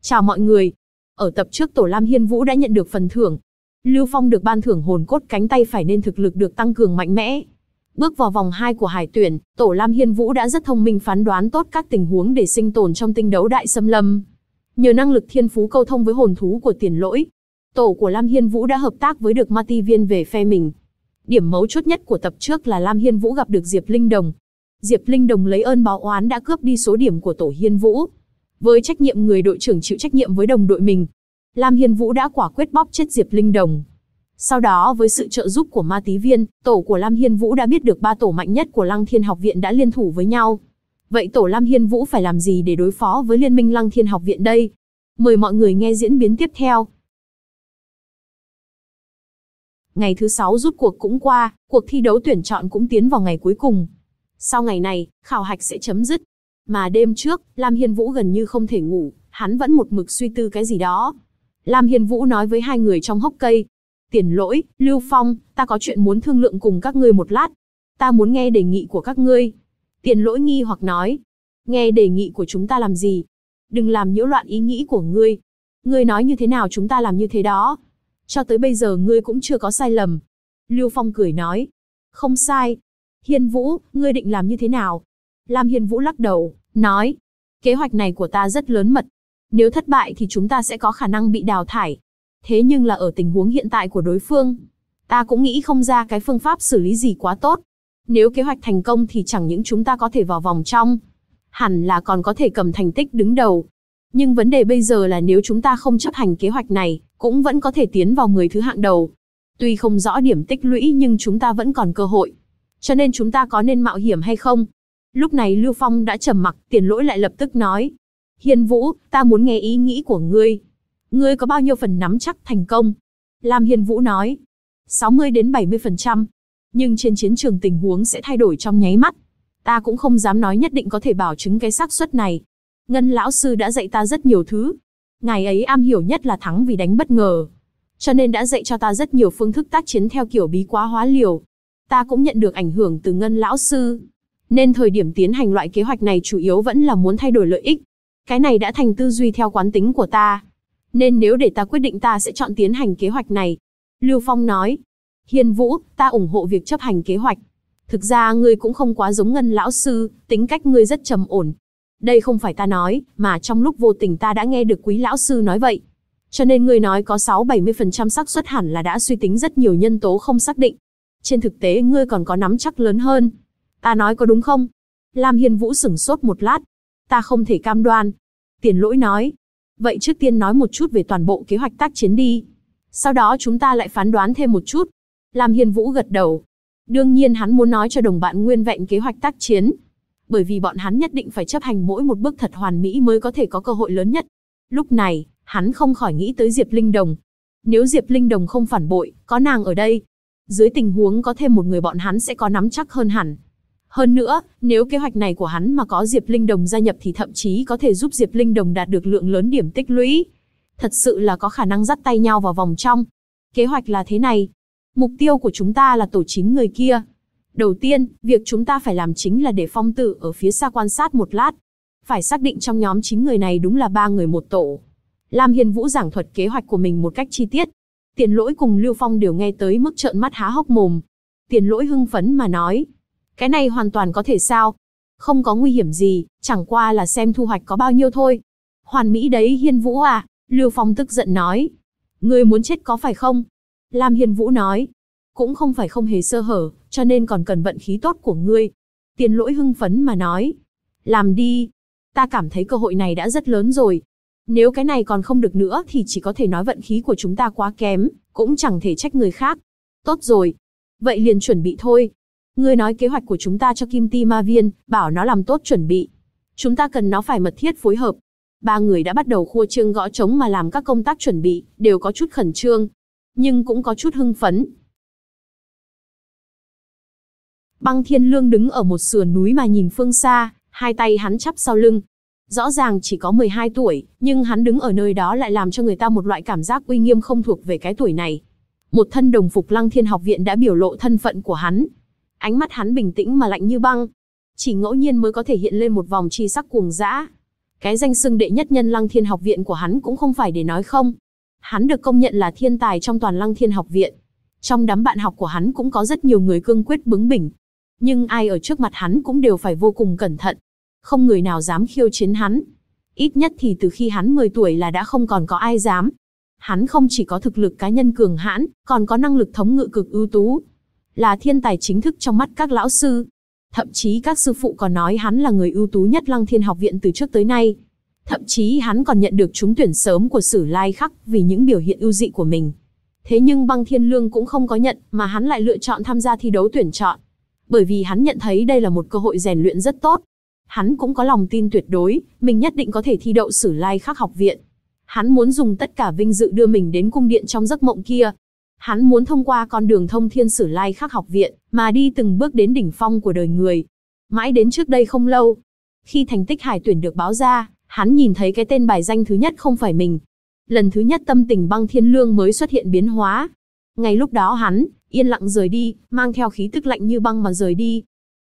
Chào mọi người. Ở tập trước Tổ Lam Hiên Vũ đã nhận được phần thưởng. Lưu Phong được ban thưởng hồn cốt cánh tay phải nên thực lực được tăng cường mạnh mẽ. Bước vào vòng 2 của hải tuyển, Tổ Lam Hiên Vũ đã rất thông minh phán đoán tốt các tình huống để sinh tồn trong tinh đấu đại xâm lâm. Nhờ năng lực thiên phú câu thông với hồn thú của Tiền Lỗi, tổ của Lam Hiên Vũ đã hợp tác với được Ma Ti Viên về phe mình. Điểm mấu chốt nhất của tập trước là Lam Hiên Vũ gặp được Diệp Linh Đồng. Diệp Linh Đồng lấy ơn báo oán đã cướp đi số điểm của Tổ Hiên Vũ. Với trách nhiệm người đội trưởng chịu trách nhiệm với đồng đội mình, Lam Hiên Vũ đã quả quyết bóp chết Diệp Linh Đồng. Sau đó với sự trợ giúp của Ma Tí Viên, tổ của Lam Hiên Vũ đã biết được 3 tổ mạnh nhất của Lăng Thiên Học Viện đã liên thủ với nhau. Vậy tổ Lam Hiên Vũ phải làm gì để đối phó với liên minh Lăng Thiên Học Viện đây? Mời mọi người nghe diễn biến tiếp theo. Ngày thứ 6 rút cuộc cũng qua, cuộc thi đấu tuyển chọn cũng tiến vào ngày cuối cùng. Sau ngày này, khảo hạch sẽ chấm dứt. Mà đêm trước, Lam Hiên Vũ gần như không thể ngủ, hắn vẫn một mực suy tư cái gì đó. Lam Hiên Vũ nói với hai người trong hốc cây. Tiền Lỗi, Lưu Phong, ta có chuyện muốn thương lượng cùng các ngươi một lát. Ta muốn nghe đề nghị của các ngươi. Tiền Lỗi nghi hoặc nói. Nghe đề nghị của chúng ta làm gì? Đừng làm nhiễu loạn ý nghĩ của ngươi. Ngươi nói như thế nào chúng ta làm như thế đó. Cho tới bây giờ ngươi cũng chưa có sai lầm. Lưu Phong cười nói. Không sai. Hiên Vũ, ngươi định làm như thế nào? Lam Hiên Vũ lắc đầu, nói. Kế hoạch này của ta rất lớn mật. Nếu thất bại thì chúng ta sẽ có khả năng bị đào thải. Thế nhưng là ở tình huống hiện tại của đối phương, ta cũng nghĩ không ra cái phương pháp xử lý gì quá tốt. Nếu kế hoạch thành công thì chẳng những chúng ta có thể vào vòng trong, hẳn là còn có thể cầm thành tích đứng đầu. Nhưng vấn đề bây giờ là nếu chúng ta không chấp hành kế hoạch này, cũng vẫn có thể tiến vào 10 thứ hạng đầu. Tuy không rõ điểm tích lũy nhưng chúng ta vẫn còn cơ hội. Cho nên chúng ta có nên mạo hiểm hay không? Lúc này Lưu Phong đã trầm mặc, Tiền Lỗi lại lập tức nói. Hiên Vũ, ta muốn nghe ý nghĩ của ngươi. Ngươi có bao nhiêu phần nắm chắc thành công? Lam Hiên Vũ nói. 60 đến 70%. Nhưng trên chiến trường tình huống sẽ thay đổi trong nháy mắt. Ta cũng không dám nói nhất định có thể bảo chứng cái xác suất này. Ngân lão sư đã dạy ta rất nhiều thứ. Ngài ấy am hiểu nhất là thắng vì đánh bất ngờ. Cho nên đã dạy cho ta rất nhiều phương thức tác chiến theo kiểu bí quá hóa liều. Ta cũng nhận được ảnh hưởng từ Ngân lão sư. Nên thời điểm tiến hành loại kế hoạch này chủ yếu vẫn là muốn thay đổi lợi ích. Cái này đã thành tư duy theo quán tính của ta. Nên nếu để ta quyết định ta sẽ chọn tiến hành kế hoạch này. Lưu Phong nói. Hiên Vũ, ta ủng hộ việc chấp hành kế hoạch. Thực ra ngươi cũng không quá giống Ngân lão sư, tính cách ngươi rất trầm ổn. Đây không phải ta nói, mà trong lúc vô tình ta đã nghe được Quý lão sư nói vậy. Cho nên ngươi nói có 6-70% xác suất hẳn là đã suy tính rất nhiều nhân tố không xác định. Trên thực tế ngươi còn có nắm chắc lớn hơn. Ta nói có đúng không? Lam Hiên Vũ sửng sốt một lát. Ta không thể cam đoan. Tiền Lỗi nói. Vậy trước tiên nói một chút về toàn bộ kế hoạch tác chiến đi. Sau đó chúng ta lại phán đoán thêm một chút. Lam Hiên Vũ gật đầu. Đương nhiên hắn muốn nói cho đồng bạn nguyên vẹn kế hoạch tác chiến. Bởi vì bọn hắn nhất định phải chấp hành mỗi một bước thật hoàn mỹ mới có thể có cơ hội lớn nhất. Lúc này, hắn không khỏi nghĩ tới Diệp Linh Đồng. Nếu Diệp Linh Đồng không phản bội, có nàng ở đây. Dưới tình huống có thêm một người bọn hắn sẽ có nắm chắc hơn hẳn. Hơn nữa, nếu kế hoạch này của hắn mà có Diệp Linh Đồng gia nhập thì thậm chí có thể giúp Diệp Linh Đồng đạt được lượng lớn điểm tích lũy. Thật sự là có khả năng dắt tay nhau vào vòng trong. Kế hoạch là thế này. Mục tiêu của chúng ta là tổ 9 người kia. Đầu tiên, việc chúng ta phải làm chính là để Phong Tử ở phía xa quan sát một lát. Phải xác định trong nhóm 9 người này đúng là 3 người một tổ. Lam Hiên Vũ giảng thuật kế hoạch của mình một cách chi tiết. Tiền Lỗi cùng Lưu Phong đều nghe tới mức trợn mắt há hốc mồm. Tiền Lỗi hưng phấn mà nói. Cái này hoàn toàn có thể sao? Không có nguy hiểm gì, chẳng qua là xem thu hoạch có bao nhiêu thôi. Hoàn mỹ đấy Hiên Vũ à, Lưu Phong tức giận nói. Ngươi muốn chết có phải không? Lam Hiên Vũ nói. Cũng không phải không hề sơ hở, cho nên còn cần vận khí tốt của ngươi. Tiền Lỗi hưng phấn mà nói. Làm đi. Ta cảm thấy cơ hội này đã rất lớn rồi. Nếu cái này còn không được nữa thì chỉ có thể nói vận khí của chúng ta quá kém, cũng chẳng thể trách người khác. Tốt rồi. Vậy liền chuẩn bị thôi. Ngươi nói kế hoạch của chúng ta cho Kim Ti Ma Viên, bảo nó làm tốt chuẩn bị. Chúng ta cần nó phải mật thiết phối hợp. 3 người đã bắt đầu khua chiêng gõ trống mà làm các công tác chuẩn bị, đều có chút khẩn trương, nhưng cũng có chút hưng phấn. Băng Thiên Lương đứng ở một sườn núi mà nhìn phương xa, hai tay hắn chắp sau lưng. Rõ ràng chỉ có 12 tuổi, nhưng hắn đứng ở nơi đó lại làm cho người ta một loại cảm giác uy nghiêm không thuộc về cái tuổi này. Một thân đồng phục Lăng Thiên Học Viện đã biểu lộ thân phận của hắn. Ánh mắt hắn bình tĩnh mà lạnh như băng. Chỉ ngẫu nhiên mới có thể hiện lên một vòng chi sắc cuồng dã. Cái danh xưng đệ nhất nhân Lăng Thiên học viện của hắn cũng không phải để nói không. Hắn được công nhận là thiên tài trong toàn Lăng Thiên học viện. Trong đám bạn học của hắn cũng có rất nhiều người cương quyết bướng bỉnh. Nhưng ai ở trước mặt hắn cũng đều phải vô cùng cẩn thận. Không người nào dám khiêu chiến hắn. Ít nhất thì từ khi hắn 10 tuổi là đã không còn có ai dám. Hắn không chỉ có thực lực cá nhân cường hãn, còn có năng lực thống ngự cực ưu tú. Là thiên tài chính thức trong mắt các lão sư. Thậm chí các sư phụ còn nói hắn là người ưu tú nhất Lăng Thiên học viện từ trước tới nay. Thậm chí hắn còn nhận được trúng tuyển sớm của Sử Lai Khắc vì những biểu hiện ưu dị của mình. Thế nhưng Băng Thiên Lương cũng không có nhận, mà hắn lại lựa chọn tham gia thi đấu tuyển chọn. Bởi vì hắn nhận thấy đây là một cơ hội rèn luyện rất tốt. Hắn cũng có lòng tin tuyệt đối, mình nhất định có thể thi đậu Sử Lai Khắc học viện. Hắn muốn dùng tất cả vinh dự đưa mình đến cung điện trong giấc mộng kia. Hắn muốn thông qua con đường thông thiên Sử Lai Khắc học viện, mà đi từng bước đến đỉnh phong của đời người. Mãi đến trước đây không lâu, khi thành tích hải tuyển được báo ra, hắn nhìn thấy cái tên bài danh thứ nhất không phải mình. Lần thứ nhất tâm tình Băng Thiên Lương mới xuất hiện biến hóa. Ngay lúc đó hắn, yên lặng rời đi, mang theo khí tức lạnh như băng mà rời đi.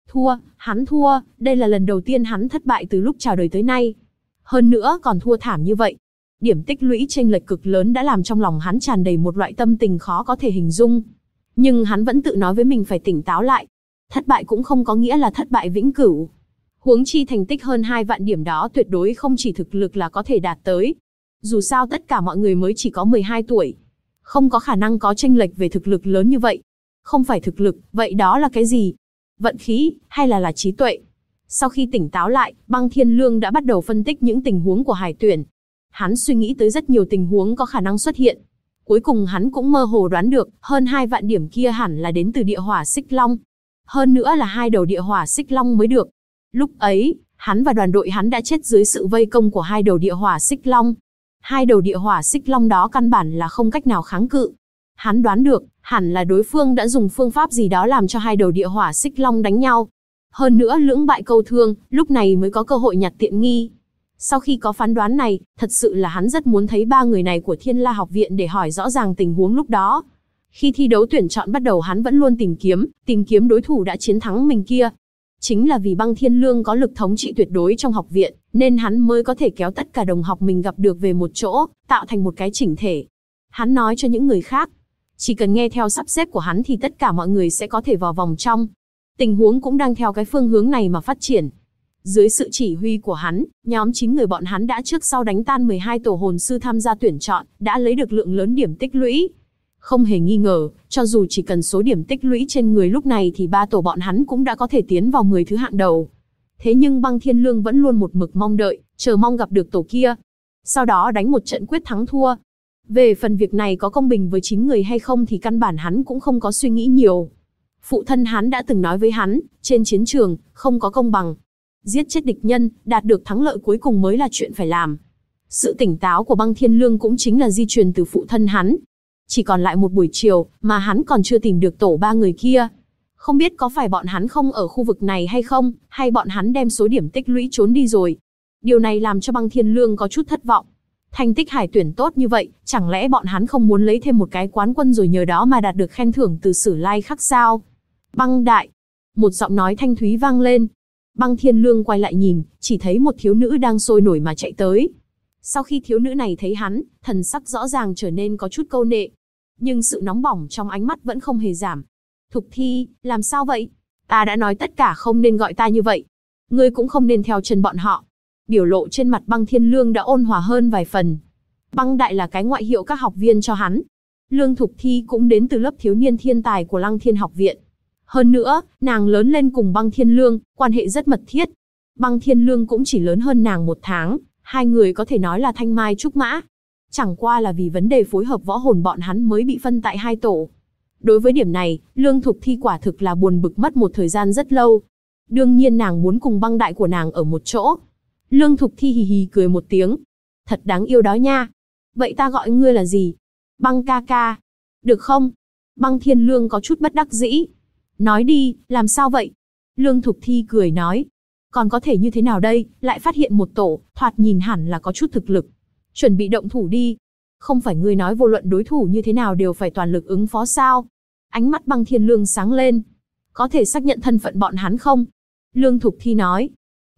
Hắn thua, đây là lần đầu tiên hắn thất bại từ lúc chào đời tới nay. Hơn nữa còn thua thảm như vậy. Điểm tích lũy chênh lệch cực lớn đã làm trong lòng hắn tràn đầy một loại tâm tình khó có thể hình dung. Nhưng hắn vẫn tự nói với mình phải tỉnh táo lại. Thất bại cũng không có nghĩa là thất bại vĩnh cửu. Huống chi thành tích hơn 2 vạn điểm đó tuyệt đối không chỉ thực lực là có thể đạt tới. Dù sao tất cả mọi người mới chỉ có 12 tuổi. Không có khả năng có chênh lệch về thực lực lớn như vậy. Không phải thực lực, vậy đó là cái gì? Vận khí, hay là trí tuệ? Sau khi tỉnh táo lại, Băng Thiên Lương đã bắt đầu phân tích những tình huống của hải tuyển. Hắn suy nghĩ tới rất nhiều tình huống có khả năng xuất hiện. Cuối cùng hắn cũng mơ hồ đoán được, hơn 2 vạn điểm kia hẳn là đến từ địa hỏa xích long. Hơn nữa là 2 đầu địa hỏa xích long mới được. Lúc ấy, hắn và đoàn đội hắn đã chết dưới sự vây công của 2 đầu địa hỏa xích long. 2 đầu địa hỏa xích long đó căn bản là không cách nào kháng cự. Hắn đoán được, hẳn là đối phương đã dùng phương pháp gì đó làm cho 2 đầu địa hỏa xích long đánh nhau. Hơn nữa lưỡng bại câu thương, lúc này mới có cơ hội nhặt tiện nghi. Sau khi có phán đoán này, thật sự là hắn rất muốn thấy 3 người này của Thiên La học viện để hỏi rõ ràng tình huống lúc đó. Khi thi đấu tuyển chọn bắt đầu hắn vẫn luôn tìm kiếm đối thủ đã chiến thắng mình kia. Chính là vì Băng Thiên Lương có lực thống trị tuyệt đối trong học viện, nên hắn mới có thể kéo tất cả đồng học mình gặp được về một chỗ, tạo thành một cái chỉnh thể. Hắn nói cho những người khác, chỉ cần nghe theo sắp xếp của hắn thì tất cả mọi người sẽ có thể vào vòng trong. Tình huống cũng đang theo cái phương hướng này mà phát triển. Dưới sự chỉ huy của hắn, nhóm 9 người bọn hắn đã trước sau đánh tan 12 tổ hồn sư tham gia tuyển chọn, đã lấy được lượng lớn điểm tích lũy. Không hề nghi ngờ, cho dù chỉ cần số điểm tích lũy trên người lúc này thì 3 tổ bọn hắn cũng đã có thể tiến vào 10 thứ hạng đầu. Thế nhưng Băng Thiên Lương vẫn luôn một mực mong đợi, chờ mong gặp được tổ kia. Sau đó đánh một trận quyết thắng thua. Về phần việc này có công bình với 9 người hay không thì căn bản hắn cũng không có suy nghĩ nhiều. Phụ thân hắn đã từng nói với hắn, trên chiến trường, không có công bằng. Giết chết địch nhân, đạt được thắng lợi cuối cùng mới là chuyện phải làm. Sự tỉnh táo của Băng Thiên Lương cũng chính là di truyền từ phụ thân hắn. Chỉ còn lại một buổi chiều, mà hắn còn chưa tìm được tổ 3 người kia. Không biết có phải bọn hắn không ở khu vực này hay không, hay bọn hắn đem số điểm tích lũy trốn đi rồi. Điều này làm cho Băng Thiên Lương có chút thất vọng. Thành tích hải tuyển tốt như vậy, chẳng lẽ bọn hắn không muốn lấy thêm một cái quán quân rồi nhờ đó mà đạt được khen thưởng từ Sử Lai Khắc sao? Băng đại! Một giọng nói thanh thúy vang lên. Băng Thiên Lương quay lại nhìn, chỉ thấy một thiếu nữ đang sôi nổi mà chạy tới. Sau khi thiếu nữ này thấy hắn, thần sắc rõ ràng trở nên có chút câu nệ. Nhưng sự nóng bỏng trong ánh mắt vẫn không hề giảm. Thục Thi, làm sao vậy? Ta đã nói tất cả không nên gọi ta như vậy. Ngươi cũng không nên theo chân bọn họ. Biểu lộ trên mặt Băng Thiên Lương đã ôn hòa hơn vài phần. Băng đại là cái ngoại hiệu các học viên cho hắn. Lương Thục Thi cũng đến từ lớp thiếu niên thiên tài của Lăng Thiên học viện. Hơn nữa, nàng lớn lên cùng Băng Thiên Lương, quan hệ rất mật thiết. Băng Thiên Lương cũng chỉ lớn hơn nàng 1 tháng, 2 người có thể nói là thanh mai trúc mã. Chẳng qua là vì vấn đề phối hợp võ hồn bọn hắn mới bị phân tại 2 tổ. Đối với điểm này, Lương Thục Thi quả thực là buồn bực mất một thời gian rất lâu. Đương nhiên nàng muốn cùng băng đại của nàng ở một chỗ. Lương Thục Thi hì hì cười một tiếng. Thật đáng yêu đó nha. Vậy ta gọi ngươi là gì? Băng ca ca. Được không? Băng Thiên Lương có chút bất đắc dĩ. Nói đi, làm sao vậy? Lương Thục Thi cười nói. Còn có thể như thế nào đây, lại phát hiện một tổ, thoạt nhìn hẳn là có chút thực lực. Chuẩn bị động thủ đi. Không phải ngươi nói vô luận đối thủ như thế nào đều phải toàn lực ứng phó sao? Ánh mắt Băng Thiên Lương sáng lên. Có thể xác nhận thân phận bọn hắn không? Lương Thục Thi nói.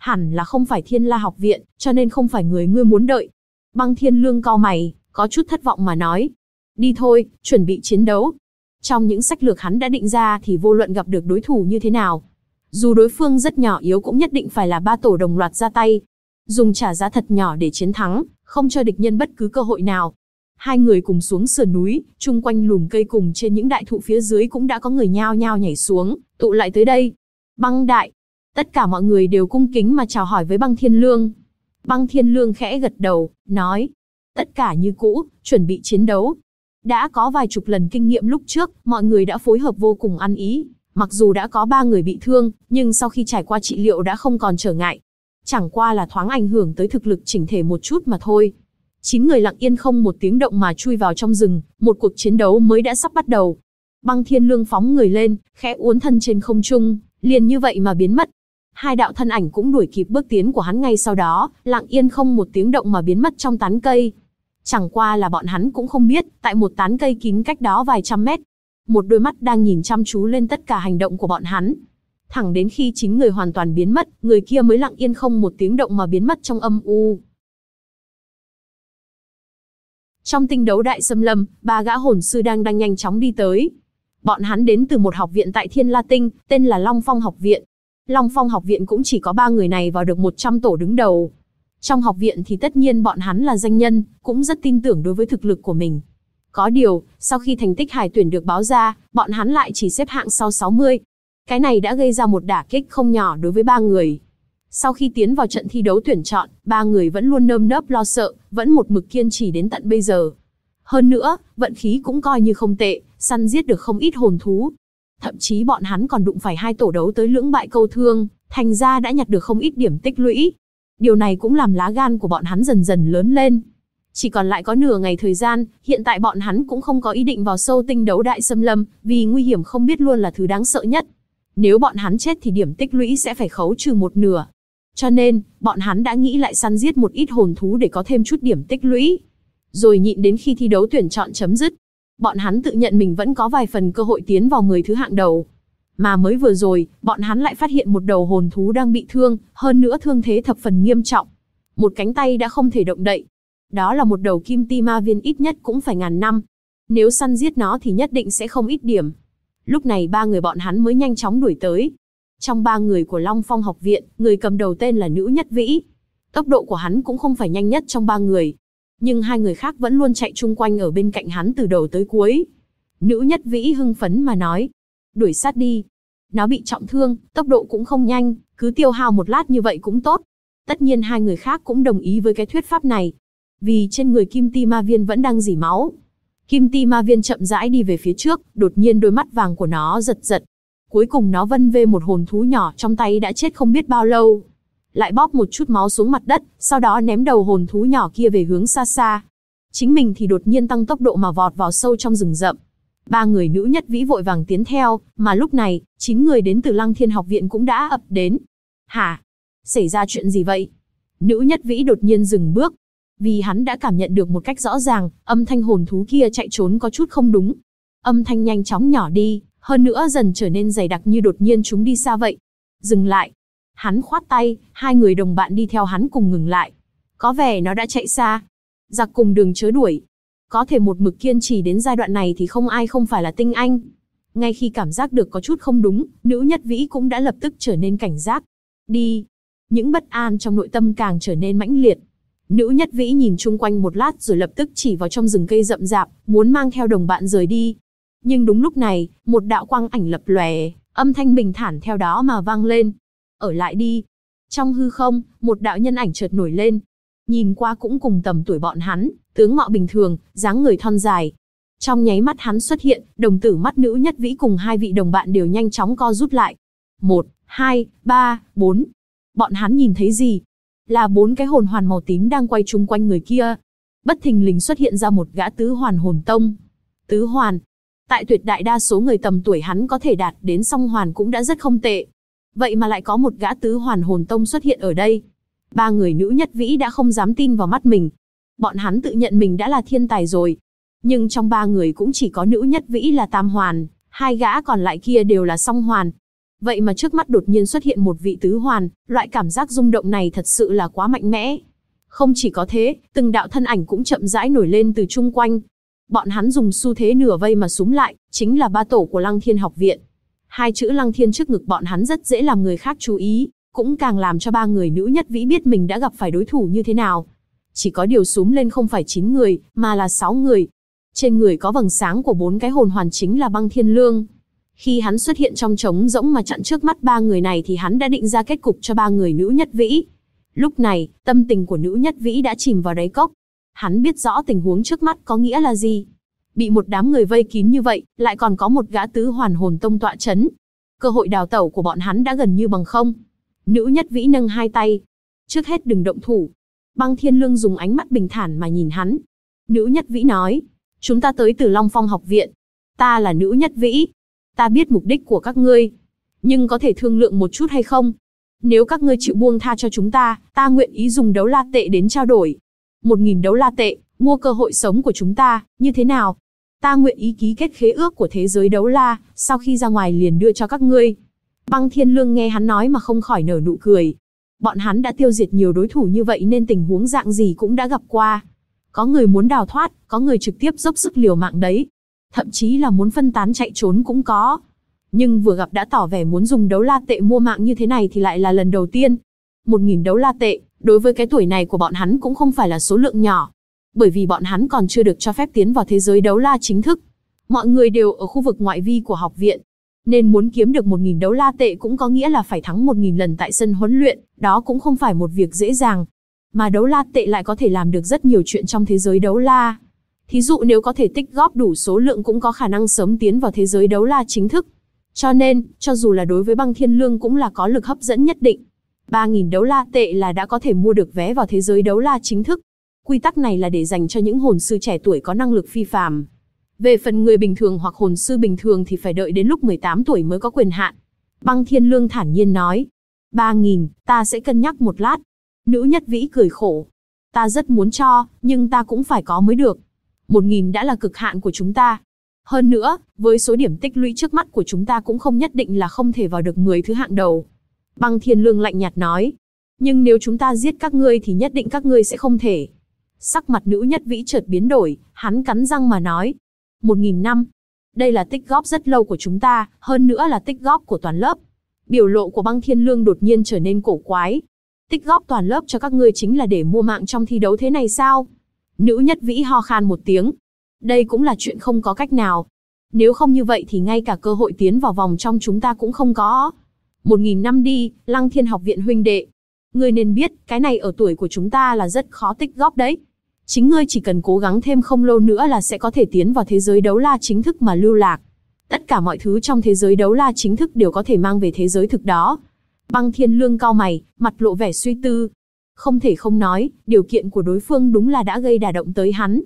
Hẳn là không phải Thiên La học viện, cho nên không phải người ngươi muốn đợi. Băng Thiên Lương cau mày, có chút thất vọng mà nói. Đi thôi, chuẩn bị chiến đấu. Trong những sách lược hắn đã định ra thì vô luận gặp được đối thủ như thế nào, dù đối phương rất nhỏ yếu cũng nhất định phải là ba tổ đồng loạt ra tay. Dùng trả giá thật nhỏ để chiến thắng, không cho địch nhân bất cứ cơ hội nào. Hai người cùng xuống sườn núi, chung quanh lùm cây cùng trên những đại thụ phía dưới cũng đã có người nhao nhao nhảy xuống, tụ lại tới đây. Băng đại. Tất cả mọi người đều cung kính mà chào hỏi với Băng Thiên Lương. Băng Thiên Lương khẽ gật đầu, nói. Tất cả như cũ, chuẩn bị chiến đấu. Đã có vài chục lần kinh nghiệm lúc trước, mọi người đã phối hợp vô cùng ăn ý. Mặc dù đã có 3 người bị thương, nhưng sau khi trải qua trị liệu đã không còn trở ngại. Chẳng qua là thoáng ảnh hưởng tới thực lực chỉnh thể một chút mà thôi. 9 người lặng yên không một tiếng động mà chui vào trong rừng, một cuộc chiến đấu mới đã sắp bắt đầu. Băng Thiên Lương phóng người lên, khẽ uốn thân trên không trung, liền như vậy mà biến mất. Hai đạo thân ảnh cũng đuổi kịp bước tiến của hắn ngay sau đó, lặng yên không một tiếng động mà biến mất trong tán cây. Chẳng qua là bọn hắn cũng không biết, tại một tán cây kín cách đó vài trăm mét, một đôi mắt đang nhìn chăm chú lên tất cả hành động của bọn hắn. Thẳng đến khi 9 người hoàn toàn biến mất, người kia mới lặng yên không một tiếng động mà biến mất trong âm u. Trong tinh đấu đại xâm lâm, 3 gã hồn sư đang nhanh chóng đi tới. Bọn hắn đến từ một học viện tại Thiên La Tinh, tên là Long Phong học viện. Long Phong học viện cũng chỉ có 3 người này vào được 100 tổ đứng đầu. Trong học viện thì tất nhiên bọn hắn là danh nhân, cũng rất tin tưởng đối với thực lực của mình. Có điều, sau khi thành tích hải tuyển được báo ra, bọn hắn lại chỉ xếp hạng sau 60. Cái này đã gây ra một đả kích không nhỏ đối với 3 người. Sau khi tiến vào trận thi đấu tuyển chọn, 3 người vẫn luôn nơm nớp lo sợ, vẫn một mực kiên trì đến tận bây giờ. Hơn nữa, vận khí cũng coi như không tệ, săn giết được không ít hồn thú. Thậm chí bọn hắn còn đụng phải 2 tổ đấu tới lưỡng bại câu thương, thành ra đã nhặt được không ít điểm tích lũy. Điều này cũng làm lá gan của bọn hắn dần dần lớn lên. Chỉ còn lại có nửa ngày thời gian, hiện tại bọn hắn cũng không có ý định vào sâu tinh đấu đại xâm lâm, vì nguy hiểm không biết luôn là thứ đáng sợ nhất. Nếu bọn hắn chết thì điểm tích lũy sẽ phải khấu trừ một nửa. Cho nên, bọn hắn đã nghĩ lại săn giết một ít hồn thú để có thêm chút điểm tích lũy. Rồi nhịn đến khi thi đấu tuyển chọn chấm dứt. Bọn hắn tự nhận mình vẫn có vài phần cơ hội tiến vào 10 thứ hạng đầu. Mà mới vừa rồi, bọn hắn lại phát hiện một đầu hồn thú đang bị thương, hơn nữa thương thế thập phần nghiêm trọng. Một cánh tay đã không thể động đậy. Đó là một đầu kim ti ma viên, ít nhất cũng phải 1000 năm. Nếu săn giết nó thì nhất định sẽ không ít điểm. Lúc này 3 người bọn hắn mới nhanh chóng đuổi tới. Trong 3 người của Long Phong học viện, người cầm đầu tên là Nữ Nhất Vĩ. Tốc độ của hắn cũng không phải nhanh nhất trong 3 người. Nhưng 2 người khác vẫn luôn chạy chung quanh ở bên cạnh hắn từ đầu tới cuối. Nữ Nhất Vĩ hưng phấn mà nói. Đuổi sát đi. Nó bị trọng thương, tốc độ cũng không nhanh, cứ tiêu hao một lát như vậy cũng tốt. Tất nhiên 2 người khác cũng đồng ý với cái thuyết pháp này. Vì trên người Kim Ti Ma Viên vẫn đang rỉ máu. Kim Ti Ma Viên chậm rãi đi về phía trước, đột nhiên đôi mắt vàng của nó giật giật. Cuối cùng nó vân vê một hồn thú nhỏ trong tay đã chết không biết bao lâu. Lại bóp một chút máu xuống mặt đất, sau đó ném đầu hồn thú nhỏ kia về hướng xa xa. Chính mình thì đột nhiên tăng tốc độ mà vọt vào sâu trong rừng rậm. 3 người Nữ Nhất Vĩ vội vàng tiến theo, mà lúc này, 9 người đến từ Lăng Thiên học viện cũng đã ập đến. Hả? Xảy ra chuyện gì vậy? Nữ Nhất Vĩ đột nhiên dừng bước. Vì hắn đã cảm nhận được một cách rõ ràng, âm thanh hồn thú kia chạy trốn có chút không đúng. Âm thanh nhanh chóng nhỏ đi, hơn nữa dần trở nên dày đặc như đột nhiên chúng đi xa vậy. Dừng lại. Hắn khoát tay, 2 người đồng bạn đi theo hắn cùng ngừng lại. Có vẻ nó đã chạy xa. Giặc cùng đường chớ đuổi. Có thể một mực kiên trì đến giai đoạn này thì không ai không phải là tinh anh. Ngay khi cảm giác được có chút không đúng, Nữ Nhất Vĩ cũng đã lập tức trở nên cảnh giác. Đi. Những bất an trong nội tâm càng trở nên mãnh liệt. Nữ Nhất Vĩ nhìn chung quanh một lát rồi lập tức chỉ vào trong rừng cây rậm rạp, muốn mang theo đồng bạn rời đi. Nhưng đúng lúc này, một đạo quang ảnh lập lòe, âm thanh bình thản theo đó mà vang lên. Ở lại đi. Trong hư không, một đạo nhân ảnh chợt nổi lên. Nhìn qua cũng cùng tầm tuổi bọn hắn, tướng mạo bình thường, dáng người thon dài. Trong nháy mắt hắn xuất hiện, đồng tử mắt Nữ Nhất Vĩ cùng 2 vị đồng bạn đều nhanh chóng co rút lại. 1, 2, 3, 4. Bọn hắn nhìn thấy gì? Là 4 cái hồn hoàn màu tím đang quay chung quanh người kia. Bất thình lình xuất hiện ra một gã tứ hoàn hồn tông. Tứ hoàn. Tại tuyệt đại đa số người tầm tuổi hắn có thể đạt đến song hoàn cũng đã rất không tệ. Vậy mà lại có một gã tứ hoàn hồn tông xuất hiện ở đây. 3 người Nữ Nhất Vĩ đã không dám tin vào mắt mình. Bọn hắn tự nhận mình đã là thiên tài rồi. Nhưng trong 3 người cũng chỉ có Nữ Nhất Vĩ là tam hoàn, 2 gã còn lại kia đều là song hoàn. Vậy mà trước mắt đột nhiên xuất hiện một vị tứ hoàn, loại cảm giác rung động này thật sự là quá mạnh mẽ. Không chỉ có thế, từng đạo thân ảnh cũng chậm rãi nổi lên từ chung quanh. Bọn hắn dùng xu thế nửa vây mà xúm lại, chính là ba tổ của Lăng Thiên học viện. Hai chữ Lăng Thiên trước ngực bọn hắn rất dễ làm người khác chú ý, cũng càng làm cho ba người nữ nhất vĩ biết mình đã gặp phải đối thủ như thế nào. Chỉ có điều xúm lên không phải 9 người, mà là 6 người. Trên người có vầng sáng của 4 cái hồn hoàn chính là Băng Thiên Lương. Khi hắn xuất hiện trong trống rỗng mà chặn trước mắt ba người này thì hắn đã định ra kết cục cho ba người nữ nhất vĩ. Lúc này, tâm tình của nữ nhất vĩ đã chìm vào đáy cốc. Hắn biết rõ tình huống trước mắt có nghĩa là gì. Bị một đám người vây kín như vậy, lại còn có một gã tứ hoàn hồn tông tọa chấn. Cơ hội đào tẩu của bọn hắn đã gần như bằng không. Nữ nhất vĩ nâng hai tay. Trước hết đừng động thủ. Băng Thiên Lương dùng ánh mắt bình thản mà nhìn hắn. Nữ nhất vĩ nói, chúng ta tới từ Long Phong học viện. Ta là nữ nhất vĩ. Ta biết mục đích của các ngươi. Nhưng có thể thương lượng một chút hay không? Nếu các ngươi chịu buông tha cho chúng ta, ta nguyện ý dùng đấu la tệ đến trao đổi. 1.000 đấu la tệ, mua cơ hội sống của chúng ta, như thế nào? Ta nguyện ý ký kết khế ước của thế giới đấu la, sau khi ra ngoài liền đưa cho các ngươi. Băng Thiên Lương nghe hắn nói mà không khỏi nở nụ cười. Bọn hắn đã tiêu diệt nhiều đối thủ như vậy nên tình huống dạng gì cũng đã gặp qua. Có người muốn đào thoát, có người trực tiếp dốc sức liều mạng đấy. Thậm chí là muốn phân tán chạy trốn cũng có. Nhưng vừa gặp đã tỏ vẻ muốn dùng đấu la tệ mua mạng như thế này thì lại là lần đầu tiên. 1.000 đấu la tệ, đối với cái tuổi này của bọn hắn cũng không phải là số lượng nhỏ. Bởi vì bọn hắn còn chưa được cho phép tiến vào thế giới đấu la chính thức. Mọi người đều ở khu vực ngoại vi của học viện. Nên muốn kiếm được 1.000 đấu la tệ cũng có nghĩa là phải thắng 1.000 lần tại sân huấn luyện, đó cũng không phải một việc dễ dàng. Mà đấu la tệ lại có thể làm được rất nhiều chuyện trong thế giới đấu la. Thí dụ nếu có thể tích góp đủ số lượng cũng có khả năng sớm tiến vào thế giới đấu la chính thức. Cho nên, cho dù là đối với Băng Thiên Lương cũng là có lực hấp dẫn nhất định. 3.000 đấu la tệ là đã có thể mua được vé vào thế giới đấu la chính thức. Quy tắc này là để dành cho những hồn sư trẻ tuổi có năng lực phi phàm. Về phần người bình thường hoặc hồn sư bình thường thì phải đợi đến lúc 18 tuổi mới có quyền hạn. Băng Thiên Lương thản nhiên nói. 3.000, ta sẽ cân nhắc một lát. Nữ nhất vĩ cười khổ. Ta rất muốn cho, nhưng ta cũng phải có mới được. 1.000 đã là cực hạn của chúng ta. Hơn nữa, với số điểm tích lũy trước mắt của chúng ta cũng không nhất định là không thể vào được 10 thứ hạng đầu. Băng Thiên Lương lạnh nhạt nói. Nhưng nếu chúng ta giết các ngươi thì nhất định các ngươi sẽ không thể. Sắc mặt nữ nhất vĩ chợt biến đổi, hắn cắn răng mà nói. 1.000 năm. Đây là tích góp rất lâu của chúng ta, hơn nữa là tích góp của toàn lớp. Biểu lộ của Băng Thiên Lương đột nhiên trở nên cổ quái. Tích góp toàn lớp cho các ngươi chính là để mua mạng trong thi đấu thế này sao? Nữ nhất vĩ ho khan một tiếng. Đây cũng là chuyện không có cách nào. Nếu không như vậy thì ngay cả cơ hội tiến vào vòng trong chúng ta cũng không có. 1.000 năm đi, Lăng Thiên học viện huynh đệ. Ngươi nên biết, cái này ở tuổi của chúng ta là rất khó tích góp đấy. Chính ngươi chỉ cần cố gắng thêm không lâu nữa là sẽ có thể tiến vào thế giới đấu la chính thức mà lưu lạc. Tất cả mọi thứ trong thế giới đấu la chính thức đều có thể mang về thế giới thực đó. Băng Thiên Lương cau mày, mặt lộ vẻ suy tư. Không thể không nói, điều kiện của đối phương đúng là đã gây đả động tới hắn.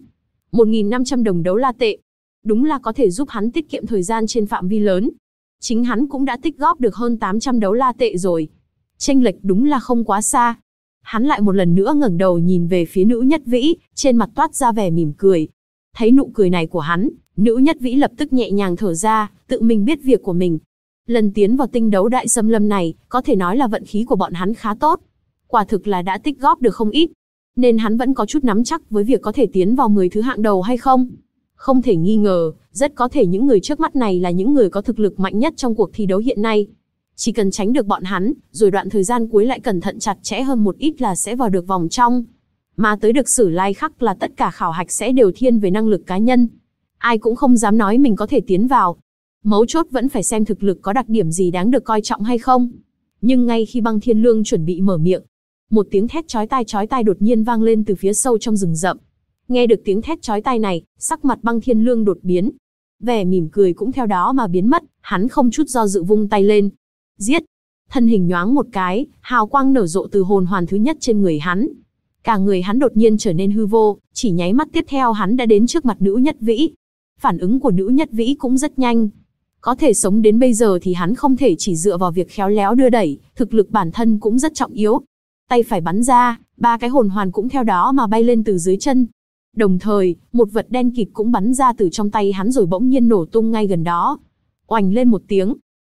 1.500 đồng đấu la tệ. Đúng là có thể giúp hắn tiết kiệm thời gian trên phạm vi lớn. Chính hắn cũng đã tích góp được hơn 800 đấu la tệ rồi. Chênh lệch đúng là không quá xa. Hắn lại một lần nữa ngẩng đầu nhìn về phía nữ nhất vĩ, trên mặt toát ra vẻ mỉm cười. Thấy nụ cười này của hắn, nữ nhất vĩ lập tức nhẹ nhàng thở ra, tự mình biết việc của mình. Lần tiến vào tinh đấu đại xâm lâm này, có thể nói là vận khí của bọn hắn khá tốt. Quả thực là đã tích góp được không ít. Nên hắn vẫn có chút nắm chắc với việc có thể tiến vào 10 thứ hạng đầu hay không. Không thể nghi ngờ, rất có thể những người trước mắt này là những người có thực lực mạnh nhất trong cuộc thi đấu hiện nay. Chỉ cần tránh được bọn hắn, rồi đoạn thời gian cuối lại cẩn thận chặt chẽ hơn một ít là sẽ vào được vòng trong. Mà tới được Sử Lai Khắc là tất cả khảo hạch sẽ đều thiên về năng lực cá nhân. Ai cũng không dám nói mình có thể tiến vào. Mấu chốt vẫn phải xem thực lực có đặc điểm gì đáng được coi trọng hay không. Nhưng ngay khi Băng Thiên Lương chuẩn bị mở miệng, một tiếng thét chói tai đột nhiên vang lên từ phía sâu trong rừng rậm. Nghe được tiếng thét chói tai này, sắc mặt Băng Thiên Lương đột biến. Vẻ mỉm cười cũng theo đó mà biến mất, hắn không chút do dự vung tay lên. Giết! Thân hình nhoáng một cái, hào quang nở rộ từ hồn hoàn thứ nhất trên người hắn. Cả người hắn đột nhiên trở nên hư vô, chỉ nháy mắt tiếp theo hắn đã đến trước mặt nữ nhất vĩ. Phản ứng của nữ nhất vĩ cũng rất nhanh. Có thể sống đến bây giờ thì hắn không thể chỉ dựa vào việc khéo léo đưa đẩy, thực lực bản thân cũng rất trọng yếu. Tay phải bắn ra, 3 cái hồn hoàn cũng theo đó mà bay lên từ dưới chân. Đồng thời, một vật đen kịt cũng bắn ra từ trong tay hắn rồi bỗng nhiên nổ tung ngay gần đó. Oành lên một tiếng.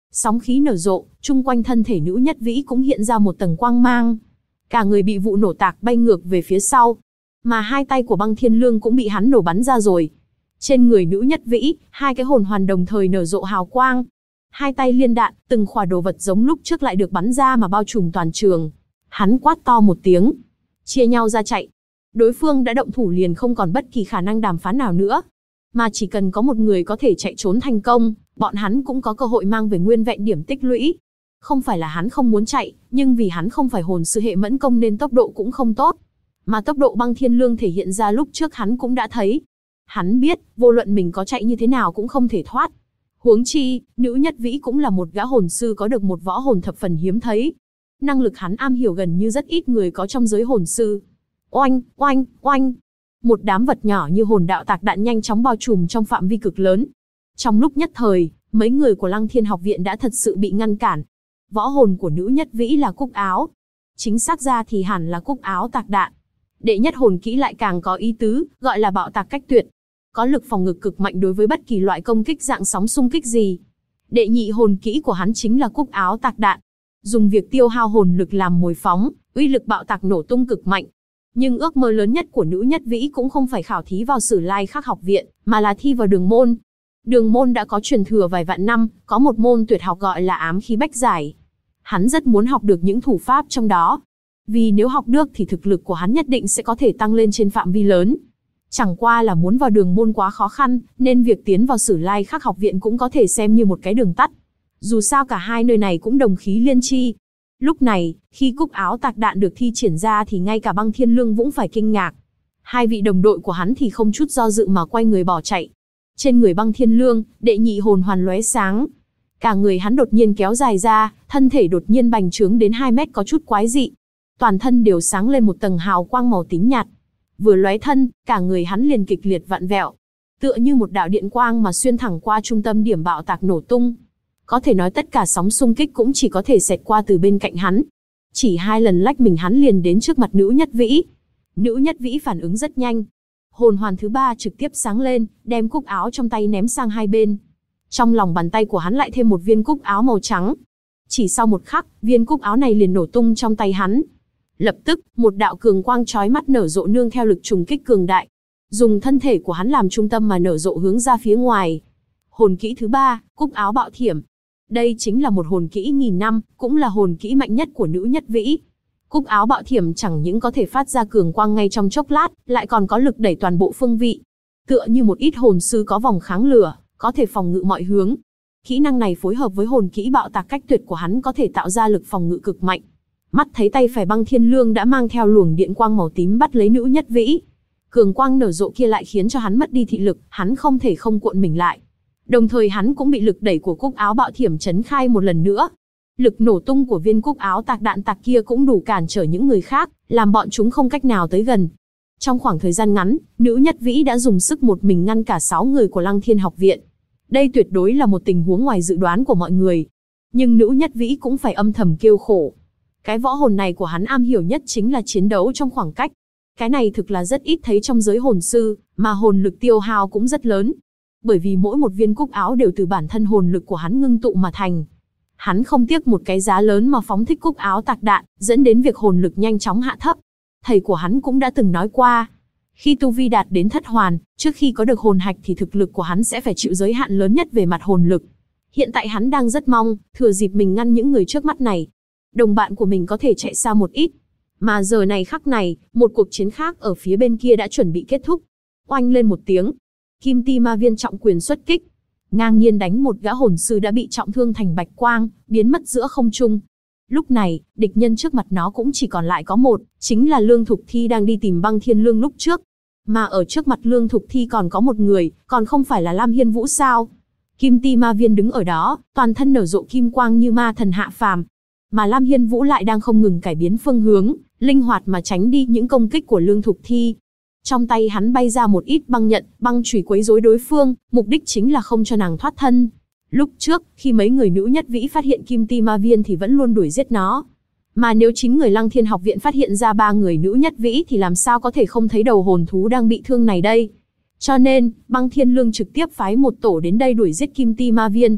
Sóng khí nở rộ, chung quanh thân thể Nữ Nhất Vĩ cũng hiện ra một tầng quang mang. Cả người bị vụ nổ tạc bay ngược về phía sau. Mà hai tay của Băng Thiên Lương cũng bị hắn nổ bắn ra rồi. Trên người Nữ Nhất Vĩ, hai cái hồn hoàn đồng thời nở rộ hào quang. Hai tay liên đạn, từng khỏa đồ vật giống lúc trước lại được bắn ra mà bao trùm toàn trường. Hắn quát to một tiếng, chia nhau ra chạy. Đối phương đã động thủ liền không còn bất kỳ khả năng đàm phán nào nữa. Mà chỉ cần có một người có thể chạy trốn thành công, bọn hắn cũng có cơ hội mang về nguyên vẹn điểm tích lũy. Không phải là hắn không muốn chạy, nhưng vì hắn không phải hồn sư hệ mẫn công nên tốc độ cũng không tốt. Mà tốc độ Băng Thiên Lương thể hiện ra lúc trước hắn cũng đã thấy. Hắn biết, vô luận mình có chạy như thế nào cũng không thể thoát. Huống chi, Nữ Nhất Vĩ cũng là một gã hồn sư có được một võ hồn thập phần hiếm thấy. Năng lực hắn am hiểu gần như rất ít người có trong giới hồn sư. Oanh, oanh, oanh. Một đám vật nhỏ như hồn đạo tạc đạn nhanh chóng bao trùm trong phạm vi cực lớn. Trong lúc nhất thời, mấy người của Lăng Thiên học viện đã thật sự bị ngăn cản. Võ hồn của Nữ Nhất Vĩ là cúc áo. Chính xác ra thì hẳn là cúc áo tạc đạn. Đệ nhất hồn kỹ lại càng có ý tứ, gọi là bạo tạc cách tuyệt. Có lực phòng ngự cực mạnh đối với bất kỳ loại công kích dạng sóng xung kích gì. Đệ nhị hồn kỹ của hắn chính là cúc áo tạc đạn. Dùng việc tiêu hao hồn lực làm mồi phóng, uy lực bạo tạc nổ tung cực mạnh. Nhưng ước mơ lớn nhất của Nữ Nhất Vĩ cũng không phải khảo thí vào Sử Lai Khắc học viện, mà là thi vào Đường Môn. Đường Môn đã có truyền thừa vài vạn năm, có một môn tuyệt học gọi là ám khí bách giải. Hắn rất muốn học được những thủ pháp trong đó. Vì nếu học được thì thực lực của hắn nhất định sẽ có thể tăng lên trên phạm vi lớn. Chẳng qua là muốn vào Đường Môn quá khó khăn, nên việc tiến vào Sử Lai Khắc học viện cũng có thể xem như một cái đường tắt. Dù sao cả hai nơi này cũng đồng khí liên chi. Lúc này, khi cúc áo tạc đạn được thi triển ra thì ngay cả Băng Thiên Lương cũng phải kinh ngạc. Hai vị đồng đội của hắn thì không chút do dự mà quay người bỏ chạy. Trên người Băng Thiên Lương, đệ nhị hồn hoàn lóe sáng. Cả người hắn đột nhiên kéo dài ra, thân thể đột nhiên bành trướng đến 2 mét có chút quái dị. Toàn thân đều sáng lên một tầng hào quang màu tím nhạt. Vừa lóe thân, cả người hắn liền kịch liệt vặn vẹo. Tựa như một đạo điện quang mà xuyên thẳng qua trung tâm điểm bạo tạc nổ tung. Có thể nói tất cả sóng xung kích cũng chỉ có thể xẹt qua từ bên cạnh hắn. Chỉ 2 lần lách mình hắn liền đến trước mặt Nữ Nhất Vĩ. Nữ Nhất Vĩ phản ứng rất nhanh. Hồn hoàn thứ 3 trực tiếp sáng lên, đem cúc áo trong tay ném sang hai bên. Trong lòng bàn tay của hắn lại thêm một viên cúc áo màu trắng. Chỉ sau một khắc, viên cúc áo này liền nổ tung trong tay hắn. Lập tức, một đạo cường quang chói mắt nở rộ nương theo lực trùng kích cường đại. Dùng thân thể của hắn làm trung tâm mà nở rộ hướng ra phía ngoài. Hồn kỹ thứ 3, cúc áo bạo thiểm. Đây chính là một hồn kỹ nghìn năm, cũng là hồn kỹ mạnh nhất của Nữ Nhất Vĩ. Cúc áo bạo thiểm chẳng những có thể phát ra cường quang ngay trong chốc lát, lại còn có lực đẩy toàn bộ phương vị. Tựa như một ít hồn sư có vòng kháng lửa, có thể phòng ngự mọi hướng. Kỹ năng này phối hợp với hồn kỹ bạo tạc cách tuyệt của hắn có thể tạo ra lực phòng ngự cực mạnh. Mắt thấy tay phải Băng Thiên Lương đã mang theo luồng điện quang màu tím bắt lấy Nữ Nhất Vĩ. Cường quang nở rộ kia lại khiến cho hắn mất đi thị lực, hắn không thể không cuộn mình lại. Đồng thời hắn cũng bị lực đẩy của cúc áo bạo thiểm chấn khai một lần nữa. Lực nổ tung của viên cúc áo tạc đạn tạc kia cũng đủ cản trở những người khác, làm bọn chúng không cách nào tới gần. Trong khoảng thời gian ngắn, Nữ Nhất Vĩ đã dùng sức một mình ngăn cả 6 người của Lăng Thiên học viện. Đây tuyệt đối là một tình huống ngoài dự đoán của mọi người. Nhưng Nữ Nhất Vĩ cũng phải âm thầm kêu khổ. Cái võ hồn này của hắn am hiểu nhất chính là chiến đấu trong khoảng cách. Cái này thực là rất ít thấy trong giới hồn sư, mà hồn lực tiêu hao cũng rất lớn. Bởi vì mỗi một viên cúc áo đều từ bản thân hồn lực của hắn ngưng tụ mà thành. Hắn không tiếc một cái giá lớn mà phóng thích cúc áo tạc đạn, dẫn đến việc hồn lực nhanh chóng hạ thấp. Thầy của hắn cũng đã từng nói qua, khi tu vi đạt đến thất hoàn, trước khi có được hồn hạch thì thực lực của hắn sẽ phải chịu giới hạn lớn nhất về mặt hồn lực. Hiện tại hắn đang rất mong, thừa dịp mình ngăn những người trước mắt này, đồng bạn của mình có thể chạy xa một ít. Mà giờ này khắc này, một cuộc chiến khác ở phía bên kia đã chuẩn bị kết thúc. Oanh lên một tiếng, Kim Ti Ma Viên trọng quyền xuất kích, ngang nhiên đánh một gã hồn sư đã bị trọng thương thành bạch quang, biến mất giữa không trung. Lúc này, địch nhân trước mặt nó cũng chỉ còn lại có một, chính là Lương Thục Thi đang đi tìm Băng Thiên Lương lúc trước. Mà ở trước mặt Lương Thục Thi còn có một người, còn không phải là Lam Hiên Vũ sao? Kim Ti Ma Viên đứng ở đó, toàn thân nở rộ kim quang như ma thần hạ phàm. Mà Lam Hiên Vũ lại đang không ngừng cải biến phương hướng, linh hoạt mà tránh đi những công kích của Lương Thục Thi. Trong tay hắn bay ra một ít băng nhận, băng chùy quấy rối đối phương, mục đích chính là không cho nàng thoát thân. Lúc trước, khi mấy người Nữ Nhất Vĩ phát hiện Kim Ti Ma Viên thì vẫn luôn đuổi giết nó. Mà nếu chính người Lăng Thiên học viện phát hiện ra 3 người Nữ Nhất Vĩ thì làm sao có thể không thấy đầu hồn thú đang bị thương này đây. Cho nên, Băng Thiên Lương trực tiếp phái một tổ đến đây đuổi giết Kim Ti Ma Viên.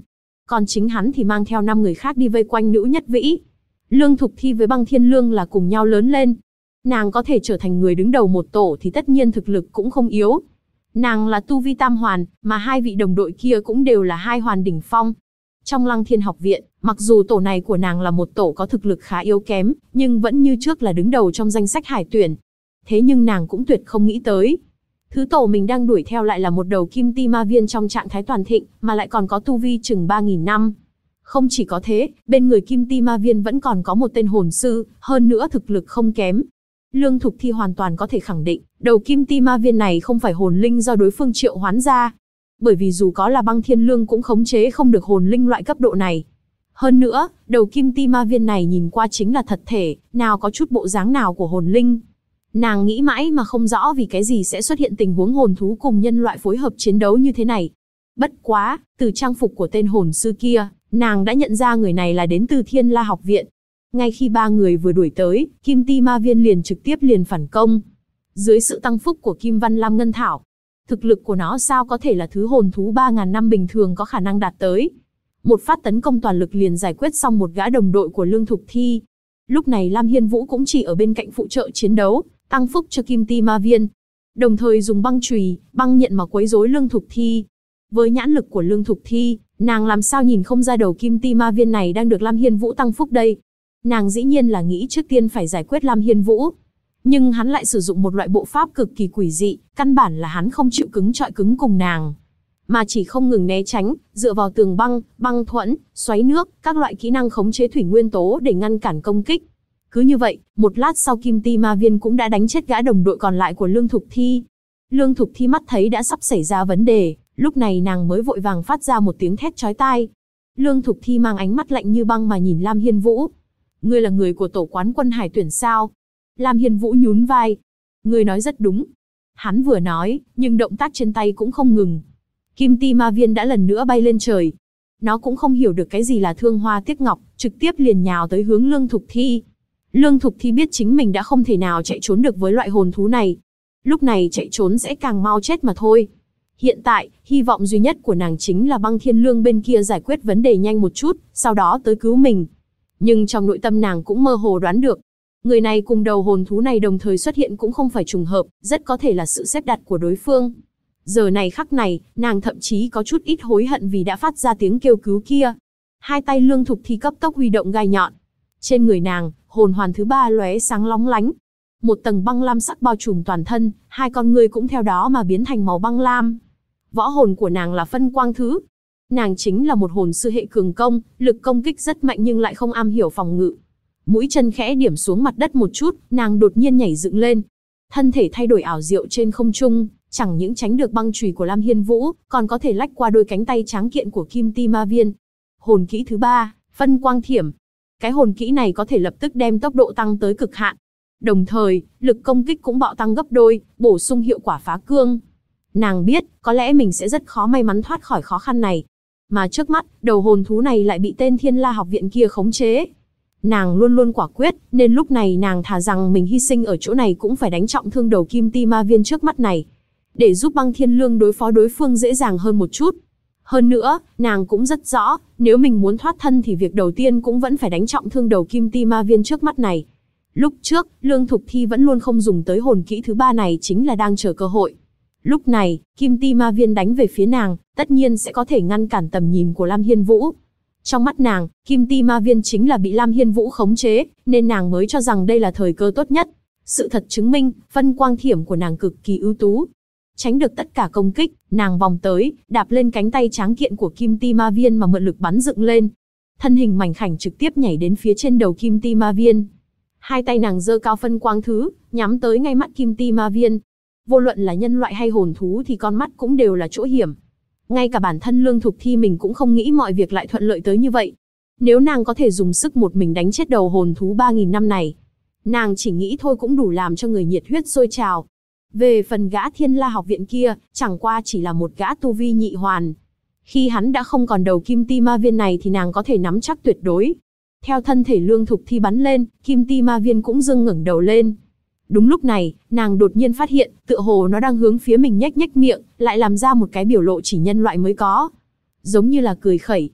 Còn chính hắn thì mang theo 5 người khác đi vây quanh Nữ Nhất Vĩ. Lương Thục Thi với Băng Thiên Lương là cùng nhau lớn lên. Nàng có thể trở thành người đứng đầu một tổ thì tất nhiên thực lực cũng không yếu. Nàng là tu vi tam hoàn, mà 2 vị đồng đội kia cũng đều là 2 hoàn đỉnh phong. Trong Lăng Thiên học viện, mặc dù tổ này của nàng là một tổ có thực lực khá yếu kém, nhưng vẫn như trước là đứng đầu trong danh sách hải tuyển. Thế nhưng nàng cũng tuyệt không nghĩ tới, thứ tổ mình đang đuổi theo lại là một đầu kim ti ma viên trong trạng thái toàn thịnh, mà lại còn có tu vi chừng 3.000 năm. Không chỉ có thế, bên người kim ti ma viên vẫn còn có một tên hồn sư, hơn nữa thực lực không kém. Lương Thục Thi hoàn toàn có thể khẳng định, đầu kim ti ma viên này không phải hồn linh do đối phương triệu hoán ra. Bởi vì dù có là Băng Thiên Lương cũng khống chế không được hồn linh loại cấp độ này. Hơn nữa, đầu kim ti ma viên này nhìn qua chính là thật thể, nào có chút bộ dáng nào của hồn linh. Nàng nghĩ mãi mà không rõ vì cái gì sẽ xuất hiện tình huống hồn thú cùng nhân loại phối hợp chiến đấu như thế này. Bất quá, từ trang phục của tên hồn sư kia, nàng đã nhận ra người này là đến từ Thiên La học viện. Ngay khi 3 người vừa đuổi tới, kim ti ma viên liền trực tiếp phản công. Dưới sự tăng phúc của Kim Văn Lam Ngân Thảo, thực lực của nó sao có thể là thứ hồn thú 3.000 năm bình thường có khả năng đạt tới. Một phát tấn công toàn lực liền giải quyết xong một gã đồng đội của Lương Thục Thi. Lúc này Lam Hiên Vũ cũng chỉ ở bên cạnh phụ trợ chiến đấu, tăng phúc cho kim ti ma viên. Đồng thời dùng băng chùy, băng nhận mà quấy rối Lương Thục Thi. Với nhãn lực của Lương Thục Thi, nàng làm sao nhìn không ra đầu kim ti ma viên này đang được Lam Hiên Vũ tăng phúc đây. Nàng dĩ nhiên là nghĩ trước tiên phải giải quyết Lam Hiên Vũ. Nhưng hắn lại sử dụng một loại bộ pháp cực kỳ quỷ dị, căn bản là hắn không chịu cứng trọi cứng cùng nàng, mà chỉ không ngừng né tránh, dựa vào tường băng, băng thuẫn, xoáy nước, các loại kỹ năng khống chế thủy nguyên tố để ngăn cản công kích. Cứ như vậy, một lát sau kim ti ma viên cũng đã đánh chết gã đồng đội còn lại của Lương Thục Thi. Lương Thục Thi mắt thấy đã sắp xảy ra vấn đề, lúc này nàng mới vội vàng phát ra một tiếng thét chói tai. Lương Thục Thi mang ánh mắt lạnh như băng mà nhìn Lam Hiên Vũ. Ngươi là người của tổ quán quân hải tuyển sao? Lam Hiên Vũ nhún vai. Ngươi nói rất đúng. Hắn vừa nói, nhưng động tác trên tay cũng không ngừng. Kim ti ma viên đã lần nữa bay lên trời. Nó cũng không hiểu được cái gì là thương hoa tiếc ngọc, trực tiếp liền nhào tới hướng Lương Thục Thi. Lương Thục Thi biết chính mình đã không thể nào chạy trốn được với loại hồn thú này. Lúc này chạy trốn sẽ càng mau chết mà thôi. Hiện tại, hy vọng duy nhất của nàng chính là Băng Thiên Lương bên kia giải quyết vấn đề nhanh một chút, sau đó tới cứu mình. Nhưng trong nội tâm nàng cũng mơ hồ đoán được, người này cùng đầu hồn thú này đồng thời xuất hiện cũng không phải trùng hợp, rất có thể là sự xếp đặt của đối phương. Giờ này khắc này, nàng thậm chí có chút ít hối hận vì đã phát ra tiếng kêu cứu kia. Hai tay Lương Thục Thi cấp tốc huy động gai nhọn. Trên người nàng, hồn hoàn thứ 3 lóe sáng lóng lánh. Một tầng băng lam sắc bao trùm toàn thân, hai con ngươi cũng theo đó mà biến thành màu băng lam. Võ hồn của nàng là phân quang thứ. Nàng chính là một hồn sư hệ cường công, lực công kích rất mạnh nhưng lại không am hiểu phòng ngự. Mũi chân khẽ điểm xuống mặt đất một chút, nàng đột nhiên nhảy dựng lên. Thân thể thay đổi ảo diệu trên không trung, chẳng những tránh được băng chùy của Lam Hiên Vũ, còn có thể lách qua đôi cánh tay tráng kiện của Kim Ti Ma Viên. Hồn kỹ thứ 3, phân quang thiểm. Cái hồn kỹ này có thể lập tức đem tốc độ tăng tới cực hạn. Đồng thời, lực công kích cũng bạo tăng gấp đôi, bổ sung hiệu quả phá cương. Nàng biết, có lẽ mình sẽ rất khó may mắn thoát khỏi khó khăn này. Mà trước mắt, đầu hồn thú này lại bị tên Thiên La học viện kia khống chế. Nàng luôn luôn quả quyết, nên lúc này nàng thà rằng mình hy sinh ở chỗ này cũng phải đánh trọng thương đầu Kim Ti Ma Viên trước mắt này, để giúp Băng Thiên Lương đối phó đối phương dễ dàng hơn một chút. Hơn nữa, nàng cũng rất rõ, nếu mình muốn thoát thân thì việc đầu tiên cũng vẫn phải đánh trọng thương đầu Kim Ti Ma Viên trước mắt này. Lúc trước, Lương Thục Thi vẫn luôn không dùng tới hồn kỹ thứ 3 này chính là đang chờ cơ hội. Lúc này, Kim Ti Ma Viên đánh về phía nàng, tất nhiên sẽ có thể ngăn cản tầm nhìn của Lam Hiên Vũ. Trong mắt nàng, Kim Ti Ma Viên chính là bị Lam Hiên Vũ khống chế, nên nàng mới cho rằng đây là thời cơ tốt nhất. Sự thật chứng minh, phân quang thiểm của nàng cực kỳ ưu tú. Tránh được tất cả công kích, nàng vòng tới, đạp lên cánh tay tráng kiện của Kim Ti Ma Viên mà mượn lực bắn dựng lên. Thân hình mảnh khảnh trực tiếp nhảy đến phía trên đầu Kim Ti Ma Viên. Hai tay nàng giơ cao phân quang thứ, nhắm tới ngay mắt Kim Ti Ma Viên. Vô luận là nhân loại hay hồn thú thì con mắt cũng đều là chỗ hiểm. Ngay cả bản thân Lương Thục Thi mình cũng không nghĩ mọi việc lại thuận lợi tới như vậy. Nếu nàng có thể dùng sức một mình đánh chết đầu hồn thú 3.000 năm này, nàng chỉ nghĩ thôi cũng đủ làm cho người nhiệt huyết sôi trào. Về phần gã Thiên La học viện kia, chẳng qua chỉ là một gã tu vi nhị hoàn. Khi hắn đã không còn đầu Kim Ti Ma Viên này thì nàng có thể nắm chắc tuyệt đối. Theo thân thể Lương Thục Thi bắn lên, Kim Ti Ma Viên cũng dưng ngẩng đầu lên. Đúng lúc này, nàng đột nhiên phát hiện, tựa hồ nó đang hướng phía mình nhếch nhếch miệng, lại làm ra một cái biểu lộ chỉ nhân loại mới có. Giống như là cười khẩy.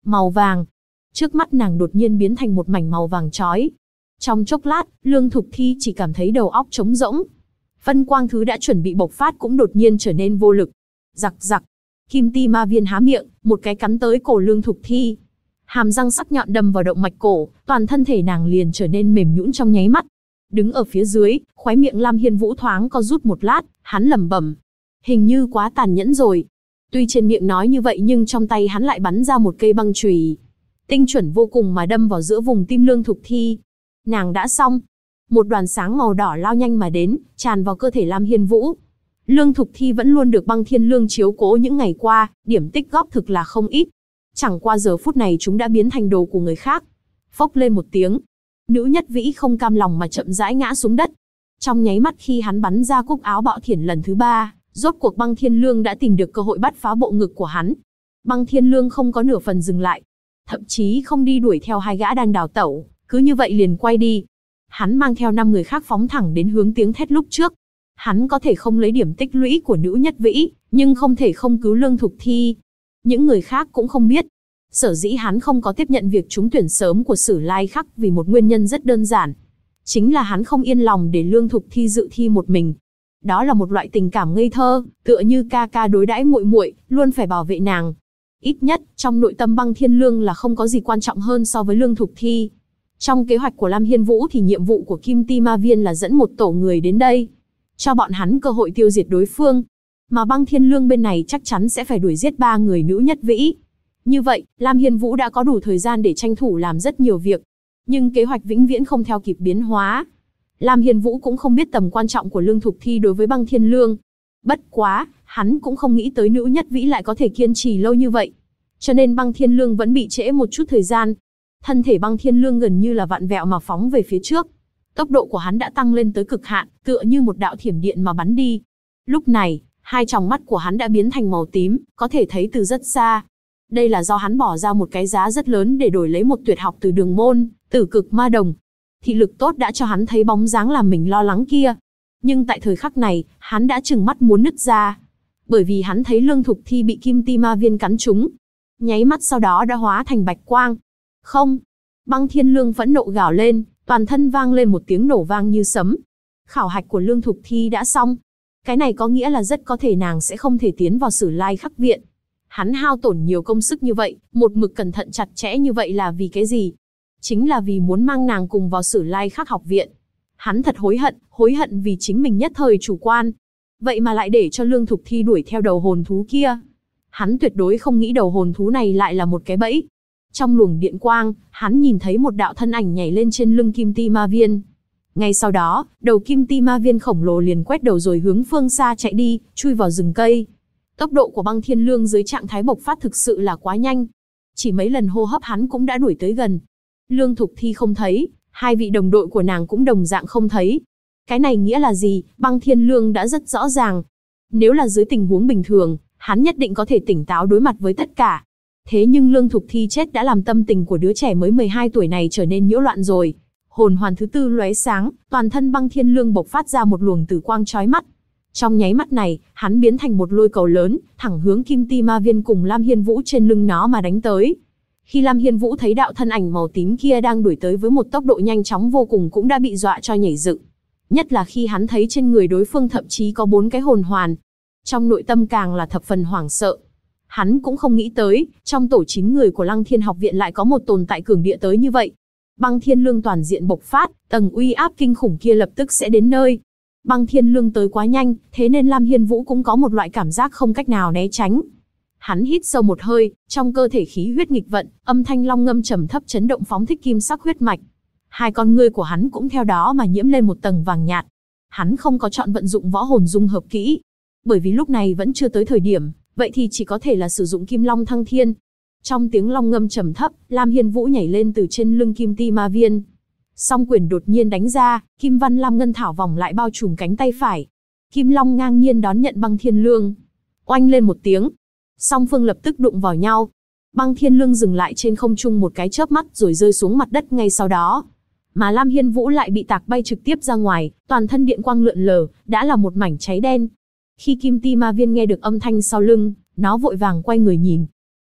màu vàng. Trước mắt nàng đột nhiên biến thành một mảnh màu vàng chói. Trong chốc lát, Lương Thục Thi chỉ cảm thấy đầu óc trống rỗng. Phân quang thứ đã chuẩn bị bộc phát cũng đột nhiên trở nên vô lực. Giặc giặc, Kim Ti Ma Viên há miệng, một cái cắn tới cổ Lương Thục Thi. Hàm răng sắc nhọn đâm vào động mạch cổ, toàn thân thể nàng liền trở nên mềm nhũn trong nháy mắt. Đứng ở phía dưới, khóe miệng Lam Hiên Vũ thoáng co rút một lát, hắn lẩm bẩm, hình như quá tàn nhẫn rồi. Tuy trên miệng nói như vậy nhưng trong tay hắn lại bắn ra một cây băng chùy, tinh chuẩn vô cùng mà đâm vào giữa vùng tim Lương Thục Thi. Nàng đã xong. Một đoàn sáng màu đỏ lao nhanh mà đến, tràn vào cơ thể Lam Hiên Vũ. Lương Thục Thi vẫn luôn được Băng Thiên Lương chiếu cố những ngày qua, điểm tích góp thực là không ít. Chẳng qua giờ phút này chúng đã biến thành đồ của người khác. Phốc lên một tiếng, Nữ Nhất Vĩ không cam lòng mà chậm rãi ngã xuống đất. Trong nháy mắt khi hắn bắn ra cúc áo bạo thiển lần thứ 3, rốt cuộc Băng Thiên Lương đã tìm được cơ hội bắt phá bộ ngực của hắn. Băng Thiên Lương không có nửa phần dừng lại, thậm chí không đi đuổi theo hai gã đang đào tẩu, cứ như vậy liền quay đi. Hắn mang theo 5 người khác phóng thẳng đến hướng tiếng thét lúc trước. Hắn có thể không lấy điểm tích lũy của Nữ Nhất Vĩ, nhưng không thể không cứu Lương Thục Thi. Những người khác cũng không biết. Sở dĩ hắn không có tiếp nhận việc trúng tuyển sớm của Sử Lai Khắc vì một nguyên nhân rất đơn giản. Chính là hắn không yên lòng để Lương Thục Thi dự thi một mình. Đó là một loại tình cảm ngây thơ, tựa như ca ca đối đãi muội muội, luôn phải bảo vệ nàng. Ít nhất, trong nội tâm Băng Thiên Lương là không có gì quan trọng hơn so với Lương Thục Thi. Trong kế hoạch của Lam Hiên Vũ thì nhiệm vụ của Kim Ti Ma Viên là dẫn một tổ người đến đây, cho bọn hắn cơ hội tiêu diệt đối phương. Mà Băng Thiên Lương bên này chắc chắn sẽ phải đuổi giết 3 người Nữ Nhất Vĩ. Như vậy, Lam Hiên Vũ đã có đủ thời gian để tranh thủ làm rất nhiều việc. Nhưng kế hoạch vĩnh viễn không theo kịp biến hóa. Lam Hiên Vũ cũng không biết tầm quan trọng của Lương Thục Thi đối với Băng Thiên Lương. Bất quá, hắn cũng không nghĩ tới Nữ Nhất Vĩ lại có thể kiên trì lâu như vậy. Cho nên Băng Thiên Lương vẫn bị trễ một chút thời gian. Thân thể Băng Thiên Lương gần như là vặn vẹo mà phóng về phía trước. Tốc độ của hắn đã tăng lên tới cực hạn, tựa như một đạo thiểm điện mà bắn đi. Lúc này, hai tròng mắt của hắn đã biến thành màu tím, có thể thấy từ rất xa. Đây là do hắn bỏ ra một cái giá rất lớn để đổi lấy một tuyệt học từ Đường Môn, Tử Cực Ma Đồng. Thị lực tốt đã cho hắn thấy bóng dáng làm mình lo lắng kia. Nhưng tại thời khắc này, hắn đã trừng mắt muốn nứt ra. Bởi vì hắn thấy Lương Thục Thi bị Kim Ti Ma Viên cắn trúng. Nháy mắt sau đó đã hóa thành bạch quang. Không! Băng Thiên Lương phẫn nộ gào lên, toàn thân vang lên một tiếng nổ vang như sấm. Khảo hạch của Lương Thục Thi đã xong. Cái này có nghĩa là rất có thể nàng sẽ không thể tiến vào Sử Lai Khắc viện. Hắn hao tổn nhiều công sức như vậy, một mực cẩn thận chặt chẽ như vậy là vì cái gì? Chính là vì muốn mang nàng cùng vào Sử Lai Khắc học viện. Hắn thật hối hận vì chính mình nhất thời chủ quan. Vậy mà lại để cho Lương Thục Thi đuổi theo đầu hồn thú kia. Hắn tuyệt đối không nghĩ đầu hồn thú này lại là một cái bẫy. Trong luồng điện quang, hắn nhìn thấy một đạo thân ảnh nhảy lên trên lưng Kim Ti Ma Viên. Ngay sau đó, đầu Kim Ti Ma Viên khổng lồ liền quét đầu rồi hướng phương xa chạy đi, chui vào rừng cây. Tốc độ của Băng Thiên Lương dưới trạng thái bộc phát thực sự là quá nhanh. Chỉ mấy lần hô hấp hắn cũng đã đuổi tới gần. Lương Thục Thi không thấy, hai vị đồng đội của nàng cũng đồng dạng không thấy. Cái này nghĩa là gì? Băng Thiên Lương đã rất rõ ràng. Nếu là dưới tình huống bình thường, hắn nhất định có thể tỉnh táo đối mặt với tất cả. Thế nhưng Lương Thục Thi chết đã làm tâm tình của đứa trẻ mới 12 tuổi này trở nên nhiễu loạn rồi. Hồn hoàn thứ 4 lóe sáng, toàn thân Băng Thiên Lương bộc phát ra một luồng tử quang chói mắt. Trong nháy mắt này, hắn biến thành một lôi cầu lớn, thẳng hướng Kim Ti Ma Viên cùng Lam Hiên Vũ trên lưng nó mà đánh tới. Khi Lam Hiên Vũ thấy đạo thân ảnh màu tím kia đang đuổi tới với một tốc độ nhanh chóng vô cùng cũng đã bị dọa cho nhảy dựng. Nhất là khi hắn thấy trên người đối phương thậm chí có 4 cái hồn hoàn. Trong nội tâm càng là thập phần hoảng sợ. Hắn cũng không nghĩ tới, trong tổ 9 người của Lăng Thiên học viện lại có một tồn tại cường địa tới như vậy. Băng Thiên Lương toàn diện bộc phát, tầng uy áp kinh khủng kia lập tức sẽ đến nơi. Băng Thiên Lương tới quá nhanh, thế nên Lam Hiên Vũ cũng có một loại cảm giác không cách nào né tránh. Hắn hít sâu một hơi, trong cơ thể khí huyết nghịch vận, âm thanh long ngâm trầm thấp chấn động phóng thích kim sắc huyết mạch. Hai con ngươi của hắn cũng theo đó mà nhiễm lên một tầng vàng nhạt. Hắn không có chọn vận dụng võ hồn dung hợp kỹ, bởi vì lúc này vẫn chưa tới thời điểm, vậy thì chỉ có thể là sử dụng Kim Long Thăng Thiên. Trong tiếng long ngâm trầm thấp, Lam Hiên Vũ nhảy lên từ trên lưng Kim Ti Ma Viên. Song quyền đột nhiên đánh ra, Kim Văn Lam Ngân Thảo vòng lại bao trùm cánh tay phải. Kim Long ngang nhiên đón nhận Băng Thiên Lương. Oanh lên một tiếng, song phương lập tức đụng vào nhau. Băng Thiên Lương dừng lại trên không trung một cái chớp mắt rồi rơi xuống mặt đất ngay sau đó. Mà Lam Hiên Vũ lại bị tạc bay trực tiếp ra ngoài, toàn thân điện quang lượn lờ, đã là một mảnh cháy đen. Khi Kim Ti Ma Viên nghe được âm thanh sau lưng, nó vội vàng quay người nhìn.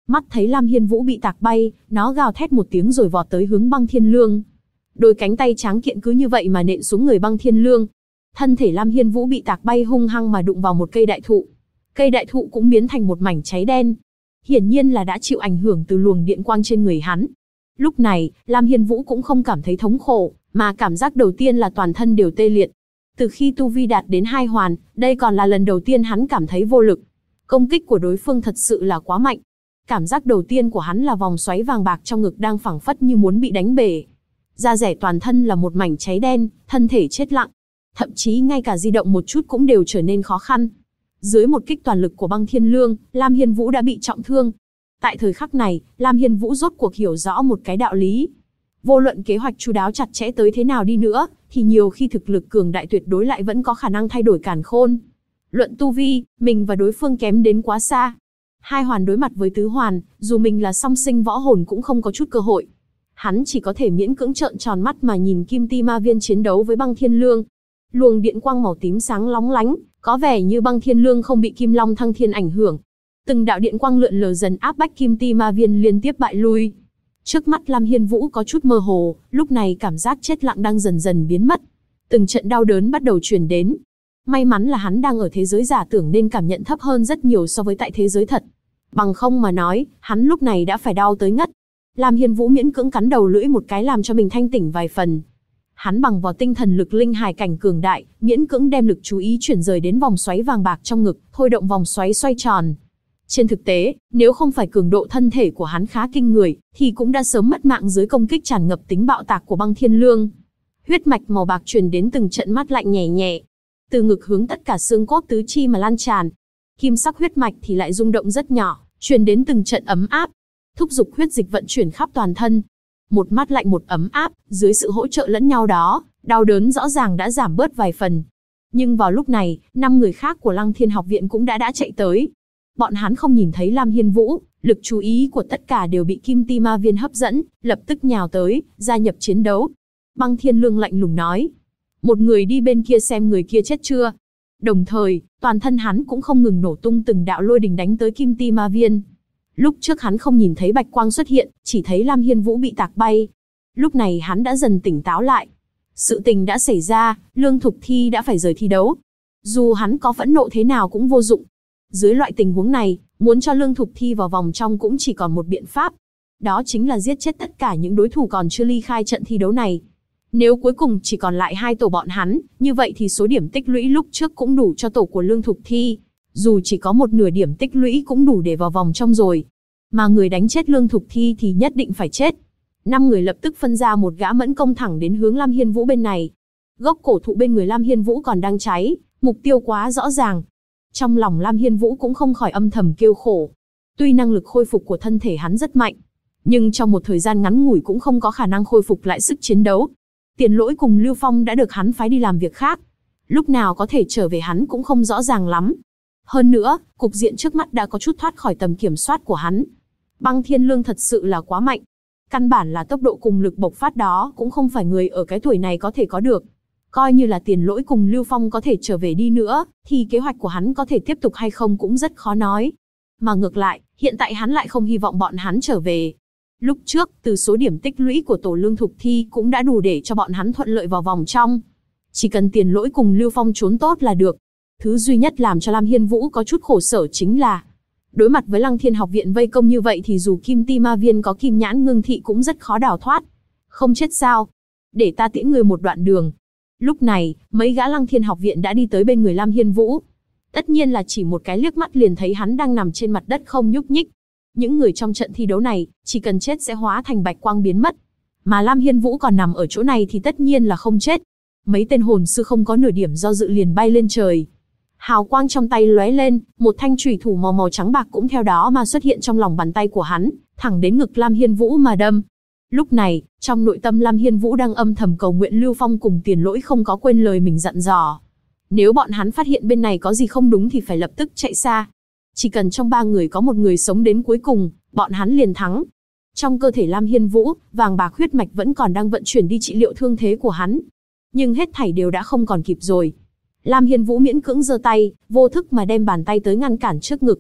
Mắt thấy Lam Hiên Vũ bị tạc bay, nó gào thét một tiếng rồi vọt tới hướng Băng Thiên Lương. Đôi cánh tay tráng kiện cứ như vậy mà nện xuống người Băng Thiên Lương. Thân thể Lam Hiên Vũ bị tạc bay hung hăng mà đụng vào một cây đại thụ. Cây đại thụ cũng biến thành một mảnh cháy đen. Hiển nhiên là đã chịu ảnh hưởng từ luồng điện quang trên người hắn. Lúc này, Lam Hiên Vũ cũng không cảm thấy thống khổ, mà cảm giác đầu tiên là toàn thân đều tê liệt. Từ khi tu vi đạt đến 2 hoàn, đây còn là lần đầu tiên hắn cảm thấy vô lực. Công kích của đối phương thật sự là quá mạnh. Cảm giác đầu tiên của hắn là vòng xoáy vàng bạc trong ngực đang phảng phất như muốn bị đánh bể. Da rẻ toàn thân là một mảnh cháy đen, thân thể chết lặng. Thậm chí ngay cả di động một chút cũng đều trở nên khó khăn. Dưới một kích toàn lực của Băng Thiên Lương, Lam Hiên Vũ đã bị trọng thương. Tại thời khắc này, Lam Hiên Vũ rốt cuộc hiểu rõ một cái đạo lý. Vô luận kế hoạch chu đáo chặt chẽ tới thế nào đi nữa, thì nhiều khi thực lực cường đại tuyệt đối lại vẫn có khả năng thay đổi càn khôn. Luận tu vi, mình và đối phương kém đến quá xa. 2 hoàn đối mặt với tứ hoàn, dù mình là song sinh võ hồn cũng không có chút cơ hội. Hắn chỉ có thể miễn cưỡng trợn tròn mắt mà nhìn Kim Ti Ma Viên chiến đấu với Băng Thiên Lương. Luồng điện quang màu tím sáng lóng lánh, có vẻ như Băng Thiên Lương không bị Kim Long Thăng Thiên ảnh hưởng. Từng đạo điện quang lượn lờ dần áp bách Kim Ti Ma Viên liên tiếp bại lui. Trước mắt Lam Hiên Vũ có chút mơ hồ, lúc này cảm giác chết lặng đang dần dần biến mất. Từng trận đau đớn bắt đầu truyền đến. May mắn là hắn đang ở thế giới giả tưởng nên cảm nhận thấp hơn rất nhiều so với tại thế giới thật. Bằng không mà nói, hắn lúc này đã phải đau tới ngất. Lam Hiên Vũ miễn cưỡng cắn đầu lưỡi một cái làm cho mình thanh tỉnh vài phần. Hắn bằng vào tinh thần lực linh hài cảnh cường đại, miễn cưỡng đem lực chú ý chuyển rời đến vòng xoáy vàng bạc trong ngực, thôi động vòng xoáy xoay tròn. Trên thực tế, nếu không phải cường độ thân thể của hắn khá kinh người, thì cũng đã sớm mất mạng dưới công kích tràn ngập tính bạo tạc của Băng Thiên Lương. Huyết mạch màu bạc truyền đến từng trận mát lạnh nhẹ nhẹ, từ ngực hướng tất cả xương cốt tứ chi mà lan tràn. Kim sắc huyết mạch thì lại rung động rất nhỏ, truyền đến từng trận ấm áp, thúc giục huyết dịch vận chuyển khắp toàn thân. Một mát lạnh một ấm áp, dưới sự hỗ trợ lẫn nhau đó, đau đớn rõ ràng đã giảm bớt vài phần. Nhưng vào lúc này, 5 người khác của Lăng Thiên học viện cũng đã chạy tới. Bọn hắn không nhìn thấy Lam Hiên Vũ, lực chú ý của tất cả đều bị Kim Ti Ma Viên hấp dẫn, lập tức nhào tới, gia nhập chiến đấu. Băng Thiên Lương lạnh lùng nói: "Một người đi bên kia xem người kia chết chưa." Đồng thời, toàn thân hắn cũng không ngừng nổ tung từng đạo lôi đình đánh tới Kim Ti Ma Viên. Lúc trước hắn không nhìn thấy bạch quang xuất hiện, chỉ thấy Lam Hiên Vũ bị tạc bay. Lúc này hắn đã dần tỉnh táo lại. Sự tình đã xảy ra, Lương Thục Thi đã phải rời thi đấu. Dù hắn có phẫn nộ thế nào cũng vô dụng. Dưới loại tình huống này, muốn cho Lương Thục Thi vào vòng trong cũng chỉ còn một biện pháp. Đó chính là giết chết tất cả những đối thủ còn chưa ly khai trận thi đấu này. Nếu cuối cùng chỉ còn lại 2 tổ bọn hắn, như vậy thì số điểm tích lũy lúc trước cũng đủ cho tổ của Lương Thục Thi. Dù chỉ có một nửa điểm tích lũy cũng đủ để vào vòng trong rồi. Mà người đánh chết Lương Thục Thi thì nhất định phải chết. 5 người lập tức phân ra một gã mẫn công thẳng đến hướng Lam Hiên Vũ bên này. Gốc cổ thụ bên người Lam Hiên Vũ còn đang cháy, mục tiêu quá rõ ràng. Trong lòng Lam Hiên Vũ cũng không khỏi âm thầm kêu khổ. Tuy năng lực khôi phục của thân thể hắn rất mạnh, nhưng trong một thời gian ngắn ngủi cũng không có khả năng khôi phục lại sức chiến đấu. Tiền Lỗi cùng Lưu Phong đã được hắn phái đi làm việc khác. Lúc nào có thể trở về hắn cũng không rõ ràng lắm. Hơn nữa, cục diện trước mắt đã có chút thoát khỏi tầm kiểm soát của hắn. Băng Thiên Lương thật sự là quá mạnh. Căn bản là tốc độ cùng lực bộc phát đó cũng không phải người ở cái tuổi này có thể có được. Coi như là Tiền Lỗi cùng Lưu Phong có thể trở về đi nữa, thì kế hoạch của hắn có thể tiếp tục hay không cũng rất khó nói. Mà ngược lại, hiện tại hắn lại không hy vọng bọn hắn trở về. Lúc trước, từ số điểm tích lũy của tổ Lương Thục Thi cũng đã đủ để cho bọn hắn thuận lợi vào vòng trong. Chỉ cần Tiền Lỗi cùng Lưu Phong trốn tốt là được. Thứ duy nhất làm cho Lam Hiên Vũ có chút khổ sở chính là đối mặt với Lăng Thiên học viện vây công như vậy thì dù Kim Ti Ma Viên có kim nhãn ngưng thị cũng rất khó đào thoát. Không chết sao? Để ta tiễn người một đoạn đường. Lúc này, mấy gã Lăng Thiên học viện đã đi tới bên người Lam Hiên Vũ. Tất nhiên là chỉ một cái liếc mắt liền thấy hắn đang nằm trên mặt đất không nhúc nhích. Những người trong trận thi đấu này, chỉ cần chết sẽ hóa thành bạch quang biến mất. Mà Lam Hiên Vũ còn nằm ở chỗ này thì tất nhiên là không chết. Mấy tên hồn sư không có nửa điểm do dự liền bay lên trời. Hào quang trong tay lóe lên, một thanh chùy thủ màu trắng bạc cũng theo đó mà xuất hiện trong lòng bàn tay của hắn, thẳng đến ngực Lam Hiên Vũ mà đâm. Lúc này, trong nội tâm Lam Hiên Vũ đang âm thầm cầu nguyện Lưu Phong cùng Tiền Lỗi không có quên lời mình dặn dò. Nếu bọn hắn phát hiện bên này có gì không đúng thì phải lập tức chạy xa. Chỉ cần trong 3 người có một người sống đến cuối cùng, bọn hắn liền thắng. Trong cơ thể Lam Hiên Vũ, vàng bạc huyết mạch vẫn còn đang vận chuyển đi trị liệu thương thế của hắn. Nhưng hết thảy đều đã không còn kịp rồi. Lam Hiên Vũ miễn cưỡng giơ tay, vô thức mà đem bàn tay tới ngăn cản trước ngực.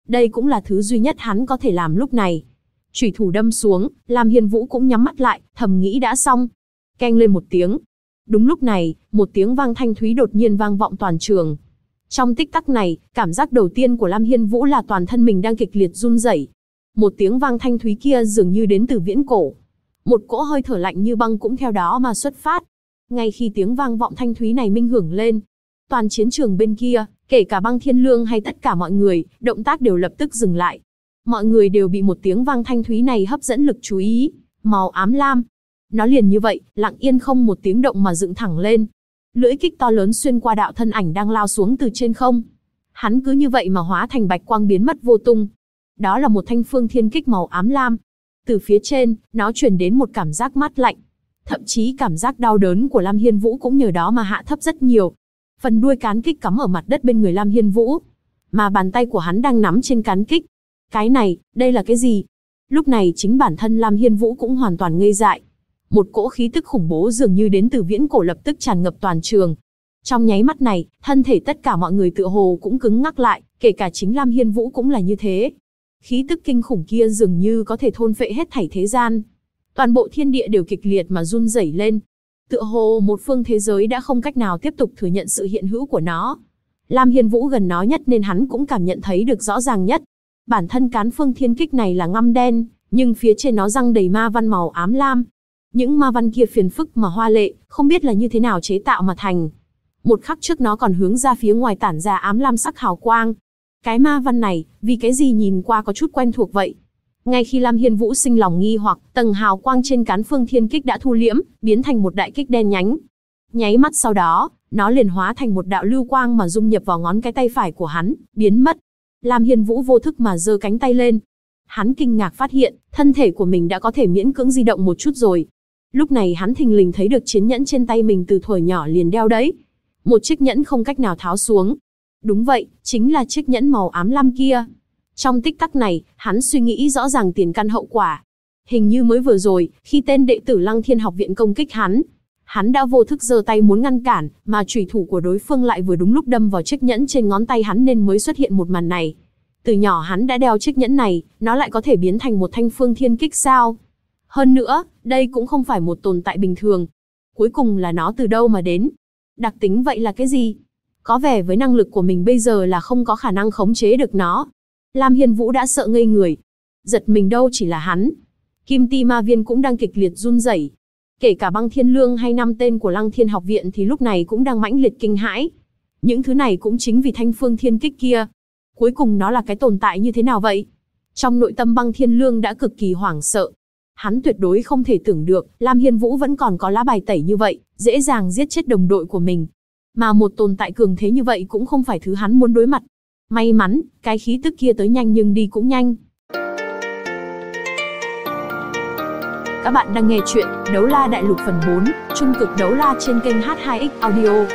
Đây cũng là thứ duy nhất hắn có thể làm lúc này. Chủy thủ đâm xuống, Lam Hiên Vũ cũng nhắm mắt lại, thầm nghĩ đã xong. Keng lên một tiếng. Đúng lúc này, một tiếng vang thanh thúy đột nhiên vang vọng toàn trường. Trong tích tắc này, cảm giác đầu tiên của Lam Hiên Vũ là toàn thân mình đang kịch liệt run rẩy. Một tiếng vang thanh thúy kia dường như đến từ viễn cổ. Một cỗ hơi thở lạnh như băng cũng theo đó mà xuất phát. Ngay khi tiếng vang vọng thanh thúy này minh hưởng lên, toàn chiến trường bên kia, kể cả Băng Thiên Lương hay tất cả mọi người, động tác đều lập tức dừng lại. Mọi người đều bị một tiếng vang thanh thúy này hấp dẫn lực chú ý. Màu ám lam. Nó liền như vậy, lặng yên không một tiếng động mà dựng thẳng lên. Lưỡi kích to lớn xuyên qua đạo thân ảnh đang lao xuống từ trên không. Hắn cứ như vậy mà hóa thành bạch quang biến mất vô tung. Đó là một thanh phương thiên kích màu ám lam. Từ phía trên, nó truyền đến một cảm giác mát lạnh. Thậm chí cảm giác đau đớn của Lam Hiên Vũ cũng nhờ đó mà hạ thấp rất nhiều. Phần đuôi cán kích cắm ở mặt đất bên người Lam Hiên Vũ, mà bàn tay của hắn đang nắm trên cán kích. Cái này, đây là cái gì? Lúc này chính bản thân Lam Hiên Vũ cũng hoàn toàn ngây dại. Một cỗ khí tức khủng bố dường như đến từ viễn cổ lập tức tràn ngập toàn trường. Trong nháy mắt này, thân thể tất cả mọi người tựa hồ cũng cứng ngắc lại, kể cả chính Lam Hiên Vũ cũng là như thế. Khí tức kinh khủng kia dường như có thể thôn phệ hết thảy thế gian. Toàn bộ thiên địa đều kịch liệt mà run rẩy lên. Tựa hồ một phương thế giới đã không cách nào tiếp tục thừa nhận sự hiện hữu của nó. Lam Hiên Vũ gần nó nhất nên hắn cũng cảm nhận thấy được rõ ràng nhất. Bản thân cán phương thiên kích này là ngăm đen, nhưng phía trên nó răng đầy ma văn màu ám lam. Những ma văn kia phiền phức mà hoa lệ, không biết là như thế nào chế tạo mà thành. Một khắc trước nó còn hướng ra phía ngoài tản ra ám lam sắc hào quang. Cái ma văn này, vì cái gì nhìn qua có chút quen thuộc vậy? Ngay khi Lam Hiên Vũ sinh lòng nghi hoặc, tầng hào quang trên cán phương thiên kích đã thu liễm, biến thành một đại kích đen nhánh. Nháy mắt sau đó, nó liền hóa thành một đạo lưu quang mà dung nhập vào ngón cái tay phải của hắn, biến mất. Lam Hiên Vũ vô thức mà giơ cánh tay lên. Hắn kinh ngạc phát hiện, thân thể của mình đã có thể miễn cưỡng di động một chút rồi. Lúc này hắn thình lình thấy được chiến nhẫn trên tay mình từ thuở nhỏ liền đeo đấy. Một chiếc nhẫn không cách nào tháo xuống. Đúng vậy, chính là chiếc nhẫn màu ám lam kia. Trong tích tắc này, hắn suy nghĩ rõ ràng tiền căn hậu quả. Hình như mới vừa rồi, khi tên đệ tử Lăng Thiên Học Viện công kích hắn đã vô thức giơ tay muốn ngăn cản, mà chủy thủ của đối phương lại vừa đúng lúc đâm vào chiếc nhẫn trên ngón tay hắn nên mới xuất hiện một màn này. Từ nhỏ hắn đã đeo chiếc nhẫn này, nó lại có thể biến thành một thanh phương thiên kích sao? Hơn nữa, đây cũng không phải một tồn tại bình thường. Cuối cùng là nó từ đâu mà đến? Đặc tính vậy là cái gì? Có vẻ với năng lực của mình bây giờ là không có khả năng khống chế được nó. Lam Hiên Vũ đã sợ ngây người. Giật mình đâu chỉ là hắn. Kim Ti Ma Viên cũng đang kịch liệt run rẩy. Kể cả Băng Thiên Lương hay 5 tên của Lăng Thiên Học Viện thì lúc này cũng đang mãnh liệt kinh hãi. Những thứ này cũng chính vì thanh phương thiên kích kia. Cuối cùng nó là cái tồn tại như thế nào vậy? Trong nội tâm Băng Thiên Lương đã cực kỳ hoảng sợ. Hắn tuyệt đối không thể tưởng được, Lam Hiên Vũ vẫn còn có lá bài tẩy như vậy, dễ dàng giết chết đồng đội của mình. Mà một tồn tại cường thế như vậy cũng không phải thứ hắn muốn đối mặt. May mắn, cái khí tức kia tới nhanh nhưng đi cũng nhanh. Các bạn đang nghe chuyện Đấu La Đại Lục phần 4, Trung cực đấu la trên kênh H2X Audio.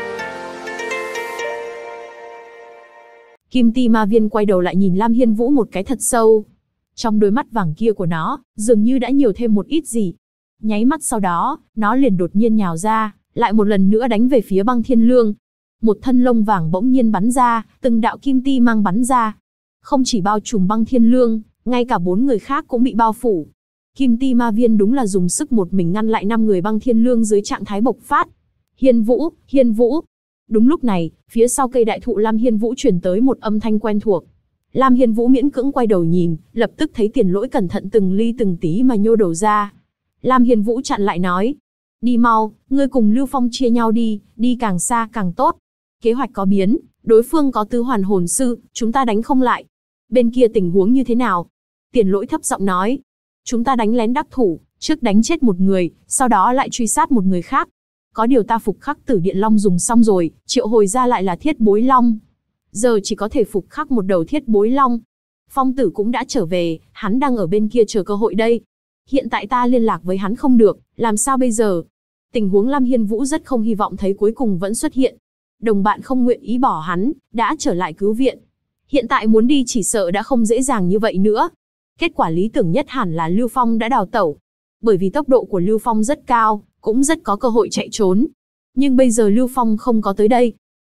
Kim Ti Ma Viên quay đầu lại nhìn Lam Hiên Vũ một cái thật sâu. Trong đôi mắt vàng kia của nó, dường như đã nhiều thêm một ít gì. Nháy mắt sau đó, nó liền đột nhiên nhào ra, lại một lần nữa đánh về phía Băng Thiên Lương. Một thân lông vàng bỗng nhiên bắn ra, từng đạo kim ti mang bắn ra. Không chỉ bao trùm Băng Thiên Lương, ngay cả 4 người khác cũng bị bao phủ. Kim Ti Ma Viên đúng là dùng sức một mình ngăn lại 5 người Băng Thiên Lương dưới trạng thái bộc phát. Hiên Vũ, Hiên Vũ. Đúng lúc này, phía sau cây đại thụ Lam Hiên Vũ truyền tới một âm thanh quen thuộc. Lam Hiên Vũ miễn cưỡng quay đầu nhìn, lập tức thấy Tiền Lỗi cẩn thận từng ly từng tí mà nhô đầu ra. Lam Hiên Vũ chặn lại nói. Đi mau, ngươi cùng Lưu Phong chia nhau đi, đi càng xa càng tốt. Kế hoạch có biến, đối phương có tứ hoàn hồn sư, chúng ta đánh không lại. Bên kia tình huống như thế nào? Tiền Lỗi thấp giọng nói. Chúng ta đánh lén đắc thủ, trước đánh chết một người, sau đó lại truy sát một người khác. Có điều ta phục khắc Tử Điện Long dùng xong rồi, triệu hồi ra lại là Thiết Bối Long. Giờ chỉ có thể phục khắc một đầu Thiết Bối Long. Phong Tử cũng đã trở về, hắn đang ở bên kia chờ cơ hội đây. Hiện tại ta liên lạc với hắn không được, làm sao bây giờ? Tình huống Lam Hiên Vũ rất không hy vọng thấy cuối cùng vẫn xuất hiện. Đồng bạn không nguyện ý bỏ hắn, đã trở lại cứu viện. Hiện tại muốn đi chỉ sợ đã không dễ dàng như vậy nữa. Kết quả lý tưởng nhất hẳn là Lưu Phong đã đào tẩu. Bởi vì tốc độ của Lưu Phong rất cao, cũng rất có cơ hội chạy trốn. Nhưng bây giờ Lưu Phong không có tới đây.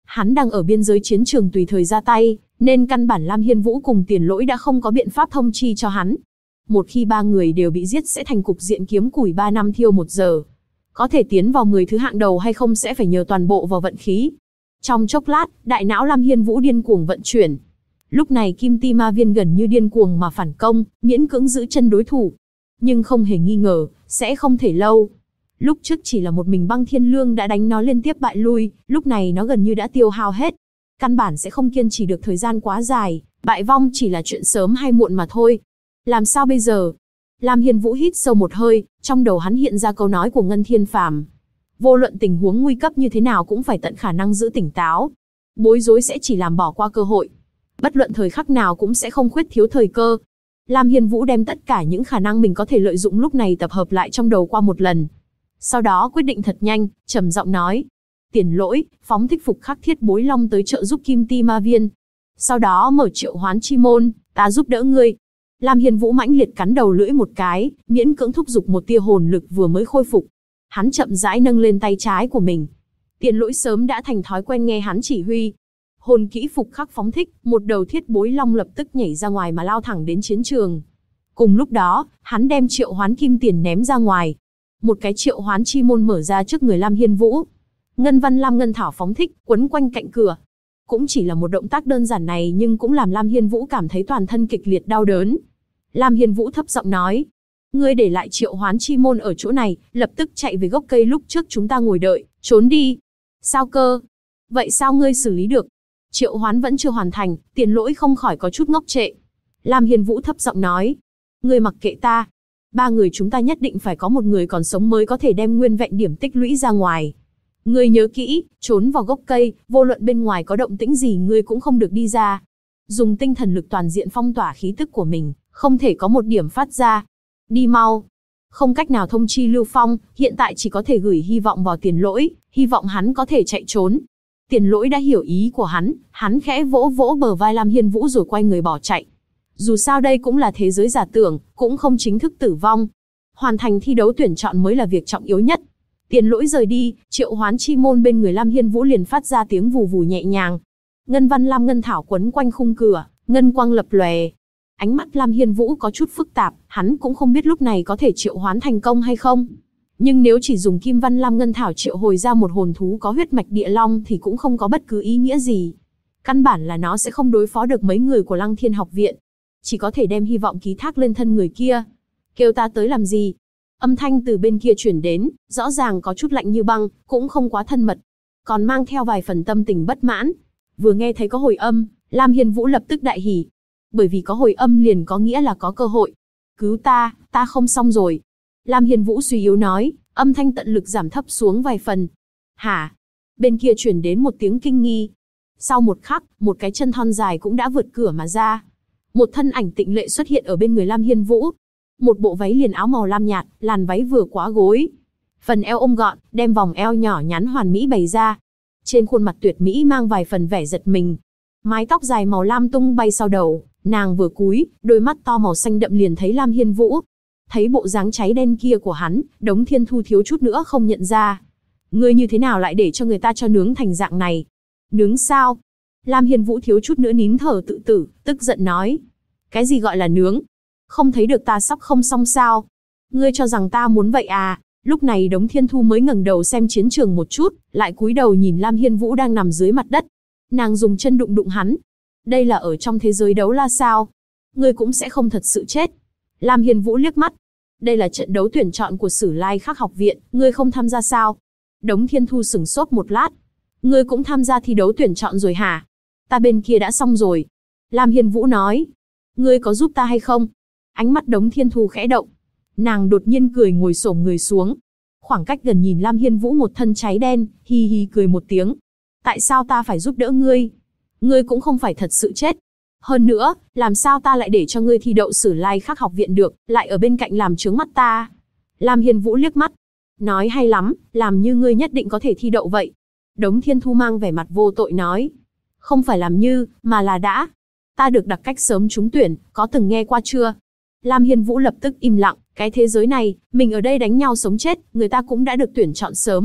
Hắn đang ở biên giới chiến trường tùy thời ra tay, nên căn bản Lam Hiên Vũ cùng Tiền Lỗi đã không có biện pháp thông chi cho hắn. Một khi ba người đều bị giết sẽ thành cục diện kiếm củi 3 năm thiêu 1 giờ. Có thể tiến vào 10 thứ hạng đầu hay không sẽ phải nhờ toàn bộ vào vận khí. Trong chốc lát, đại não Lam Hiên Vũ điên cuồng vận chuyển. Lúc này Kim Ti Ma Viên gần như điên cuồng mà phản công, miễn cưỡng giữ chân đối thủ. Nhưng không hề nghi ngờ, sẽ không thể lâu. Lúc trước chỉ là một mình Băng Thiên Lương đã đánh nó liên tiếp bại lui, lúc này nó gần như đã tiêu hao hết. Căn bản sẽ không kiên trì được thời gian quá dài, bại vong chỉ là chuyện sớm hay muộn mà thôi. Làm sao bây giờ? Lam Hiên Vũ hít sâu một hơi, trong đầu hắn hiện ra câu nói của Ngân Thiên Phàm. Vô luận tình huống nguy cấp như thế nào cũng phải tận khả năng giữ tỉnh táo. Bối rối sẽ chỉ làm bỏ qua cơ hội. Bất luận thời khắc nào cũng sẽ không khuyết thiếu thời cơ. Lam Hiên Vũ đem tất cả những khả năng mình có thể lợi dụng lúc này tập hợp lại trong đầu qua một lần. Sau đó quyết định thật nhanh, trầm giọng nói. Tiền Lỗi, phóng thích phục khắc thiết bối long tới trợ giúp Kim Ti Ma Viên. Sau đó mở triệu hoán chi môn, ta giúp đỡ ngươi. Lam Hiên Vũ mãnh liệt cắn đầu lưỡi một cái, miễn cưỡng thúc giục một tia hồn lực vừa mới khôi phục. Hắn chậm rãi nâng lên tay trái của mình. Tiền Lỗi sớm đã thành thói quen nghe hắn chỉ huy. Hồn kỹ phục khắc phóng thích, một đầu thiết bối long lập tức nhảy ra ngoài mà lao thẳng đến chiến trường. Cùng lúc đó, hắn đem triệu hoán kim tiền ném ra ngoài. Một cái triệu hoán chi môn mở ra trước người Lam Hiên Vũ. Ngân văn lam ngân thảo phóng thích, quấn quanh cạnh cửa. Cũng chỉ là một động tác đơn giản này nhưng cũng làm Lam Hiên Vũ cảm thấy toàn thân kịch liệt đau đớn. Lam Hiên Vũ thấp giọng nói. Ngươi để lại triệu hoán chi môn ở chỗ này, lập tức chạy về gốc cây lúc trước chúng ta ngồi đợi, trốn đi. Sao cơ? Vậy sao ngươi xử lý được? Triệu hoán vẫn chưa hoàn thành, Tiền Lỗi không khỏi có chút ngốc trệ. Lam Hiên Vũ thấp giọng nói. Ngươi mặc kệ ta. 3 người chúng ta nhất định phải có một người còn sống mới có thể đem nguyên vẹn điểm tích lũy ra ngoài. Ngươi nhớ kỹ, trốn vào gốc cây, vô luận bên ngoài có động tĩnh gì ngươi cũng không được đi ra. Dùng tinh thần lực toàn diện phong tỏa khí tức của mình, không thể có một điểm phát ra. Đi mau. Không cách nào thông chi Lưu Phong, hiện tại chỉ có thể gửi hy vọng vào Tiền Lỗi, hy vọng hắn có thể chạy trốn. Tiền Lỗi đã hiểu ý của hắn khẽ vỗ vỗ bờ vai Lam Hiên Vũ rồi quay người bỏ chạy. Dù sao đây cũng là thế giới giả tưởng, cũng không chính thức tử vong. Hoàn thành thi đấu tuyển chọn mới là việc trọng yếu nhất. Tiền Lỗi rời đi, triệu hoán chi môn bên người Lam Hiên Vũ liền phát ra tiếng vù vù nhẹ nhàng. Ngân văn lam ngân thảo quấn quanh khung cửa, ngân quang lập lòe. Ánh mắt Lam Hiên Vũ có chút phức tạp, hắn cũng không biết lúc này có thể triệu hoán thành công hay không. Nhưng nếu chỉ dùng kim văn lam ngân thảo triệu hồi ra một hồn thú có huyết mạch địa long thì cũng không có bất cứ ý nghĩa gì. Căn bản là nó sẽ không đối phó được mấy người của Lăng Thiên học viện. Chỉ có thể đem hy vọng ký thác lên thân người kia. Kêu ta tới làm gì? Âm thanh từ bên kia chuyển đến, rõ ràng có chút lạnh như băng, cũng không quá thân mật. Còn mang theo vài phần tâm tình bất mãn. Vừa nghe thấy có hồi âm, Lam Hiên Vũ lập tức đại hỉ. Bởi vì có hồi âm liền có nghĩa là có cơ hội. Cứu ta không xong rồi. Lam Hiên Vũ suy yếu nói, âm thanh tận lực giảm thấp xuống vài phần. Hả? Bên kia chuyển đến một tiếng kinh nghi. Sau một khắc, một cái chân thon dài cũng đã vượt cửa mà ra. Một thân ảnh tịnh lệ xuất hiện ở bên người Lam Hiên Vũ. Một bộ váy liền áo màu lam nhạt, làn váy vừa quá gối. Phần eo ôm gọn, đem vòng eo nhỏ nhắn hoàn mỹ bày ra. Trên khuôn mặt tuyệt mỹ mang vài phần vẻ giật mình. Mái tóc dài màu lam tung bay sau đầu, nàng vừa cúi, đôi mắt to màu xanh đậm liền thấy Lam Hiên Vũ. Thấy bộ dáng cháy đen kia của hắn, Đống Thiên Thu thiếu chút nữa không nhận ra. Ngươi như thế nào lại để cho người ta cho nướng thành dạng này? Nướng sao? Lam Hiên Vũ thiếu chút nữa nín thở tự tử, tức giận nói. Cái gì gọi là nướng? Không thấy được ta sắp không xong sao? Ngươi cho rằng ta muốn vậy à? Lúc này Đống Thiên Thu mới ngẩng đầu xem chiến trường một chút, lại cúi đầu nhìn Lam Hiên Vũ đang nằm dưới mặt đất. Nàng dùng chân đụng đụng hắn. Đây là ở trong thế giới đấu la sao? Ngươi cũng sẽ không thật sự chết. Lam Hiên Vũ liếc mắt. Đây là trận đấu tuyển chọn của Sử Lai Khắc học viện, ngươi không tham gia sao? Đống Thiên Thu sửng sốt một lát. Ngươi cũng tham gia thi đấu tuyển chọn rồi hả? Ta bên kia đã xong rồi. Lam Hiên Vũ nói. Ngươi có giúp ta hay không? Ánh mắt Đống Thiên Thu khẽ động. Nàng đột nhiên cười ngồi xổm người xuống. Khoảng cách gần nhìn Lam Hiên Vũ một thân cháy đen, hi hi cười một tiếng. Tại sao ta phải giúp đỡ ngươi? Ngươi cũng không phải thật sự chết. Hơn nữa, làm sao ta lại để cho ngươi thi đậu Sử Lai Khắc học viện được, lại ở bên cạnh làm chướng mắt ta? Lam Hiên Vũ liếc mắt. Nói hay lắm, làm như ngươi nhất định có thể thi đậu vậy. Đống Thiên Thu mang vẻ mặt vô tội nói. Không phải làm như, mà là đã. Ta được đặc cách sớm trúng tuyển, có từng nghe qua chưa? Lam Hiên Vũ lập tức im lặng, cái thế giới này, mình ở đây đánh nhau sống chết, người ta cũng đã được tuyển chọn sớm.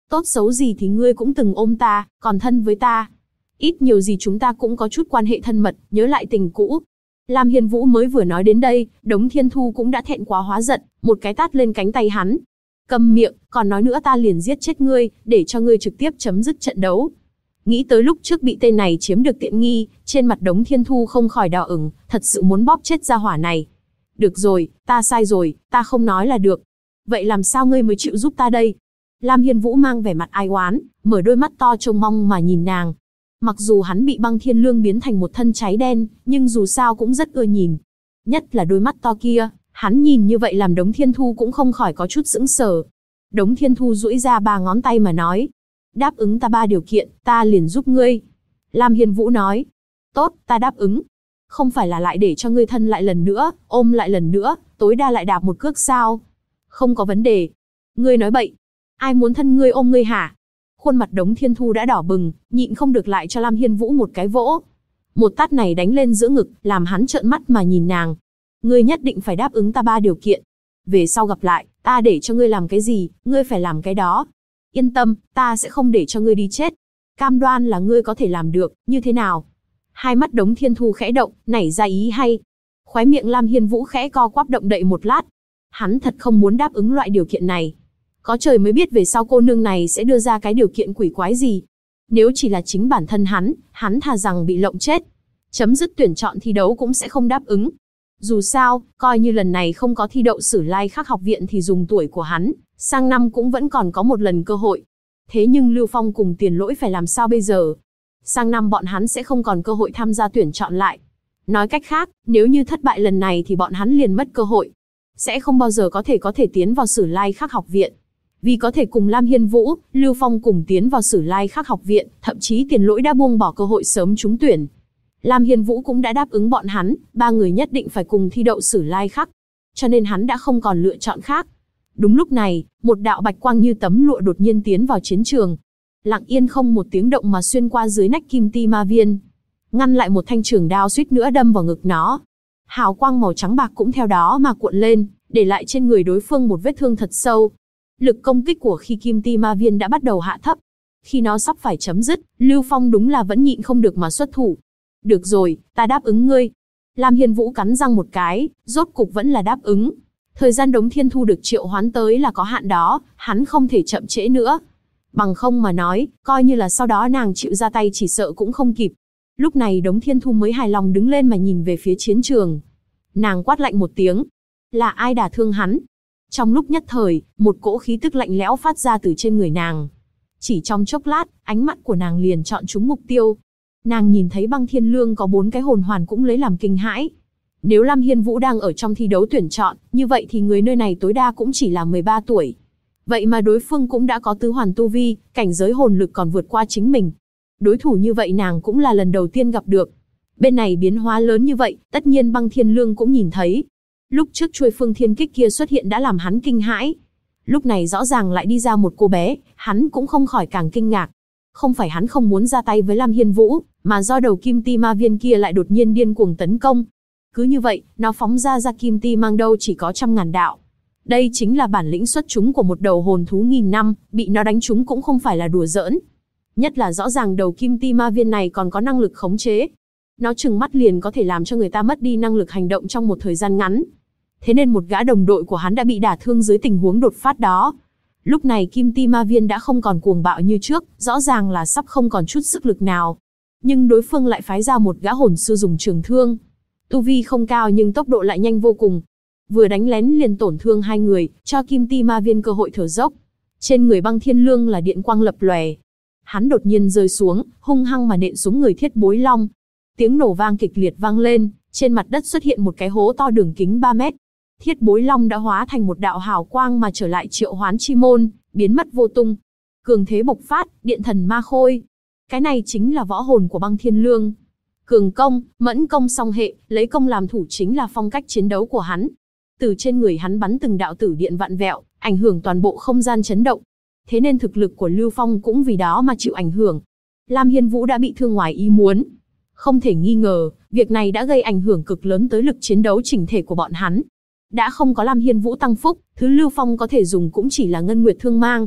Tốt xấu gì thì ngươi cũng từng ôm ta, còn thân với ta. Ít nhiều gì chúng ta cũng có chút quan hệ thân mật, nhớ lại tình cũ. Lam Hiên Vũ mới vừa nói đến đây, Đống Thiên Thu cũng đã thẹn quá hóa giận, một cái tát lên cánh tay hắn. Câm miệng, còn nói nữa ta liền giết chết ngươi, để cho ngươi trực tiếp chấm dứt trận đấu. Nghĩ tới lúc trước bị tên này chiếm được tiện nghi, trên mặt Đống Thiên Thu không khỏi đỏ ửng, thật sự muốn bóp chết gia hỏa này. Được rồi, ta sai rồi, ta không nói là được. Vậy làm sao ngươi mới chịu giúp ta đây? Lam Hiên Vũ mang vẻ mặt ai oán, mở đôi mắt to trông mong mà nhìn nàng. Mặc dù hắn bị băng thiên lương biến thành một thân cháy đen, nhưng dù sao cũng rất ưa nhìn. Nhất là đôi mắt to kia, hắn nhìn như vậy làm Đống Thiên Thu cũng không khỏi có chút sững sờ. Đống Thiên Thu duỗi ra 3 ngón tay mà nói. Đáp ứng ta 3 điều kiện, ta liền giúp ngươi. Lam Hiên Vũ nói. Tốt, ta đáp ứng. Không phải là lại để cho ngươi thân lại lần nữa, ôm lại lần nữa, tối đa lại đạp một cước sao? Không có vấn đề. Ngươi nói bậy. Ai muốn thân ngươi ôm ngươi hả? Khuôn mặt Đống Thiên Thu đã đỏ bừng, nhịn không được lại cho Lam Hiên Vũ một cái vỗ. Một tát này đánh lên giữa ngực, làm hắn trợn mắt mà nhìn nàng. Ngươi nhất định phải đáp ứng ta 3 điều kiện. Về sau gặp lại, ta để cho ngươi làm cái gì, ngươi phải làm cái đó. Yên tâm, ta sẽ không để cho ngươi đi chết. Cam đoan là ngươi có thể làm được, như thế nào? Hai mắt Đống Thiên Thu khẽ động, nảy ra ý hay. Khóe miệng Lam Hiên Vũ khẽ co quắp động đậy một lát. Hắn thật không muốn đáp ứng loại điều kiện này. Có trời mới biết về sau cô nương này sẽ đưa ra cái điều kiện quỷ quái gì. Nếu chỉ là chính bản thân hắn thà rằng bị lộng chết. Chấm dứt tuyển chọn thi đấu cũng sẽ không đáp ứng. Dù sao, coi như lần này không có thi đậu Sử Lai Khắc học viện thì dùng tuổi của hắn, sang năm cũng vẫn còn có một lần cơ hội. Thế nhưng Lưu Phong cùng Tiền Lỗi phải làm sao bây giờ? Sang năm bọn hắn sẽ không còn cơ hội tham gia tuyển chọn lại. Nói cách khác, nếu như thất bại lần này thì bọn hắn liền mất cơ hội. Sẽ không bao giờ có thể tiến vào Sử Lai Khắc học viện. Vì có thể cùng Lam Hiên Vũ, Lưu Phong cùng tiến vào Sử Lai Khắc học viện, thậm chí Tiền Lỗi đã buông bỏ cơ hội sớm trúng tuyển. Lam Hiên Vũ cũng đã đáp ứng bọn hắn, 3 người nhất định phải cùng thi đậu Sử Lai Khắc. Cho nên hắn đã không còn lựa chọn khác. Đúng lúc này, một đạo bạch quang như tấm lụa đột nhiên tiến vào chiến trường. Lặng yên không một tiếng động mà xuyên qua dưới nách Kim Ti Ma Viên. Ngăn lại một thanh trường đao suýt nữa đâm vào ngực nó. Hào quang màu trắng bạc cũng theo đó mà cuộn lên, để lại trên người đối phương một vết thương thật sâu. Lực công kích của khi Kim Ti Ma Viên đã bắt đầu hạ thấp. Khi nó sắp phải chấm dứt, Lưu Phong đúng là vẫn nhịn không được mà xuất thủ. Được rồi, ta đáp ứng ngươi. Lam Hiên Vũ cắn răng một cái, rốt cục vẫn là đáp ứng. Thời gian Đống Thiên Thu được triệu hoán tới là có hạn đó, hắn không thể chậm trễ nữa. Bằng không mà nói, coi như là sau đó nàng chịu ra tay chỉ sợ cũng không kịp. Lúc này Đống Thiên Thu mới hài lòng đứng lên mà nhìn về phía chiến trường. Nàng quát lạnh một tiếng. Là ai đả thương hắn? Trong lúc nhất thời, một cỗ khí tức lạnh lẽo phát ra từ trên người nàng. Chỉ trong chốc lát, ánh mắt của nàng liền chọn trúng mục tiêu. Nàng nhìn thấy Băng Thiên Lương có 4 cái hồn hoàn cũng lấy làm kinh hãi. Nếu Lam Hiên Vũ đang ở trong thi đấu tuyển chọn, như vậy thì người nơi này tối đa cũng chỉ là 13 tuổi. Vậy mà đối phương cũng đã có tứ hoàn tu vi, cảnh giới hồn lực còn vượt qua chính mình. Đối thủ như vậy nàng cũng là lần đầu tiên gặp được. Bên này biến hóa lớn như vậy, tất nhiên Băng Thiên Lương cũng nhìn thấy. Lúc trước chuôi phương thiên kích kia xuất hiện đã làm hắn kinh hãi. Lúc này rõ ràng lại đi ra một cô bé, hắn cũng không khỏi càng kinh ngạc. Không phải hắn không muốn ra tay với Lam Hiên Vũ, mà do đầu Kim Ti Ma Viên kia lại đột nhiên điên cuồng tấn công. Cứ như vậy, nó phóng ra Kim Ti mang đâu chỉ có 100.000 đạo. Đây chính là bản lĩnh xuất chúng của một đầu hồn thú nghìn năm, bị nó đánh trúng cũng không phải là đùa giỡn. Nhất là rõ ràng đầu Kim Ti Ma Viên này còn có năng lực khống chế. Nó chừng mắt liền có thể làm cho người ta mất đi năng lực hành động trong một thời gian ngắn. Thế nên một gã đồng đội của hắn đã bị đả thương dưới tình huống đột phát đó. Lúc này Kim Ti Ma Viên đã không còn cuồng bạo như trước, rõ ràng là sắp không còn chút sức lực nào. Nhưng đối phương lại phái ra một gã hồn sư dùng trường thương. Tu vi không cao nhưng tốc độ lại nhanh vô cùng. Vừa đánh lén liền tổn thương 2 người, cho Kim Ti Ma Viên cơ hội thở dốc. Trên người Băng Thiên Lương là điện quang lập lòe. Hắn đột nhiên rơi xuống, hung hăng mà nện xuống người Thiết Bối Long. Tiếng nổ vang kịch liệt vang lên, trên mặt đất xuất hiện một cái hố to đường kính 3 mét. Thiết Bối Long đã hóa thành một đạo hào quang mà trở lại triệu hoán chi môn, biến mất vô tung. Cường thế bộc phát, điện thần ma khôi. Cái này chính là võ hồn của Băng Thiên Lương. Cường công, mẫn công song hệ, lấy công làm thủ chính là phong cách chiến đấu của hắn. Từ trên người hắn bắn từng đạo tử điện vạn vẹo, ảnh hưởng toàn bộ không gian chấn động. Thế nên thực lực của Lưu Phong cũng vì đó mà chịu ảnh hưởng. Lam Hiên Vũ đã bị thương ngoài ý muốn. Không thể nghi ngờ, việc này đã gây ảnh hưởng cực lớn tới lực chiến đấu chỉnh thể của bọn hắn. Đã không có Lam Hiên Vũ tăng phúc, thứ Lưu Phong có thể dùng cũng chỉ là Ngân Nguyệt Thương Mang.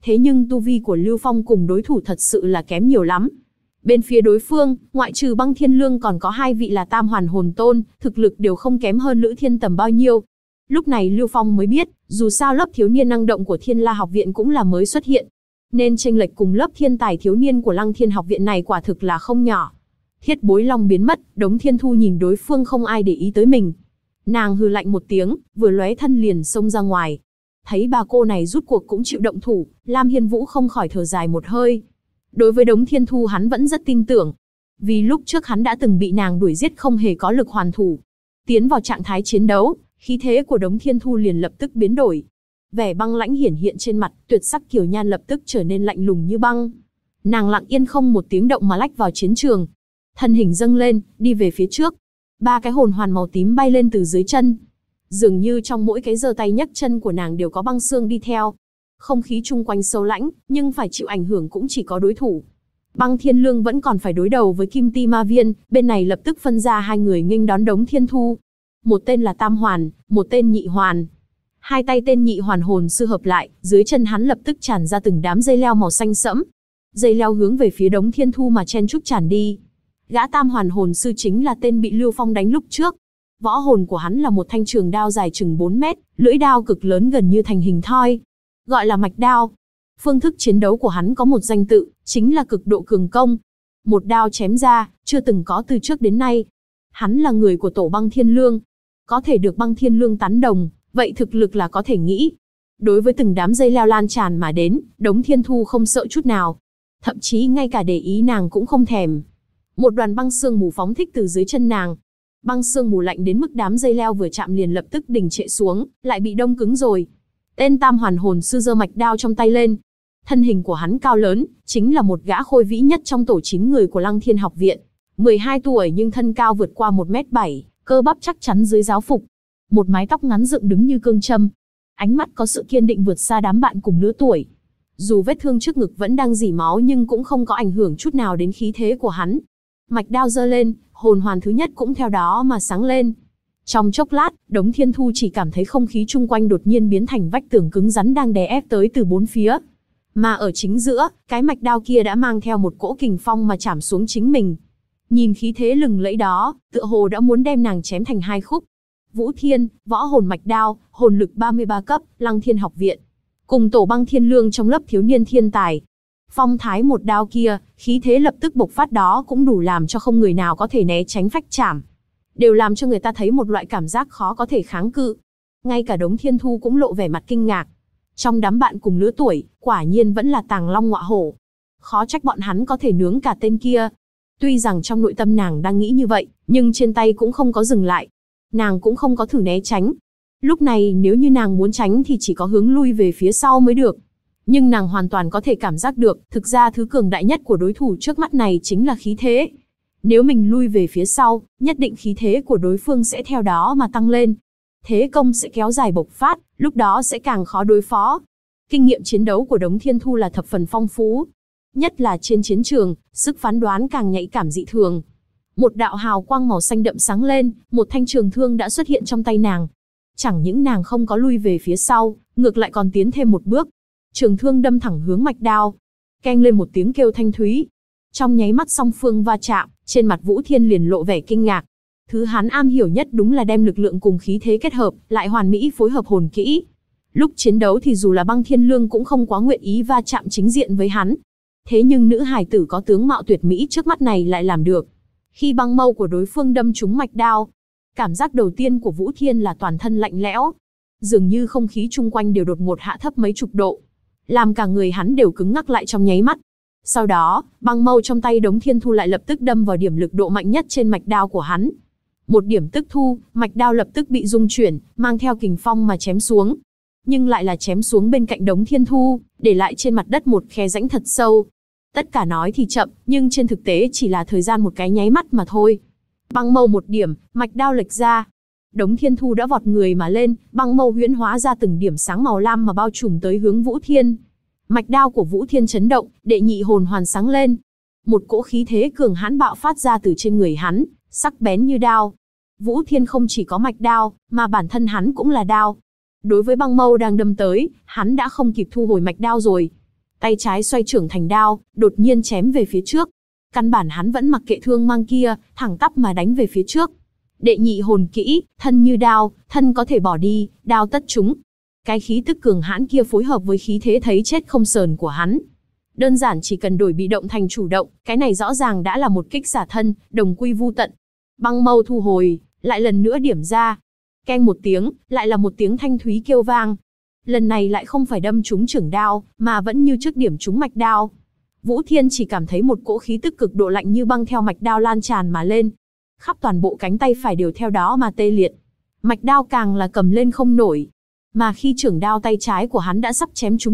Thế nhưng tu vi của Lưu Phong cùng đối thủ thật sự là kém nhiều lắm. Bên phía đối phương, ngoại trừ Băng Thiên Lương còn có hai vị là Tam Hoàn Hồn Tôn, thực lực đều không kém hơn Lữ Thiên Tầm bao nhiêu. Lúc này Lưu Phong mới biết, dù sao lớp thiếu niên năng động của Thiên La học viện cũng là mới xuất hiện, nên chênh lệch cùng lớp thiên tài thiếu niên của Lăng Thiên học viện này quả thực là không nhỏ. Thiết Bối Long biến mất, Đống Thiên Thu nhìn đối phương không ai để ý tới mình. Nàng hừ lạnh một tiếng, vừa lóe thân liền xông ra ngoài. Thấy bà cô này rút cuộc cũng chịu động thủ, Lam Hiên Vũ không khỏi thở dài một hơi. Đối với Đống Thiên Thu hắn vẫn rất tin tưởng. Vì lúc trước hắn đã từng bị nàng đuổi giết không hề có lực hoàn thủ. Tiến vào trạng thái chiến đấu, khí thế của Đống Thiên Thu liền lập tức biến đổi. Vẻ băng lãnh hiển hiện trên mặt, tuyệt sắc kiều nhan lập tức trở nên lạnh lùng như băng. Nàng lặng yên không một tiếng động mà lách vào chiến trường. Thân hình dâng lên, đi về phía trước. Ba cái hồn hoàn màu tím bay lên từ dưới chân. Dường như trong mỗi cái giơ tay nhấc chân của nàng đều có băng xương đi theo. Không khí chung quanh sâu lãnh, nhưng phải chịu ảnh hưởng cũng chỉ có đối thủ. Băng Thiên Lương vẫn còn phải đối đầu với Kim Ti Ma Viên, bên này lập tức phân ra hai người nghênh đón Đống Thiên Thu. Một tên là Tam Hoàn, một tên Nhị Hoàn. Hai tay tên Nhị Hoàn hồn sư hợp lại, dưới chân hắn lập tức tràn ra từng đám dây leo màu xanh sẫm. Dây leo hướng về phía Đống Thiên Thu mà chen chúc tràn đi. Gã Tam Hoàn hồn sư chính là tên bị Lưu Phong đánh lúc trước. Võ hồn của hắn là một thanh trường đao dài chừng 4 mét, lưỡi đao cực lớn gần như thành hình thoi. Gọi là mạch đao. Phương thức chiến đấu của hắn có một danh tự, chính là cực độ cường công. Một đao chém ra, chưa từng có từ trước đến nay. Hắn là người của tổ Băng Thiên Lương. Có thể được Băng Thiên Lương tán đồng, vậy thực lực là có thể nghĩ. Đối với từng đám dây leo lan tràn mà đến, Đống Thiên Thu không sợ chút nào. Thậm chí ngay cả để ý nàng cũng không thèm. Một đoàn băng sương mù phóng thích từ dưới chân nàng. Băng sương mù lạnh đến mức đám dây leo vừa chạm liền lập tức đình trệ xuống, lại bị đông cứng rồi. Tên Tam Hoàn hồn sư giơ mạch đao trong tay lên. Thân hình của hắn cao lớn, chính là một gã khôi vĩ nhất trong tổ 9 người của Lăng Thiên học viện. 12 tuổi nhưng thân cao vượt qua 1m7, cơ bắp chắc chắn dưới giáo phục. Một mái tóc ngắn dựng đứng như cương châm. Ánh mắt có sự kiên định vượt xa đám bạn cùng lứa tuổi. Dù vết thương trước ngực vẫn đang rỉ máu nhưng cũng không có ảnh hưởng chút nào đến khí thế của hắn. Mạch đao giơ lên, hồn hoàn thứ nhất cũng theo đó mà sáng lên. Trong chốc lát, Đống Thiên Thu chỉ cảm thấy không khí chung quanh đột nhiên biến thành vách tường cứng rắn đang đè ép tới từ bốn phía. Mà ở chính giữa, cái mạch đao kia đã mang theo một cỗ kình phong mà chạm xuống chính mình. Nhìn khí thế lừng lẫy đó, tựa hồ đã muốn đem nàng chém thành hai khúc. Vũ Thiên, võ hồn mạch đao, hồn lực 33 cấp, Lăng Thiên học viện. Cùng tổ Băng Thiên Lương trong lớp thiếu niên thiên tài. Phong thái một đao kia, khí thế lập tức bộc phát đó cũng đủ làm cho không người nào có thể né tránh phách chạm. Đều làm cho người ta thấy một loại cảm giác khó có thể kháng cự. Ngay cả Đống Thiên Thu cũng lộ vẻ mặt kinh ngạc. Trong đám bạn cùng lứa tuổi, quả nhiên vẫn là tàng long ngọa hổ. Khó trách bọn hắn có thể nướng cả tên kia. Tuy rằng trong nội tâm nàng đang nghĩ như vậy, nhưng trên tay cũng không có dừng lại. Nàng cũng không có thử né tránh. Lúc này nếu như nàng muốn tránh thì chỉ có hướng lui về phía sau mới được. Nhưng nàng hoàn toàn có thể cảm giác được, thực ra thứ cường đại nhất của đối thủ trước mắt này chính là khí thế. Nếu mình lui về phía sau, nhất định khí thế của đối phương sẽ theo đó mà tăng lên. Thế công sẽ kéo dài bộc phát, lúc đó sẽ càng khó đối phó. Kinh nghiệm chiến đấu của Đống Thiên Thu là thập phần phong phú. Nhất là trên chiến trường, sức phán đoán càng nhạy cảm dị thường. Một đạo hào quang màu xanh đậm sáng lên, một thanh trường thương đã xuất hiện trong tay nàng. Chẳng những nàng không có lui về phía sau, ngược lại còn tiến thêm một bước. Trường thương đâm thẳng hướng mạch đao. Keng lên một tiếng kêu thanh thúy. Trong nháy mắt song phương va chạm, trên mặt Vũ Thiên liền lộ vẻ kinh ngạc. Thứ hắn am hiểu nhất đúng là đem lực lượng cùng khí thế kết hợp, lại hoàn mỹ phối hợp hồn kỹ. Lúc chiến đấu thì dù là Băng Thiên Lương cũng không quá nguyện ý va chạm chính diện với hắn. Thế nhưng nữ hài tử có tướng mạo tuyệt mỹ trước mắt này lại làm được. Khi băng mâu của đối phương đâm trúng mạch đao, cảm giác đầu tiên của Vũ Thiên là toàn thân lạnh lẽo. Dường như không khí chung quanh đều đột ngột hạ thấp mấy chục độ. Làm cả người hắn đều cứng ngắc lại trong nháy mắt. Sau đó, băng mâu trong tay Đống Thiên Thu lại lập tức đâm vào điểm lực độ mạnh nhất trên mạch đao của hắn. Một điểm tức thu, mạch đao lập tức bị rung chuyển, mang theo kình phong mà chém xuống. Nhưng lại là chém xuống bên cạnh Đống Thiên Thu, để lại trên mặt đất một khe rãnh thật sâu. Tất cả nói thì chậm, nhưng trên thực tế chỉ là thời gian một cái nháy mắt mà thôi. Băng mâu một điểm, mạch đao lệch ra. Đống Thiên Thu đã vọt người mà lên, băng mâu huyễn hóa ra từng điểm sáng màu lam mà bao trùm tới hướng Vũ Thiên. Mạch đao của Vũ Thiên chấn động, đệ nhị hồn hoàn sáng lên. Một cỗ khí thế cường hãn bạo phát ra từ trên người hắn, sắc bén như đao. Vũ Thiên không chỉ có mạch đao, mà bản thân hắn cũng là đao. Đối với băng mâu đang đâm tới, hắn đã không kịp thu hồi mạch đao rồi. tay trái xoay trưởng thành đao, đột nhiên chém về phía trước. Căn bản hắn vẫn mặc kệ thương mang kia, thẳng tắp mà đánh về phía trước. Đệ nhị hồn kỹ, thân như đao, thân có thể bỏ đi, đao tất trúng. Cái khí tức cường hãn kia phối hợp với khí thế thấy chết không sờn của hắn. Đơn giản chỉ cần đổi bị động thành chủ động, cái này rõ ràng đã là một kích xả thân, đồng quy vu tận. Băng mâu thu hồi, lại lần nữa điểm ra. Keng một tiếng, lại là một tiếng thanh thúy kêu vang. Lần này lại không phải đâm trúng trưởng đao, mà vẫn như trước điểm trúng mạch đao. Vũ Thiên chỉ cảm thấy một cỗ khí tức cực độ lạnh như băng theo mạch đao lan tràn mà lên. Khắp toàn bộ cánh tay phải đều theo đó mà tê liệt. Mạch đao càng là cầm lên không nổi. Mà khi trưởng đao tay trái của hắn đã sắp chém trúng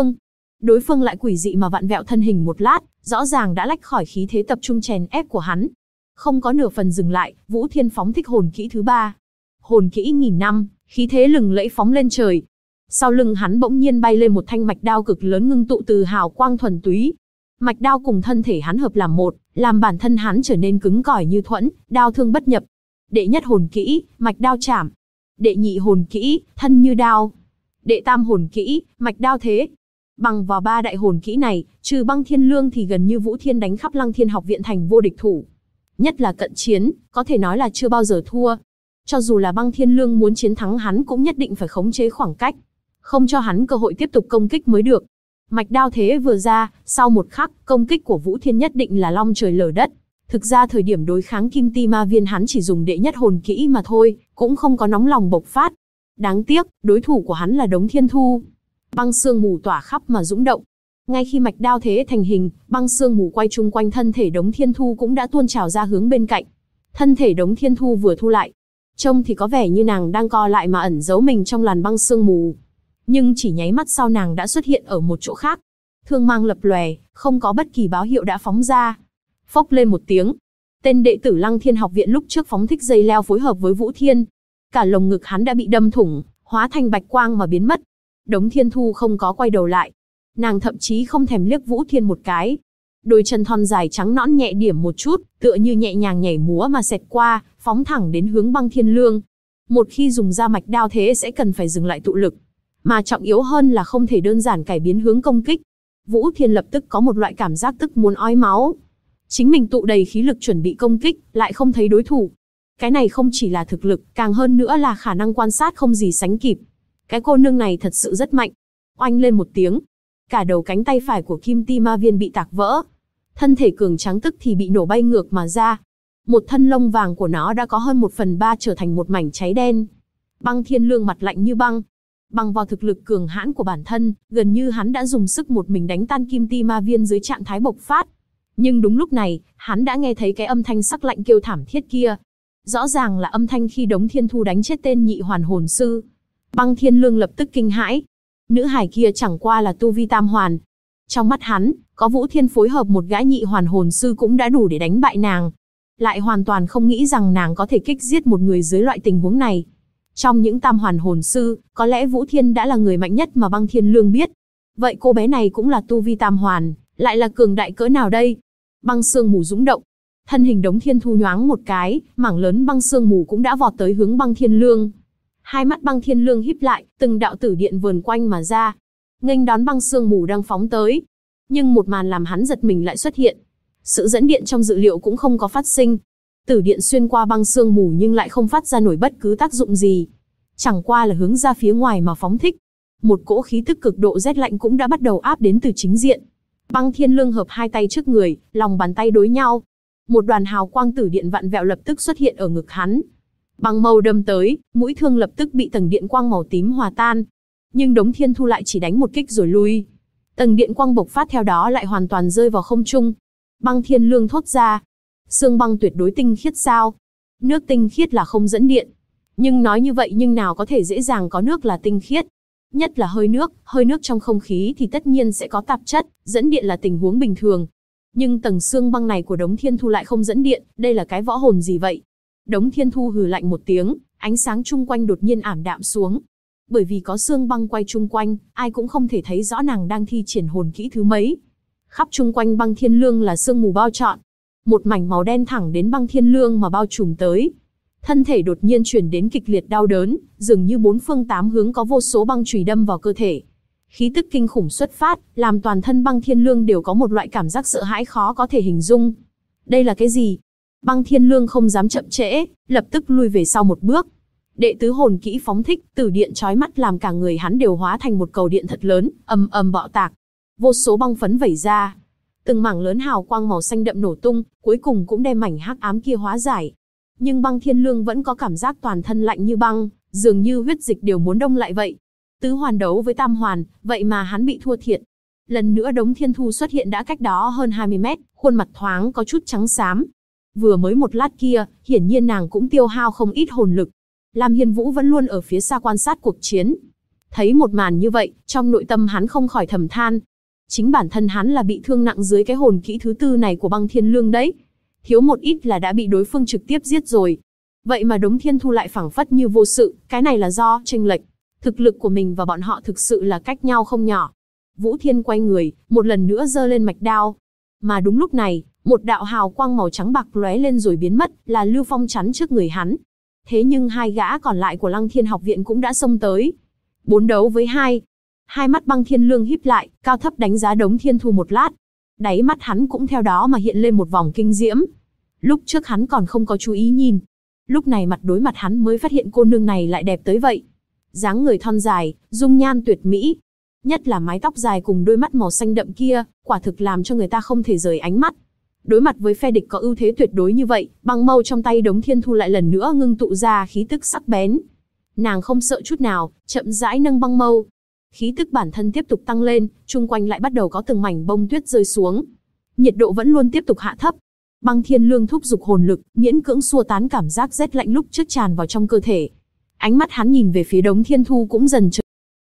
đối phương lại quỷ dị mà vặn vẹo thân hình một lát, rõ ràng đã lách khỏi khí thế tập trung chèn ép của hắn. Không có nửa phần dừng lại, Vũ Thiên phóng thích hồn kỹ thứ 3. Hồn kỹ nghìn năm, khí thế lừng lẫy phóng lên trời. Sau lưng hắn bỗng nhiên bay lên một thanh mạch đao cực lớn ngưng tụ từ hào quang thuần túy. Mạch đao cùng thân thể hắn hợp làm một, làm bản thân hắn trở nên cứng cỏi như thuẫn, đao thương bất nhập. Đệ nhất hồn kỹ, mạch đao chảm. Đệ nhị hồn kỹ, thân như đao. Đệ tam hồn kỹ, mạch đao thế. Bằng vào 3 đại hồn kỹ này, trừ Băng Thiên Lương thì gần như Vũ Thiên đánh khắp Lăng Thiên học viện thành vô địch thủ. Nhất là cận chiến, có thể nói là chưa bao giờ thua. Cho dù là Băng Thiên Lương muốn chiến thắng hắn cũng nhất định phải khống chế khoảng cách, không cho hắn cơ hội tiếp tục công kích mới được. Mạch đao thế vừa ra, sau một khắc, công kích của Vũ Thiên nhất định là long trời lở đất. Thực ra thời điểm đối kháng Kim Ti Ma Viên hắn chỉ dùng đệ nhất hồn kỹ mà thôi, cũng không có nóng lòng bộc phát. Đáng tiếc, đối thủ của hắn là Đống Thiên Thu. Băng sương mù tỏa khắp mà dũng động. Ngay khi mạch đao thế thành hình, băng sương mù quay chung quanh thân thể Đống Thiên Thu cũng đã tuôn trào ra hướng bên cạnh. Thân thể Đống Thiên Thu vừa thu lại, trông thì có vẻ như nàng đang co lại mà ẩn giấu mình trong làn băng sương mù. Nhưng chỉ nháy mắt sau nàng đã xuất hiện ở một chỗ khác. Thương mang lập lòe, không có bất kỳ báo hiệu đã phóng ra. Phốc lên một tiếng. Tên đệ tử Lăng Thiên học viện lúc trước phóng thích dây leo phối hợp với Vũ Thiên. Cả lồng ngực hắn đã bị đâm thủng, hóa thành bạch quang mà biến mất. Đống Thiên Thu không có quay đầu lại. Nàng thậm chí không thèm liếc Vũ Thiên một cái. Đôi chân thon dài trắng nõn nhẹ điểm một chút, tựa như nhẹ nhàng nhảy múa mà xẹt qua, phóng thẳng đến hướng Băng Thiên Lương. Một khi dùng ra mạch đao thế sẽ cần phải dừng lại tụ lực. Mà trọng yếu hơn là không thể đơn giản cải biến hướng công kích. Vũ Thiên lập tức có một loại cảm giác tức muốn ói máu. Chính mình tụ đầy khí lực chuẩn bị công kích, lại không thấy đối thủ. Cái này không chỉ là thực lực, càng hơn nữa là khả năng quan sát không gì sánh kịp. Cái cô nương này thật sự rất mạnh. Oanh lên một tiếng. Cả đầu cánh tay phải của Kim Ti Ma Viên bị tạc vỡ. Thân thể cường tráng tức thì bị nổ bay ngược mà ra. Một thân lông vàng của nó đã có hơn 1/3 trở thành một mảnh cháy đen. Băng Thiên Lương mặt lạnh như băng. Bằng vào thực lực cường hãn của bản thân, gần như hắn đã dùng sức một mình đánh tan Kim Ti Ma Viên dưới trạng thái bộc phát. Nhưng đúng lúc này, hắn đã nghe thấy cái âm thanh sắc lạnh kêu thảm thiết kia. Rõ ràng là âm thanh khi Đống Thiên Thu đánh chết tên nhị hoàn hồn sư. Băng Thiên Lương lập tức kinh hãi. Nữ hài kia chẳng qua là tu vi tam hoàn. Trong mắt hắn, có Vũ Thiên phối hợp một gã nhị hoàn hồn sư cũng đã đủ để đánh bại nàng. Lại hoàn toàn không nghĩ rằng nàng có thể kích giết một người dưới loại tình huống này. Trong những tam hoàn hồn sư, có lẽ Vũ Thiên đã là người mạnh nhất mà Băng Thiên Lương biết. Vậy cô bé này cũng là tu vi tam hoàn, lại là cường đại cỡ nào đây? Băng sương mù dũng động. Thân hình Đống Thiên Thu nhoáng một cái, mảng lớn băng sương mù cũng đã vọt tới hướng Băng Thiên Lương. Hai mắt Băng Thiên Lương híp lại, từng đạo tử điện vờn quanh mà ra, nghênh đón băng sương mù đang phóng tới. Nhưng một màn làm hắn giật mình lại xuất hiện. Sự dẫn điện trong dự liệu cũng không có phát sinh. Tử điện xuyên qua băng sương mù nhưng lại không phát ra nổi bất cứ tác dụng gì. Chẳng qua là hướng ra phía ngoài mà phóng thích. Một cỗ khí tức cực độ rét lạnh cũng đã bắt đầu áp đến từ chính diện. Băng Thiên Lương hợp hai tay trước người, lòng bàn tay đối nhau. Một đoàn hào quang tử điện vặn vẹo lập tức xuất hiện ở ngực hắn. Băng mâu đâm tới, mũi thương lập tức bị tầng điện quang màu tím hòa tan. Nhưng Đống Thiên Thu lại chỉ đánh một kích rồi lui. Tầng điện quang bộc phát theo đó lại hoàn toàn rơi vào không trung. Băng Thiên Lương thốt ra. Xương băng tuyệt đối tinh khiết sao? Nước tinh khiết là không dẫn điện. Nhưng nói như vậy nhưng nào có thể dễ dàng có nước là tinh khiết. Nhất là hơi nước trong không khí thì tất nhiên sẽ có tạp chất, dẫn điện là tình huống bình thường. Nhưng tầng xương băng này của Đống Thiên Thu lại không dẫn điện, đây là cái võ hồn gì vậy? Đống Thiên Thu hừ lạnh một tiếng, ánh sáng chung quanh đột nhiên ảm đạm xuống. Bởi vì có xương băng quay chung quanh, ai cũng không thể thấy rõ nàng đang thi triển hồn kỹ thứ mấy. Khắp chung quanh Băng Thiên Lương là sương mù bao trọn. Một mảnh màu đen thẳng đến Băng Thiên Lương mà bao trùm tới. Thân thể đột nhiên chuyển đến kịch liệt đau đớn, dường như bốn phương tám hướng có vô số băng chùy đâm vào cơ thể. Khí tức kinh khủng xuất phát, làm toàn thân Băng Thiên Lương đều có một loại cảm giác sợ hãi khó có thể hình dung. Đây là cái gì? Băng Thiên Lương không dám chậm trễ, lập tức lui về sau một bước. Đệ tứ hồn kỹ phóng thích, tử điện chói mắt làm cả người hắn đều hóa thành một cầu điện thật lớn, ầm ầm bạo tạc. Vô số băng phấn vẩy ra, từng mảng lớn hào quang màu xanh đậm nổ tung, cuối cùng cũng đem mảnh hắc ám kia hóa giải. Nhưng Băng Thiên Lương vẫn có cảm giác toàn thân lạnh như băng, dường như huyết dịch đều muốn đông lại vậy. Tứ hoàn đấu với tam hoàn, vậy mà hắn bị thua thiệt. Lần nữa Đống Thiên Thu xuất hiện đã cách đó hơn 20 mét, khuôn mặt thoáng có chút trắng xám. Vừa mới một lát kia, hiển nhiên nàng cũng tiêu hao không ít hồn lực. Lam Hiên Vũ vẫn luôn ở phía xa quan sát cuộc chiến. Thấy một màn như vậy, trong nội tâm hắn không khỏi thầm than. Chính bản thân hắn là bị thương nặng dưới cái hồn kỹ thứ tư này của Băng Thiên Lương đấy. Thiếu một ít là đã bị đối phương trực tiếp giết rồi. Vậy mà Đống Thiên Thu lại phảng phất như vô sự, cái này là do chênh lệch. Thực lực của mình và bọn họ thực sự là cách nhau không nhỏ. Vũ Thiên quay người, một lần nữa giơ lên mạch đao. Mà đúng lúc này, một đạo hào quang màu trắng bạc lóe lên rồi biến mất, là Lưu Phong chắn trước người hắn. Thế nhưng hai gã còn lại của Lăng Thiên học viện cũng đã xông tới. 4 đấu với 2. Hai mắt Băng Thiên Lương híp lại, cao thấp đánh giá Đống Thiên Thu một lát. Đáy mắt hắn cũng theo đó mà hiện lên một vòng kinh diễm. Lúc trước hắn còn không có chú ý nhìn. Lúc này mặt đối mặt hắn mới phát hiện cô nương này lại đẹp tới vậy. Dáng người thon dài, dung nhan tuyệt mỹ. Nhất là mái tóc dài cùng đôi mắt màu xanh đậm kia, quả thực làm cho người ta không thể rời ánh mắt. Đối mặt với phe địch có ưu thế tuyệt đối như vậy, băng mâu trong tay Đống Thiên Thu lại lần nữa ngưng tụ ra khí tức sắc bén. Nàng không sợ chút nào, chậm rãi nâng băng mâu. Khí tức bản thân tiếp tục tăng lên, chung quanh lại bắt đầu có từng mảnh bông tuyết rơi xuống. Nhiệt độ vẫn luôn tiếp tục hạ thấp. Băng Thiên Lương thúc giục hồn lực, miễn cưỡng xua tán cảm giác rét lạnh lúc trước tràn vào trong cơ thể. Ánh mắt hắn nhìn về phía Đống Thiên Thu cũng dần trở.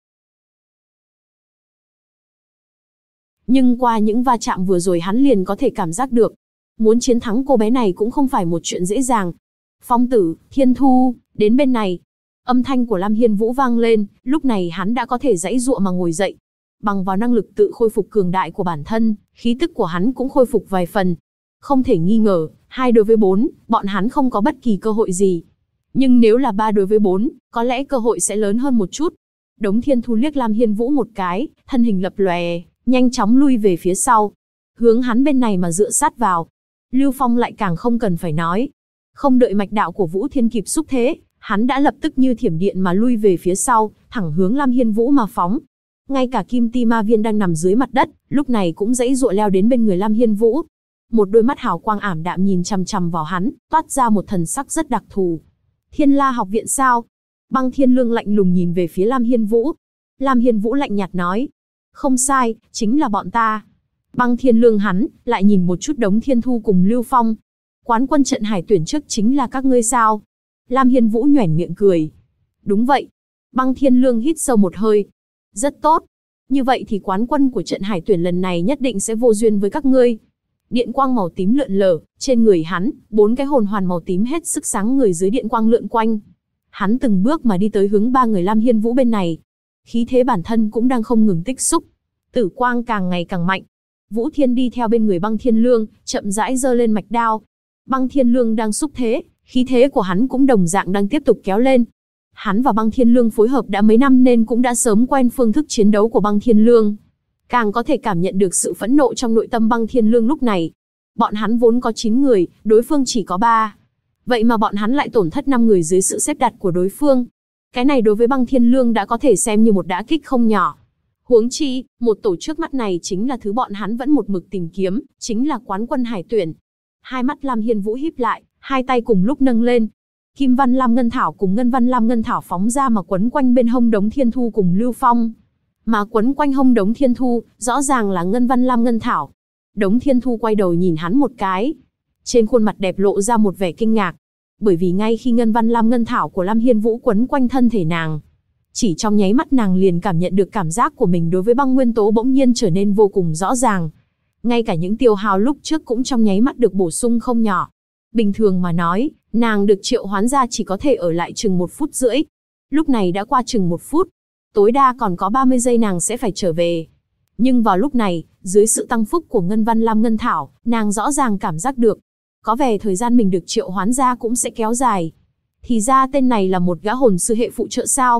Nhưng qua những va chạm vừa rồi hắn liền có thể cảm giác được. Muốn chiến thắng cô bé này cũng không phải một chuyện dễ dàng. Phong tử, Thiên Thu, đến bên này. Âm thanh của Lam Hiên Vũ vang lên, lúc này hắn đã có thể giãy giụa mà ngồi dậy. Bằng vào năng lực tự khôi phục cường đại của bản thân, khí tức của hắn cũng khôi phục vài phần. Không thể nghi ngờ, 2 đối với 4, bọn hắn không có bất kỳ cơ hội gì. Nhưng nếu là 3 đối với 4, có lẽ cơ hội sẽ lớn hơn một chút. Đống Thiên Thu liếc Lam Hiên Vũ một cái, thân hình lập lòe, nhanh chóng lui về phía sau. Hướng hắn bên này mà dựa sát vào. Lưu Phong lại càng không cần phải nói. Không đợi mạch đạo của Vũ Thiên kịp xúc thế, hắn đã lập tức như thiểm điện mà lui về phía sau, thẳng hướng Lam Hiên Vũ mà phóng. Ngay cả Kim Ti Ma Viên đang nằm dưới mặt đất, lúc này cũng giãy giụa leo đến bên người Lam Hiên Vũ. Một đôi mắt hào quang ảm đạm nhìn chằm chằm vào hắn, toát ra một thần sắc rất đặc thù. Thiên La học viện sao? Băng Thiên Lương lạnh lùng nhìn về phía Lam Hiên Vũ. Lam Hiên Vũ lạnh nhạt nói. Không sai, chính là bọn ta. Băng Thiên Lương hắn, lại nhìn một chút Đống Thiên Thu cùng Lưu Phong. Quán quân trận hải tuyển trước chính là các ngươi sao? Lam Hiên Vũ nhoẻn miệng cười. Đúng vậy. Băng Thiên Lương hít sâu một hơi. Rất tốt. Như vậy thì quán quân của trận hải tuyển lần này nhất định sẽ vô duyên với các ngươi. Điện quang màu tím lượn lờ, trên người hắn, 4 cái hồn hoàn màu tím hết sức sáng người dưới điện quang lượn quanh. Hắn từng bước mà đi tới hướng 3 người Lam Hiên Vũ bên này. Khí thế bản thân cũng đang không ngừng tích xúc. Tử quang càng ngày càng mạnh. Vũ Thiên đi theo bên người Băng Thiên Lương, chậm rãi giơ lên mạch đao. Băng Thiên Lương đang xúc thế, khí thế của hắn cũng đồng dạng đang tiếp tục kéo lên. Hắn và Băng Thiên Lương phối hợp đã mấy năm nên cũng đã sớm quen phương thức chiến đấu của Băng Thiên Lương. Càng có thể cảm nhận được sự phẫn nộ trong nội tâm Băng Thiên Lương lúc này. Bọn hắn vốn có 9 người, đối phương chỉ có 3. Vậy mà bọn hắn lại tổn thất 5 người dưới sự xếp đặt của đối phương. Cái này đối với Băng Thiên Lương đã có thể xem như một đả kích không nhỏ. Huống chi, một tổ trước mắt này chính là thứ bọn hắn vẫn một mực tìm kiếm, chính là quán quân hải tuyển. Hai mắt Lam Hiên Vũ híp lại, hai tay cùng lúc nâng lên. Kim Văn Lam Ngân Thảo cùng Ngân Văn Lam Ngân Thảo phóng ra mà quấn quanh bên hông Đống Thiên Thu cùng Lưu Phong. Mà quấn quanh hông Đống Thiên Thu, rõ ràng là Ngân Văn Lam Ngân Thảo. Đống Thiên Thu quay đầu nhìn hắn một cái. Trên khuôn mặt đẹp lộ ra một vẻ kinh ngạc. Bởi vì ngay khi Ngân Văn Lam Ngân Thảo của Lam Hiên Vũ quấn quanh thân thể nàng, chỉ trong nháy mắt nàng liền cảm nhận được cảm giác của mình đối với băng nguyên tố bỗng nhiên trở nên vô cùng rõ ràng. Ngay cả những tiêu hao lúc trước cũng trong nháy mắt được bổ sung không nhỏ. Bình thường mà nói, nàng được triệu hoán ra chỉ có thể ở lại chừng 1 phút rưỡi. Lúc này đã qua chừng 1 phút. Tối đa còn có 30 giây nàng sẽ phải trở về. Nhưng vào lúc này, dưới sự tăng phúc của Ngân Văn Lam Ngân Thảo, nàng rõ ràng cảm giác được. Có vẻ thời gian mình được triệu hoán ra cũng sẽ kéo dài. Thì ra tên này là một gã hồn sư hệ phụ trợ sao?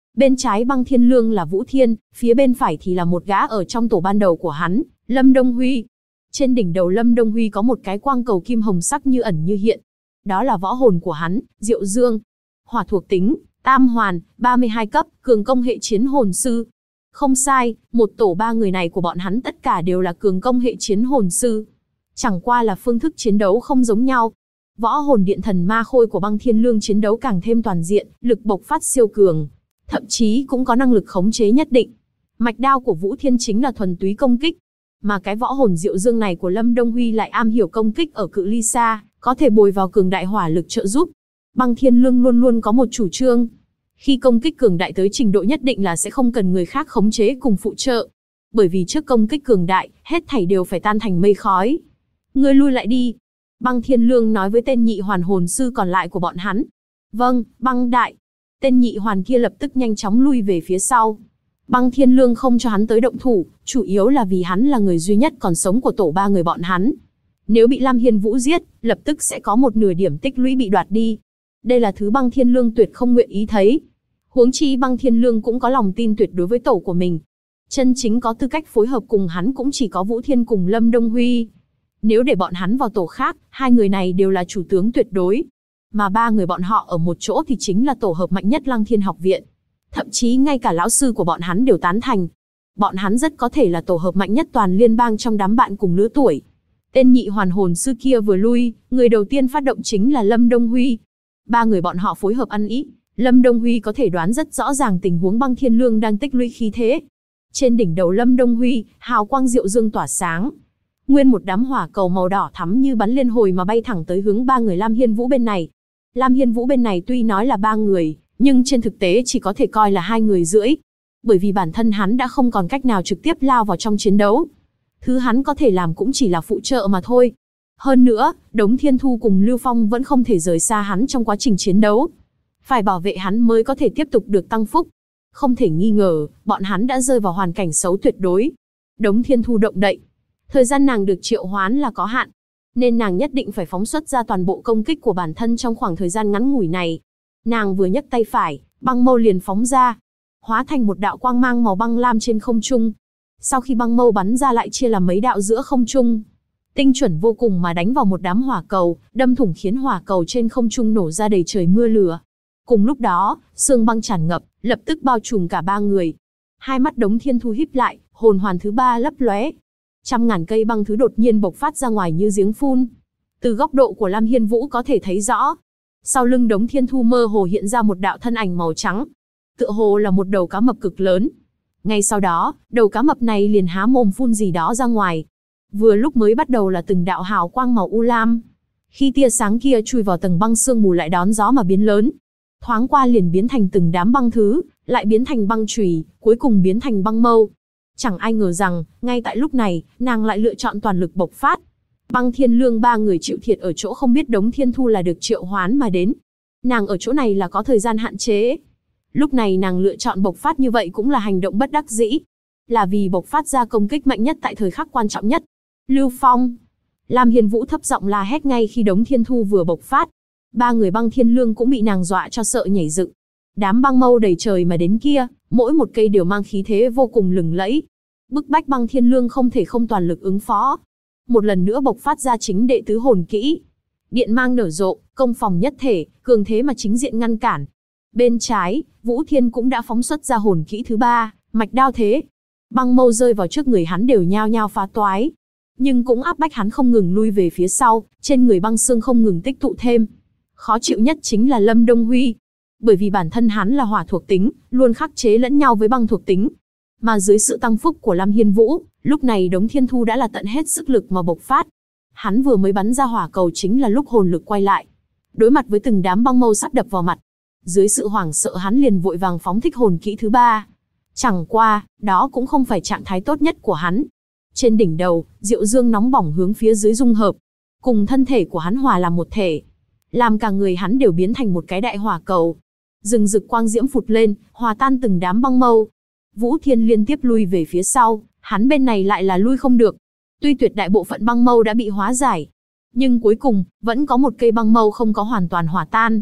Bên trái Băng Thiên Lương là Vũ Thiên, phía bên phải thì là một gã ở trong tổ ban đầu của hắn, Lâm Đông Huy. Trên đỉnh đầu Lâm Đông Huy có một cái quang cầu kim hồng sắc như ẩn như hiện. Đó là võ hồn của hắn, Diệu Dương. Hỏa thuộc tính, Tam Hoàn, 32 cấp, cường công hệ chiến hồn sư. Không sai, một tổ ba người này của bọn hắn tất cả đều là cường công hệ chiến hồn sư. Chẳng qua là phương thức chiến đấu không giống nhau. Võ hồn điện thần ma khôi của Băng Thiên Lương chiến đấu càng thêm toàn diện, lực bộc phát siêu cường. Thậm chí cũng có năng lực khống chế nhất định. Mạch đao của Vũ Thiên chính là thuần túy công kích. Mà cái võ hồn Diệu Dương này của Lâm Đông Huy lại am hiểu công kích ở cự ly xa, có thể bồi vào cường đại hỏa lực trợ giúp. Băng Thiên Lương luôn luôn có một chủ trương. Khi công kích cường đại tới trình độ nhất định là sẽ không cần người khác khống chế cùng phụ trợ. Bởi vì trước công kích cường đại, hết thảy đều phải tan thành mây khói. Ngươi lui lại đi. Băng Thiên Lương nói với tên nhị hoàn hồn sư còn lại của bọn hắn. Vâng, Băng đại. Tên nhị hoàn kia lập tức nhanh chóng lui về phía sau. Băng Thiên Lương không cho hắn tới động thủ, chủ yếu là vì hắn là người duy nhất còn sống của tổ ba người bọn hắn. Nếu bị Lam Hiên Vũ giết, lập tức sẽ có một nửa điểm tích lũy bị đoạt đi. Đây là thứ Băng Thiên Lương tuyệt không nguyện ý thấy. Huống chi Băng Thiên Lương cũng có lòng tin tuyệt đối với tổ của mình. Chân chính có tư cách phối hợp cùng hắn cũng chỉ có Vũ Thiên cùng Lâm Đông Huy. Nếu để bọn hắn vào tổ khác, hai người này đều là chủ tướng tuyệt đối. Mà ba người bọn họ ở một chỗ thì chính là tổ hợp mạnh nhất Lăng Thiên học viện. Thậm chí ngay cả lão sư của bọn hắn đều tán thành. Bọn hắn rất có thể là tổ hợp mạnh nhất toàn liên bang trong đám bạn cùng lứa tuổi. Tên nhị hoàn hồn sư kia vừa lui, người đầu tiên phát động chính là Lâm Đông Huy. Ba người bọn họ phối hợp ăn ý. Lâm Đông Huy có thể đoán rất rõ ràng tình huống Băng Thiên Lương đang tích lũy khí thế. Trên đỉnh đầu Lâm Đông Huy, hào quang diệu dương tỏa sáng. Nguyên một đám hỏa cầu màu đỏ thắm như bắn liên hồi mà bay thẳng tới hướng ba người Lam Hiên Vũ bên này. Lam Hiên Vũ bên này tuy nói là ba người, nhưng trên thực tế chỉ có thể coi là 2,5 người. Bởi vì bản thân hắn đã không còn cách nào trực tiếp lao vào trong chiến đấu. Thứ hắn có thể làm cũng chỉ là phụ trợ mà thôi. Hơn nữa, Đống Thiên Thu cùng Lưu Phong vẫn không thể rời xa hắn trong quá trình chiến đấu. Phải bảo vệ hắn mới có thể tiếp tục được tăng phúc. Không thể nghi ngờ, bọn hắn đã rơi vào hoàn cảnh xấu tuyệt đối. Đống Thiên Thu động đậy. Thời gian nàng được triệu hoán là có hạn, nên nàng nhất định phải phóng xuất ra toàn bộ công kích của bản thân trong khoảng thời gian ngắn ngủi này. Nàng vừa nhấc tay phải, băng mâu liền phóng ra, hóa thành một đạo quang mang màu băng lam trên không trung. Sau khi băng mâu bắn ra lại chia làm mấy đạo giữa không trung, tinh chuẩn vô cùng mà đánh vào một đám hỏa cầu, đâm thủng khiến hỏa cầu trên không trung nổ ra đầy trời mưa lửa. Cùng lúc đó, sương băng tràn ngập, lập tức bao trùm cả ba người. Hai mắt Đống Thiên Thu híp lại, hồn hoàn thứ ba lấp lóe. Trăm ngàn cây băng thứ đột nhiên bộc phát ra ngoài như giếng phun. Từ góc độ của Lam Hiên Vũ có thể thấy rõ. Sau lưng Đống Thiên Thu mơ hồ hiện ra một đạo thân ảnh màu trắng. Tựa hồ là một đầu cá mập cực lớn. Ngay sau đó, đầu cá mập này liền há mồm phun gì đó ra ngoài. Vừa lúc mới bắt đầu là từng đạo hào quang màu u lam. Khi tia sáng kia chui vào tầng băng sương mù lại đón gió mà biến lớn. Thoáng qua liền biến thành từng đám băng thứ, lại biến thành băng chùy, cuối cùng biến thành băng mâu. Chẳng ai ngờ rằng, ngay tại lúc này, nàng lại lựa chọn toàn lực bộc phát. Băng Thiên Lương ba người chịu thiệt ở chỗ không biết Đống Thiên Thu là được triệu hoán mà đến. Nàng ở chỗ này là có thời gian hạn chế. Lúc này nàng lựa chọn bộc phát như vậy cũng là hành động bất đắc dĩ. Là vì bộc phát ra công kích mạnh nhất tại thời khắc quan trọng nhất. Lưu Phong. Lam Hiên Vũ thấp giọng la hét ngay khi Đống Thiên Thu vừa bộc phát. Ba người Băng Thiên Lương cũng bị nàng dọa cho sợ nhảy dựng. Đám băng mâu đầy trời mà đến kia, mỗi một cây đều mang khí thế vô cùng lừng lẫy. Bức bách Băng Thiên Lương không thể không toàn lực ứng phó. Một lần nữa bộc phát ra chính đệ tứ hồn kỹ. Điện mang nở rộ, công phòng nhất thể, cường thế mà chính diện ngăn cản. Bên trái, Vũ Thiên cũng đã phóng xuất ra hồn kỹ thứ ba, mạch đao thế. Băng mâu rơi vào trước người hắn đều nhao nhao phá toái. Nhưng cũng áp bách hắn không ngừng lui về phía sau, trên người băng xương không ngừng tích tụ thêm. Khó chịu nhất chính là Lâm Đông Huy. Bởi vì bản thân hắn là hỏa thuộc tính, luôn khắc chế lẫn nhau với băng thuộc tính. Mà dưới sự tăng phúc của Lam Hiên Vũ, lúc này Đống Thiên Thu đã là tận hết sức lực mà bộc phát. Hắn vừa mới bắn ra hỏa cầu chính là lúc hồn lực quay lại. Đối mặt với từng đám băng mâu sắp đập vào mặt. Dưới sự hoảng sợ hắn liền vội vàng phóng thích hồn kỹ thứ ba. Chẳng qua, đó cũng không phải trạng thái tốt nhất của hắn. Trên đỉnh đầu, diệu dương nóng bỏng hướng phía dưới dung hợp. Cùng thân thể của hắn hòa làm một thể. Làm cả người hắn đều biến thành một cái đại hỏa cầu. Rừng rực quang diễm phụt lên, hòa tan từng đám băng mâu. Vũ Thiên liên tiếp lui về phía sau, hắn bên này lại là lui không được. Tuy tuyệt đại bộ phận băng mâu đã bị hóa giải, nhưng cuối cùng, vẫn có một cây băng mâu không có hoàn toàn hòa tan.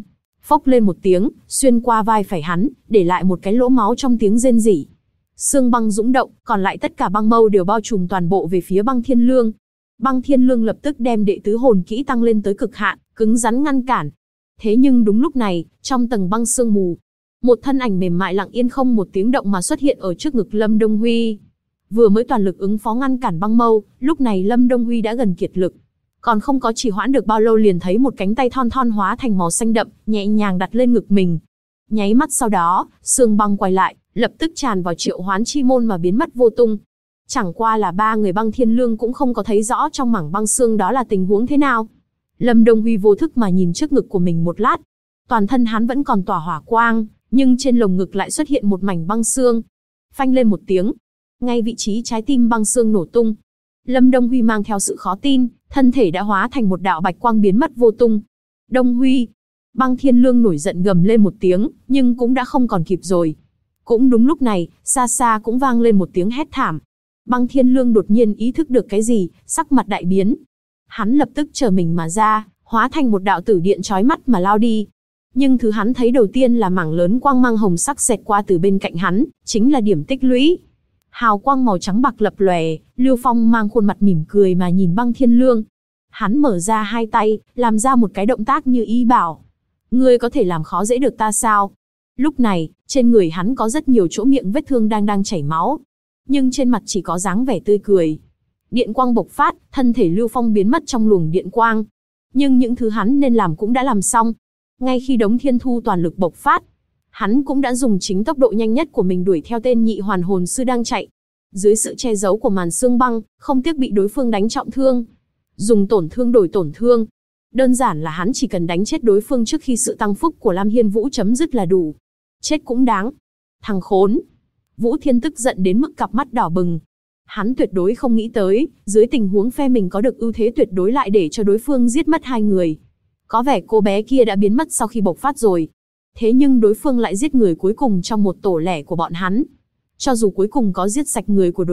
phốc lên một tiếng, xuyên qua vai phải hắn, để lại một cái lỗ máu trong tiếng rên rỉ. Xương băng dũng động, còn lại tất cả băng mâu đều bao trùm toàn bộ về phía Băng Thiên Lương. Băng Thiên Lương lập tức đem đệ tứ hồn kỹ tăng lên tới cực hạn, cứng rắn ngăn cản. Thế nhưng đúng lúc này, trong tầng băng sương mù, một thân ảnh mềm mại lặng yên không một tiếng động mà xuất hiện ở trước ngực Lâm Đông Huy. Vừa mới toàn lực ứng phó ngăn cản băng mâu, lúc này Lâm Đông Huy đã gần kiệt lực. Còn không có trì hoãn được bao lâu liền thấy một cánh tay thon thon hóa thành màu xanh đậm, nhẹ nhàng đặt lên ngực mình. Nháy mắt sau đó, xương băng quay lại, lập tức tràn vào triệu hoán chi môn mà biến mất vô tung. Chẳng qua là ba người Băng Thiên Lương cũng không có thấy rõ trong mảng băng xương đó là tình huống thế nào. Lâm Đông Huy vô thức mà nhìn trước ngực của mình một lát. Toàn thân hắn vẫn còn tỏa hỏa quang, nhưng trên lồng ngực lại xuất hiện một mảnh băng xương. Phanh lên một tiếng, ngay vị trí trái tim băng xương nổ tung. Lâm Đông Huy mang theo sự khó tin, thân thể đã hóa thành một đạo bạch quang biến mất vô tung. Đông Huy! Băng Thiên Lương nổi giận gầm lên một tiếng, nhưng cũng đã không còn kịp rồi. Cũng đúng lúc này, xa xa cũng vang lên một tiếng hét thảm. Băng Thiên Lương đột nhiên ý thức được cái gì, sắc mặt đại biến. Hắn lập tức trở mình mà ra, hóa thành một đạo tử điện chói mắt mà lao đi. Nhưng thứ hắn thấy đầu tiên là mảng lớn quang mang hồng sắc xẹt qua từ bên cạnh hắn, chính là điểm tích lũy. Hào quang màu trắng bạc lập lòe, Lưu Phong mang khuôn mặt mỉm cười mà nhìn Băng Thiên Lương. Hắn mở ra hai tay, làm ra một cái động tác như ý bảo. Ngươi có thể làm khó dễ được ta sao? Lúc này, trên người hắn có rất nhiều chỗ miệng vết thương đang chảy máu. Nhưng trên mặt chỉ có dáng vẻ tươi cười. Điện quang bộc phát, thân thể Lưu Phong biến mất trong luồng điện quang. Nhưng những thứ hắn nên làm cũng đã làm xong. Ngay khi Đống Thiên Thu toàn lực bộc phát, hắn cũng đã dùng chính tốc độ nhanh nhất của mình đuổi theo tên nhị hoàn hồn sư đang chạy. Dưới sự che giấu của màn xương băng, không tiếc bị đối phương đánh trọng thương. Dùng tổn thương đổi tổn thương. Đơn giản là hắn chỉ cần đánh chết đối phương trước khi sự tăng phúc của Lam Hiên Vũ chấm dứt là đủ. Chết cũng đáng. Thằng khốn! Vũ Thiên tức giận đến mức cặp mắt đỏ bừng. Hắn tuyệt đối không nghĩ tới, dưới tình huống phe mình có được ưu thế tuyệt đối lại để cho đối phương giết mất hai người. Có vẻ cô bé kia đã biến mất sau khi bộc phát rồi. Thế nhưng đối phương lại giết người cuối cùng trong một tổ lẻ của bọn hắn. Cho dù cuối cùng có giết sạch người của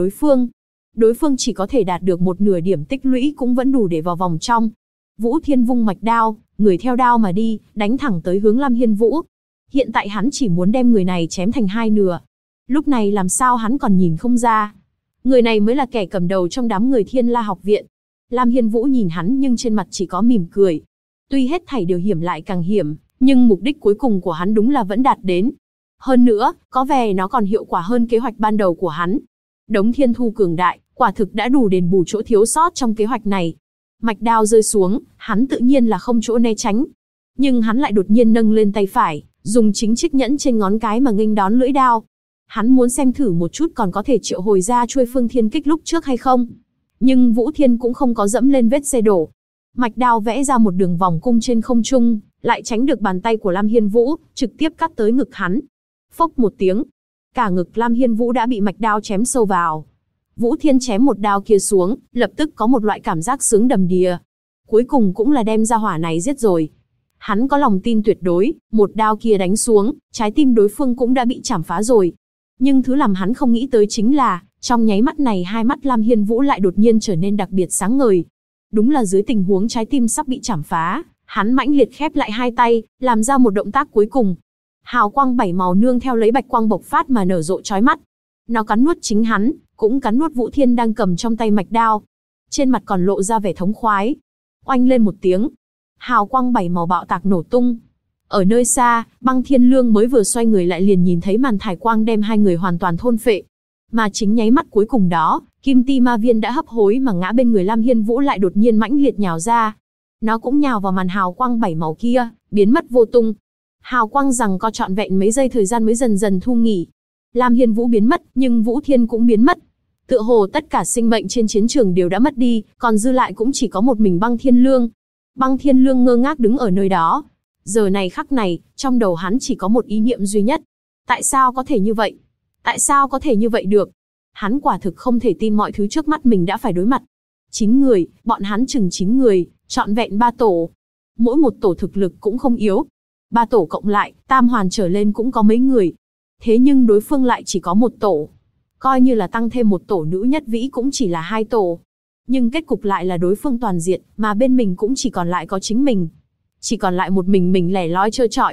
đối phương chỉ có thể đạt được một nửa điểm tích lũy cũng vẫn đủ để vào vòng trong. Vũ Thiên vung mạch đao, người theo đao mà đi, đánh thẳng tới hướng Lam Hiên Vũ. Hiện tại hắn chỉ muốn đem người này chém thành hai nửa. Lúc này làm sao hắn còn nhìn không ra. Người này mới là kẻ cầm đầu trong đám người Thiên La học viện. Lam Hiên Vũ nhìn hắn nhưng trên mặt chỉ có mỉm cười. Tuy hết thảy đều hiểm lại càng hiểm, nhưng mục đích cuối cùng của hắn đúng là vẫn đạt đến. Hơn nữa, có vẻ nó còn hiệu quả hơn kế hoạch ban đầu của hắn. Đống Thiên Thu cường đại, quả thực đã đủ đền bù chỗ thiếu sót trong kế hoạch này. Mạch đao rơi xuống, hắn tự nhiên là không chỗ né tránh. Nhưng hắn lại đột nhiên nâng lên tay phải, dùng chính chiếc nhẫn trên ngón cái mà nghênh đón lưỡi đao. Hắn muốn xem thử một chút còn có thể triệu hồi ra chuôi phương thiên kích lúc trước hay không. Nhưng Vũ Thiên cũng không có dẫm lên vết xe đổ. Mạch đao vẽ ra một đường vòng cung trên không trung, lại tránh được bàn tay của Lam Hiên Vũ, trực tiếp cắt tới ngực hắn. Phốc một tiếng, cả ngực Lam Hiên Vũ đã bị mạch đao chém sâu vào. Vũ Thiên chém một đao kia xuống, lập tức có một loại cảm giác sướng đầm đìa. Cuối cùng cũng là đem ra hỏa này giết rồi. Hắn có lòng tin tuyệt đối, một đao kia đánh xuống, trái tim đối phương cũng đã bị chảm phá rồi. Nhưng thứ làm hắn không nghĩ tới chính là, trong nháy mắt này hai mắt Lam Hiên Vũ lại đột nhiên trở nên đặc biệt sáng ngời. Đúng là dưới tình huống trái tim sắp bị chảm phá, hắn mãnh liệt khép lại hai tay, làm ra một động tác cuối cùng. Hào quang bảy màu nương theo lấy bạch quang bộc phát mà nở rộ chói mắt. Nó cắn nuốt chính hắn, cũng cắn nuốt Vũ Thiên đang cầm trong tay mạch đao. Trên mặt còn lộ ra vẻ thống khoái. Oanh lên một tiếng, hào quang bảy màu bạo tạc nổ tung. Ở nơi xa, Băng Thiên Lương mới vừa xoay người lại liền nhìn thấy màn thải quang đem hai người hoàn toàn thôn phệ. Mà chính nháy mắt cuối cùng đó, Kim Ti Ma Viên đã hấp hối mà ngã bên người Lam Hiên Vũ lại đột nhiên mãnh liệt nhào ra. Nó cũng nhào vào màn hào quang bảy màu kia, biến mất vô tung. Hào quang rằng co trọn vẹn mấy giây thời gian mới dần dần thu nghỉ. Lam Hiên Vũ biến mất, nhưng Vũ Thiên cũng biến mất. Tựa hồ tất cả sinh mệnh trên chiến trường đều đã mất đi, còn dư lại cũng chỉ có một mình Băng Thiên Lương. Băng Thiên Lương ngơ ngác đứng ở nơi đó. Giờ này khắc này, trong đầu hắn chỉ có một ý niệm duy nhất. Tại sao có thể như vậy? Tại sao có thể như vậy được? Hắn quả thực không thể tin mọi thứ trước mắt mình đã phải đối mặt. 9 người, bọn hắn chừng 9 người, trọn vẹn 3 tổ. Mỗi một tổ thực lực cũng không yếu. 3 tổ cộng lại, tam hoàn trở lên cũng có mấy người. Thế nhưng đối phương lại chỉ có một tổ. Coi như là tăng thêm một tổ nữ nhất vĩ cũng chỉ là 2 tổ. Nhưng kết cục lại là đối phương toàn diện, mà bên mình cũng chỉ còn lại có chính mình. Chỉ còn lại một mình lẻ loi trơ trọi.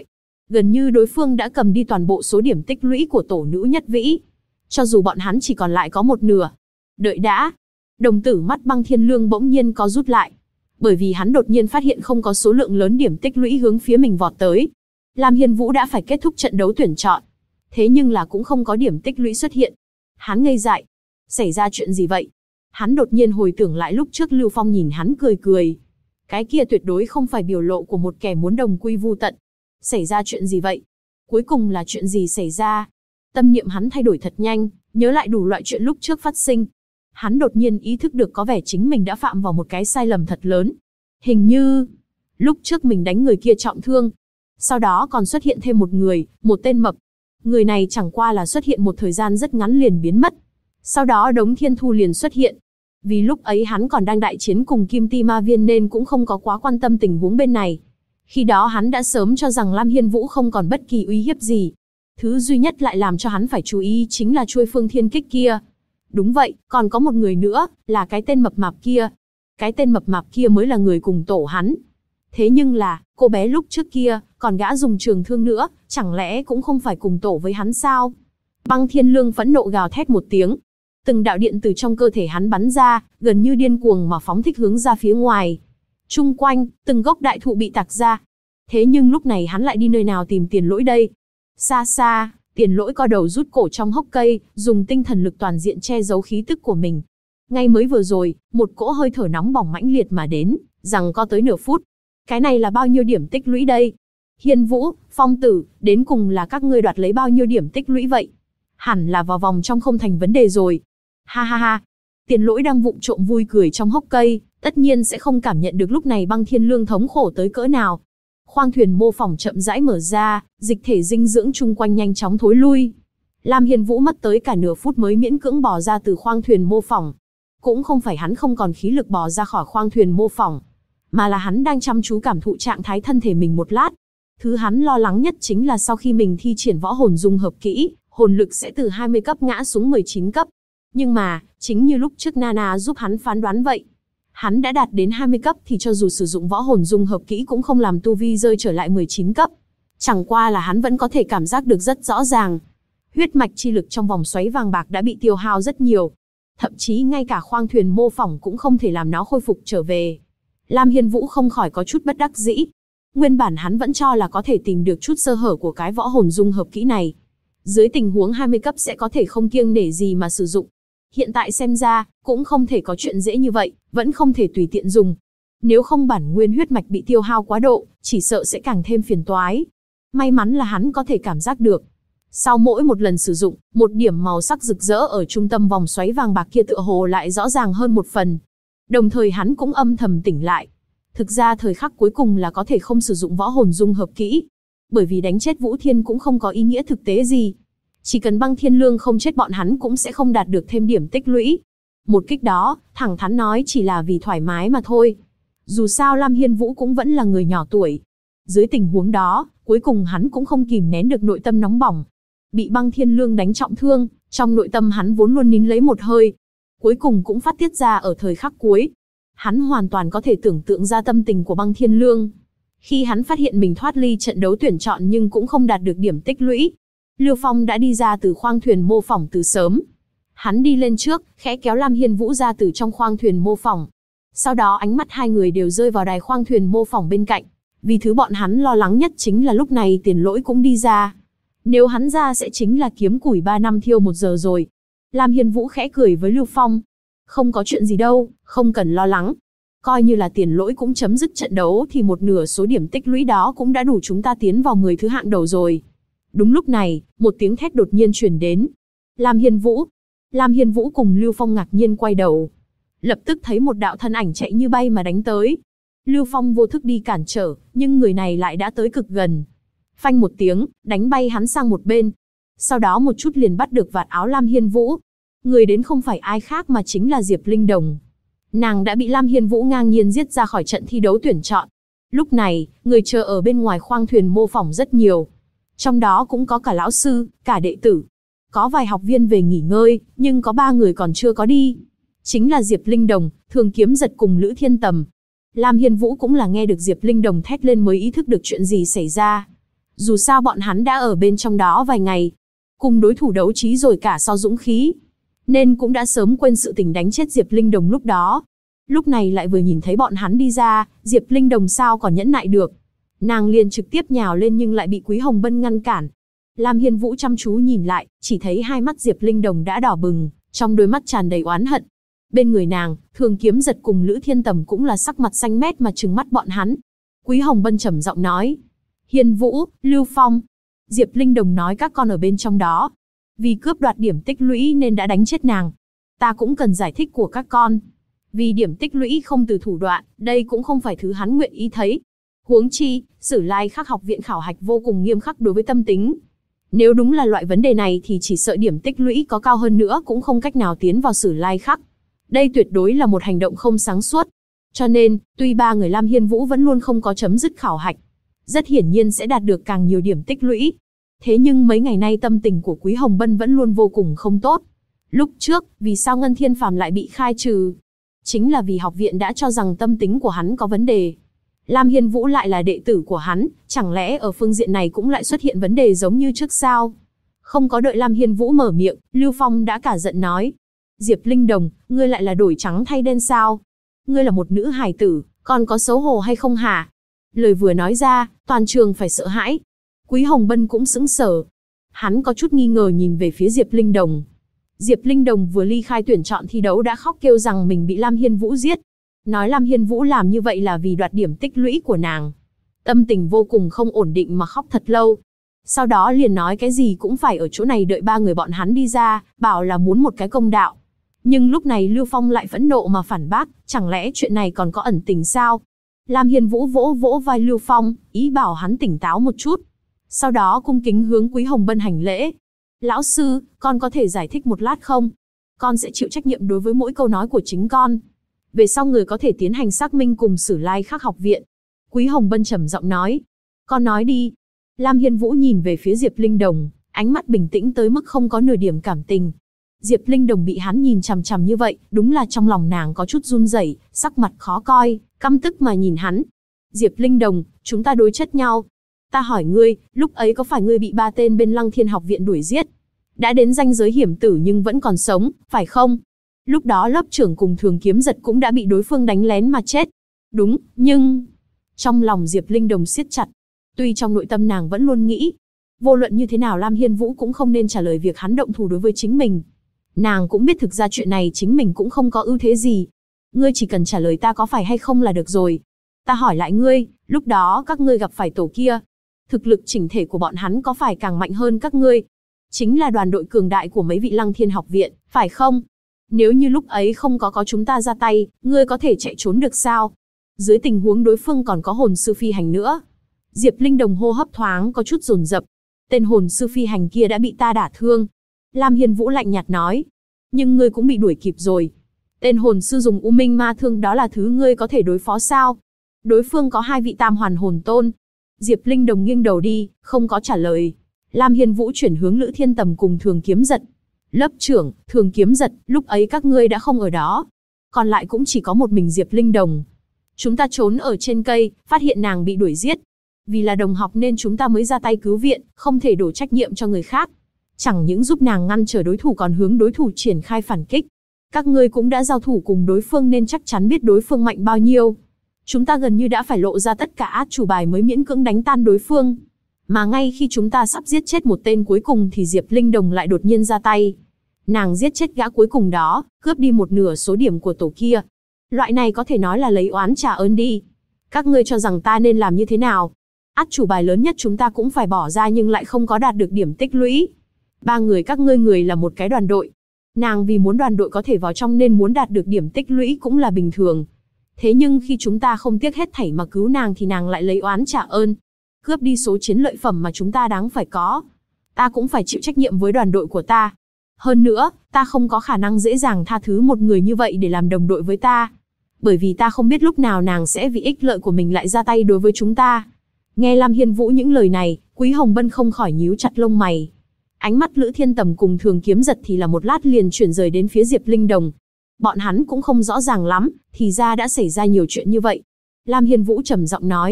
Gần như đối phương đã cầm đi toàn bộ số điểm tích lũy của tổ nữ Nhất Vĩ. Cho dù bọn hắn chỉ còn lại có một nửa. Đợi đã. Đồng tử mắt Băng Thiên Lương bỗng nhiên có rút lại. Bởi vì hắn đột nhiên phát hiện không có số lượng lớn điểm tích lũy hướng phía mình vọt tới. Lam Hiên Vũ đã phải kết thúc trận đấu tuyển chọn. Thế nhưng là cũng không có điểm tích lũy xuất hiện. Hắn ngây dại. Xảy ra chuyện gì vậy? Hắn đột nhiên hồi tưởng lại lúc trước Lưu Phong nhìn hắn cười cười. Cái kia tuyệt đối không phải biểu lộ của một kẻ muốn đồng quy vu tận. Xảy ra chuyện gì vậy? Cuối cùng là chuyện gì xảy ra? Tâm niệm hắn thay đổi thật nhanh, nhớ lại đủ loại chuyện lúc trước phát sinh. Hắn đột nhiên ý thức được có vẻ chính mình đã phạm vào một cái sai lầm thật lớn. Hình như, lúc trước mình đánh người kia trọng thương. Sau đó còn xuất hiện thêm một người, một tên mập. Người này chẳng qua là xuất hiện một thời gian rất ngắn liền biến mất. Sau đó Đống Thiên Thu liền xuất hiện. Vì lúc ấy hắn còn đang đại chiến cùng Kim Ti Ma Viên nên cũng không có quá quan tâm tình huống bên này. Khi đó hắn đã sớm cho rằng Lam Hiên Vũ không còn bất kỳ uy hiếp gì. Thứ duy nhất lại làm cho hắn phải chú ý chính là chuôi phương thiên kích kia. Đúng vậy, còn có một người nữa, là cái tên mập mạp kia. Cái tên mập mạp kia mới là người cùng tổ hắn. Thế nhưng là, cô bé lúc trước kia, còn gã dùng trường thương nữa, chẳng lẽ cũng không phải cùng tổ với hắn sao? Băng Thiên Lương phẫn nộ gào thét một tiếng. Từng đạo điện từ trong cơ thể hắn bắn ra, gần như điên cuồng mà phóng thích hướng ra phía ngoài. Chung quanh, từng gốc đại thụ bị tạc ra. Thế nhưng lúc này hắn lại đi nơi nào tìm Tiền Lỗi đây? Xa xa, Tiền Lỗi co đầu rút cổ trong hốc cây, dùng tinh thần lực toàn diện che giấu khí tức của mình. Ngay mới vừa rồi, một cỗ hơi thở nóng bỏng mãnh liệt mà đến, rằng co tới nửa phút. Cái này là bao nhiêu điểm tích lũy đây? Hiên Vũ, Phong Tử, đến cùng là các ngươi đoạt lấy bao nhiêu điểm tích lũy vậy? Hẳn là vào vòng trong không thành vấn đề rồi. Ha ha ha. Tiền Lỗi đang vụng trộm vui cười trong hốc cây, tất nhiên sẽ không cảm nhận được lúc này Băng Thiên Lương thống khổ tới cỡ nào. Khoang thuyền mô phỏng chậm rãi mở ra, dịch thể dinh dưỡng chung quanh nhanh chóng thối lui. Lam Hiên Vũ mất tới cả nửa phút mới miễn cưỡng bò ra từ khoang thuyền mô phỏng. Cũng không phải hắn không còn khí lực bò ra khỏi khoang thuyền mô phỏng, mà là hắn đang chăm chú cảm thụ trạng thái thân thể mình một lát. Thứ hắn lo lắng nhất chính là sau khi mình thi triển võ hồn dung hợp kỹ, hồn lực sẽ từ 20 cấp ngã xuống 19 cấp. Nhưng mà, chính như lúc trước Nana giúp hắn phán đoán vậy. Hắn đã đạt đến 20 cấp thì cho dù sử dụng võ hồn dung hợp kỹ cũng không làm tu vi rơi trở lại 19 cấp. Chẳng qua là hắn vẫn có thể cảm giác được rất rõ ràng. Huyết mạch chi lực trong vòng xoáy vàng bạc đã bị tiêu hao rất nhiều. Thậm chí ngay cả khoang thuyền mô phỏng cũng không thể làm nó khôi phục trở về. Lam Hiên Vũ không khỏi có chút bất đắc dĩ. Nguyên bản hắn vẫn cho là có thể tìm được chút sơ hở của cái võ hồn dung hợp kỹ này. Dưới tình huống 20 cấp sẽ có thể không kiêng nể gì mà sử dụng. Hiện tại xem ra, cũng không thể có chuyện dễ như vậy, vẫn không thể tùy tiện dùng. Nếu không bản nguyên huyết mạch bị tiêu hao quá độ, chỉ sợ sẽ càng thêm phiền toái. May mắn là hắn có thể cảm giác được. Sau mỗi một lần sử dụng, một điểm màu sắc rực rỡ ở trung tâm vòng xoáy vàng bạc kia tựa hồ lại rõ ràng hơn một phần. Đồng thời hắn cũng âm thầm tỉnh lại. Thực ra thời khắc cuối cùng là có thể không sử dụng võ hồn dung hợp kỹ. Bởi vì đánh chết Vũ Thiên cũng không có ý nghĩa thực tế gì. Chỉ cần Băng Thiên Lương không chết bọn hắn cũng sẽ không đạt được thêm điểm tích lũy. Một kích đó, thẳng thắn nói chỉ là vì thoải mái mà thôi. Dù sao Lam Hiên Vũ cũng vẫn là người nhỏ tuổi. Dưới tình huống đó, cuối cùng hắn cũng không kìm nén được nội tâm nóng bỏng. Bị Băng Thiên Lương đánh trọng thương, trong nội tâm hắn vốn luôn nín lấy một hơi. Cuối cùng cũng phát tiết ra ở thời khắc cuối. Hắn hoàn toàn có thể tưởng tượng ra tâm tình của Băng Thiên Lương. Khi hắn phát hiện mình thoát ly trận đấu tuyển chọn nhưng cũng không đạt được điểm tích lũy. Lưu Phong đã đi ra từ khoang thuyền mô phỏng từ sớm. Hắn đi lên trước, khẽ kéo Lam Hiên Vũ ra từ trong khoang thuyền mô phỏng. Sau đó ánh mắt hai người đều rơi vào đài khoang thuyền mô phỏng bên cạnh. Vì thứ bọn hắn lo lắng nhất chính là lúc này Tiền Lỗi cũng đi ra. Nếu hắn ra sẽ chính là kiếm củi 3 năm thiêu 1 giờ rồi. Lam Hiên Vũ khẽ cười với Lưu Phong. Không có chuyện gì đâu, không cần lo lắng. Coi như là Tiền Lỗi cũng chấm dứt trận đấu thì một nửa số điểm tích lũy đó cũng đã đủ chúng ta tiến vào 10 thứ hạng đầu rồi. Đúng lúc này, một tiếng thét đột nhiên truyền đến. Lam Hiên Vũ. Lam Hiên Vũ cùng Lưu Phong ngạc nhiên quay đầu. Lập tức thấy một đạo thân ảnh chạy như bay mà đánh tới. Lưu Phong vô thức đi cản trở, nhưng người này lại đã tới cực gần. Phanh một tiếng, đánh bay hắn sang một bên. Sau đó một chút liền bắt được vạt áo Lam Hiên Vũ. Người đến không phải ai khác mà chính là Diệp Linh Đồng. Nàng đã bị Lam Hiên Vũ ngang nhiên giết ra khỏi trận thi đấu tuyển chọn. Lúc này, người chờ ở bên ngoài khoang thuyền mô phỏng rất nhiều. Trong đó cũng có cả lão sư, cả đệ tử. Có vài học viên về nghỉ ngơi, nhưng có 3 người còn chưa có đi. Chính là Diệp Linh Đồng, Thường Kiếm Giật cùng Lữ Thiên Tầm. Lam Hiên Vũ cũng là nghe được Diệp Linh Đồng thét lên mới ý thức được chuyện gì xảy ra. Dù sao bọn hắn đã ở bên trong đó vài ngày, cùng đối thủ đấu trí rồi cả so dũng khí, nên cũng đã sớm quên sự tình đánh chết Diệp Linh Đồng lúc đó. Lúc này lại vừa nhìn thấy bọn hắn đi ra, Diệp Linh Đồng sao còn nhẫn nại được. Nàng liền trực tiếp nhào lên nhưng lại bị Quý Hồng Bân ngăn cản. Lam Hiên Vũ chăm chú nhìn lại, chỉ thấy hai mắt Diệp Linh Đồng đã đỏ bừng, trong đôi mắt tràn đầy oán hận. Bên người nàng, Thường Kiếm Giật cùng Lữ Thiên Tầm cũng là sắc mặt xanh mét mà trừng mắt bọn hắn. Quý Hồng Bân trầm giọng nói: Hiên Vũ, Lưu Phong. Diệp Linh Đồng nói các con ở bên trong đó. Vì cướp đoạt điểm tích lũy nên đã đánh chết nàng. Ta cũng cần giải thích của các con. Vì điểm tích lũy không từ thủ đoạn, đây cũng không phải thứ hắn nguyện ý thấy. Huống chi, Sử Lai Khắc học viện khảo hạch vô cùng nghiêm khắc đối với tâm tính. Nếu đúng là loại vấn đề này thì chỉ sợ điểm tích lũy có cao hơn nữa cũng không cách nào tiến vào Sử Lai Khắc. Đây tuyệt đối là một hành động không sáng suốt. Cho nên, tuy ba người Lam Hiên Vũ vẫn luôn không có chấm dứt khảo hạch, rất hiển nhiên sẽ đạt được càng nhiều điểm tích lũy. Thế nhưng mấy ngày nay tâm tình của Quý Hồng Bân vẫn luôn vô cùng không tốt. Lúc trước, vì sao Ngân Thiên Phàm lại bị khai trừ? Chính là vì học viện đã cho rằng tâm tính của hắn có vấn đề. Lam Hiên Vũ lại là đệ tử của hắn, chẳng lẽ ở phương diện này cũng lại xuất hiện vấn đề giống như trước sao? Không có đợi Lam Hiên Vũ mở miệng, Lưu Phong đã cả giận nói: Diệp Linh Đồng, ngươi lại là đổi trắng thay đen sao? Ngươi là một nữ hài tử, còn có xấu hổ hay không hả? Lời vừa nói ra, toàn trường phải sợ hãi. Quý Hồng Bân cũng sững sờ. Hắn có chút nghi ngờ nhìn về phía Diệp Linh Đồng. Diệp Linh Đồng vừa ly khai tuyển chọn thi đấu đã khóc kêu rằng mình bị Lam Hiên Vũ giết. Nói Lam Hiên Vũ làm như vậy là vì đoạt điểm tích lũy của nàng. Tâm tình vô cùng không ổn định mà khóc thật lâu. Sau đó liền nói cái gì cũng phải ở chỗ này đợi ba người bọn hắn đi ra, bảo là muốn một cái công đạo. Nhưng lúc này Lưu Phong lại phẫn nộ mà phản bác, chẳng lẽ chuyện này còn có ẩn tình sao? Lam Hiên Vũ vỗ vỗ vai Lưu Phong, ý bảo hắn tỉnh táo một chút. Sau đó cung kính hướng Quý Hồng Bân hành lễ. Lão sư, con có thể giải thích một lát không? Con sẽ chịu trách nhiệm đối với mỗi câu nói của chính con. Về sau người có thể tiến hành xác minh cùng Sử Lai Khắc học viện. Quý Hồng Bân trầm giọng nói. Con nói đi. Lam Hiên Vũ nhìn về phía Diệp Linh Đồng, ánh mắt bình tĩnh tới mức không có nửa điểm cảm tình. Diệp Linh Đồng bị hắn nhìn chằm chằm như vậy, đúng là trong lòng nàng có chút run rẩy, sắc mặt khó coi, căm tức mà nhìn hắn. Diệp Linh Đồng, chúng ta đối chất nhau. Ta hỏi ngươi, lúc ấy có phải ngươi bị ba tên bên Lăng Thiên học viện đuổi giết? Đã đến ranh giới hiểm tử nhưng vẫn còn sống, phải không? Lúc đó lớp trưởng cùng Thường Kiếm Giật cũng đã bị đối phương đánh lén mà chết. Đúng, nhưng... Trong lòng Diệp Linh Đồng siết chặt. Tuy trong nội tâm nàng vẫn luôn nghĩ, vô luận như thế nào Lam Hiên Vũ cũng không nên trả lời việc hắn động thủ đối với chính mình. Nàng cũng biết thực ra chuyện này chính mình cũng không có ưu thế gì. Ngươi chỉ cần trả lời ta có phải hay không là được rồi. Ta hỏi lại ngươi, lúc đó các ngươi gặp phải tổ kia, thực lực chỉnh thể của bọn hắn có phải càng mạnh hơn các ngươi? Chính là đoàn đội cường đại của mấy vị Lăng Thiên học viện, phải không? Nếu như lúc ấy không có chúng ta ra tay, ngươi có thể chạy trốn được sao? Dưới tình huống đối phương còn có hồn sư phi hành nữa. Diệp Linh Đồng hô hấp thoáng có chút dồn dập. Tên hồn sư phi hành kia đã bị ta đả thương. Lam Hiên Vũ lạnh nhạt nói. Nhưng ngươi cũng bị đuổi kịp rồi. Tên hồn sư dùng U Minh Ma Thương đó là thứ ngươi có thể đối phó sao? Đối phương có hai vị tam hoàn hồn tôn. Diệp Linh Đồng nghiêng đầu đi, không có trả lời. Lam Hiên Vũ chuyển hướng Lữ Thiên Tầm cùng Thường Kiếm Giật. Lớp trưởng, Thường Kiếm Giật, lúc ấy các ngươi đã không ở đó. Còn lại cũng chỉ có một mình Diệp Linh Đồng. Chúng ta trốn ở trên cây, phát hiện nàng bị đuổi giết. Vì là đồng học nên chúng ta mới ra tay cứu viện, không thể đổ trách nhiệm cho người khác. Chẳng những giúp nàng ngăn trở đối thủ còn hướng đối thủ triển khai phản kích. Các ngươi cũng đã giao thủ cùng đối phương nên chắc chắn biết đối phương mạnh bao nhiêu. Chúng ta gần như đã phải lộ ra tất cả át chủ bài mới miễn cưỡng đánh tan đối phương. Mà ngay khi chúng ta sắp giết chết một tên cuối cùng thì Diệp Linh Đồng lại đột nhiên ra tay. Nàng giết chết gã cuối cùng đó, cướp đi một nửa số điểm của tổ kia. Loại này có thể nói là lấy oán trả ơn đi. Các ngươi cho rằng ta nên làm như thế nào? Át chủ bài lớn nhất chúng ta cũng phải bỏ ra nhưng lại không có đạt được điểm tích lũy. Ba người các ngươi người là một cái đoàn đội. Nàng vì muốn đoàn đội có thể vào trong nên muốn đạt được điểm tích lũy cũng là bình thường. Thế nhưng khi chúng ta không tiếc hết thảy mà cứu nàng thì nàng lại lấy oán trả ơn. Cướp đi số chiến lợi phẩm mà chúng ta đáng phải có. Ta cũng phải chịu trách nhiệm với đoàn đội của ta. Hơn nữa, ta không có khả năng dễ dàng tha thứ một người như vậy để làm đồng đội với ta. Bởi vì ta không biết lúc nào nàng sẽ vì ích lợi của mình lại ra tay đối với chúng ta. Nghe Lam Hiên Vũ những lời này, Quý Hồng Bân không khỏi nhíu chặt lông mày. Ánh mắt Lữ Thiên Tầm cùng Thường Kiếm Giật thì là một lát liền chuyển rời đến phía Diệp Linh Đồng. Bọn hắn cũng không rõ ràng lắm, thì ra đã xảy ra nhiều chuyện như vậy. Lam Hiên Vũ trầm giọng nói.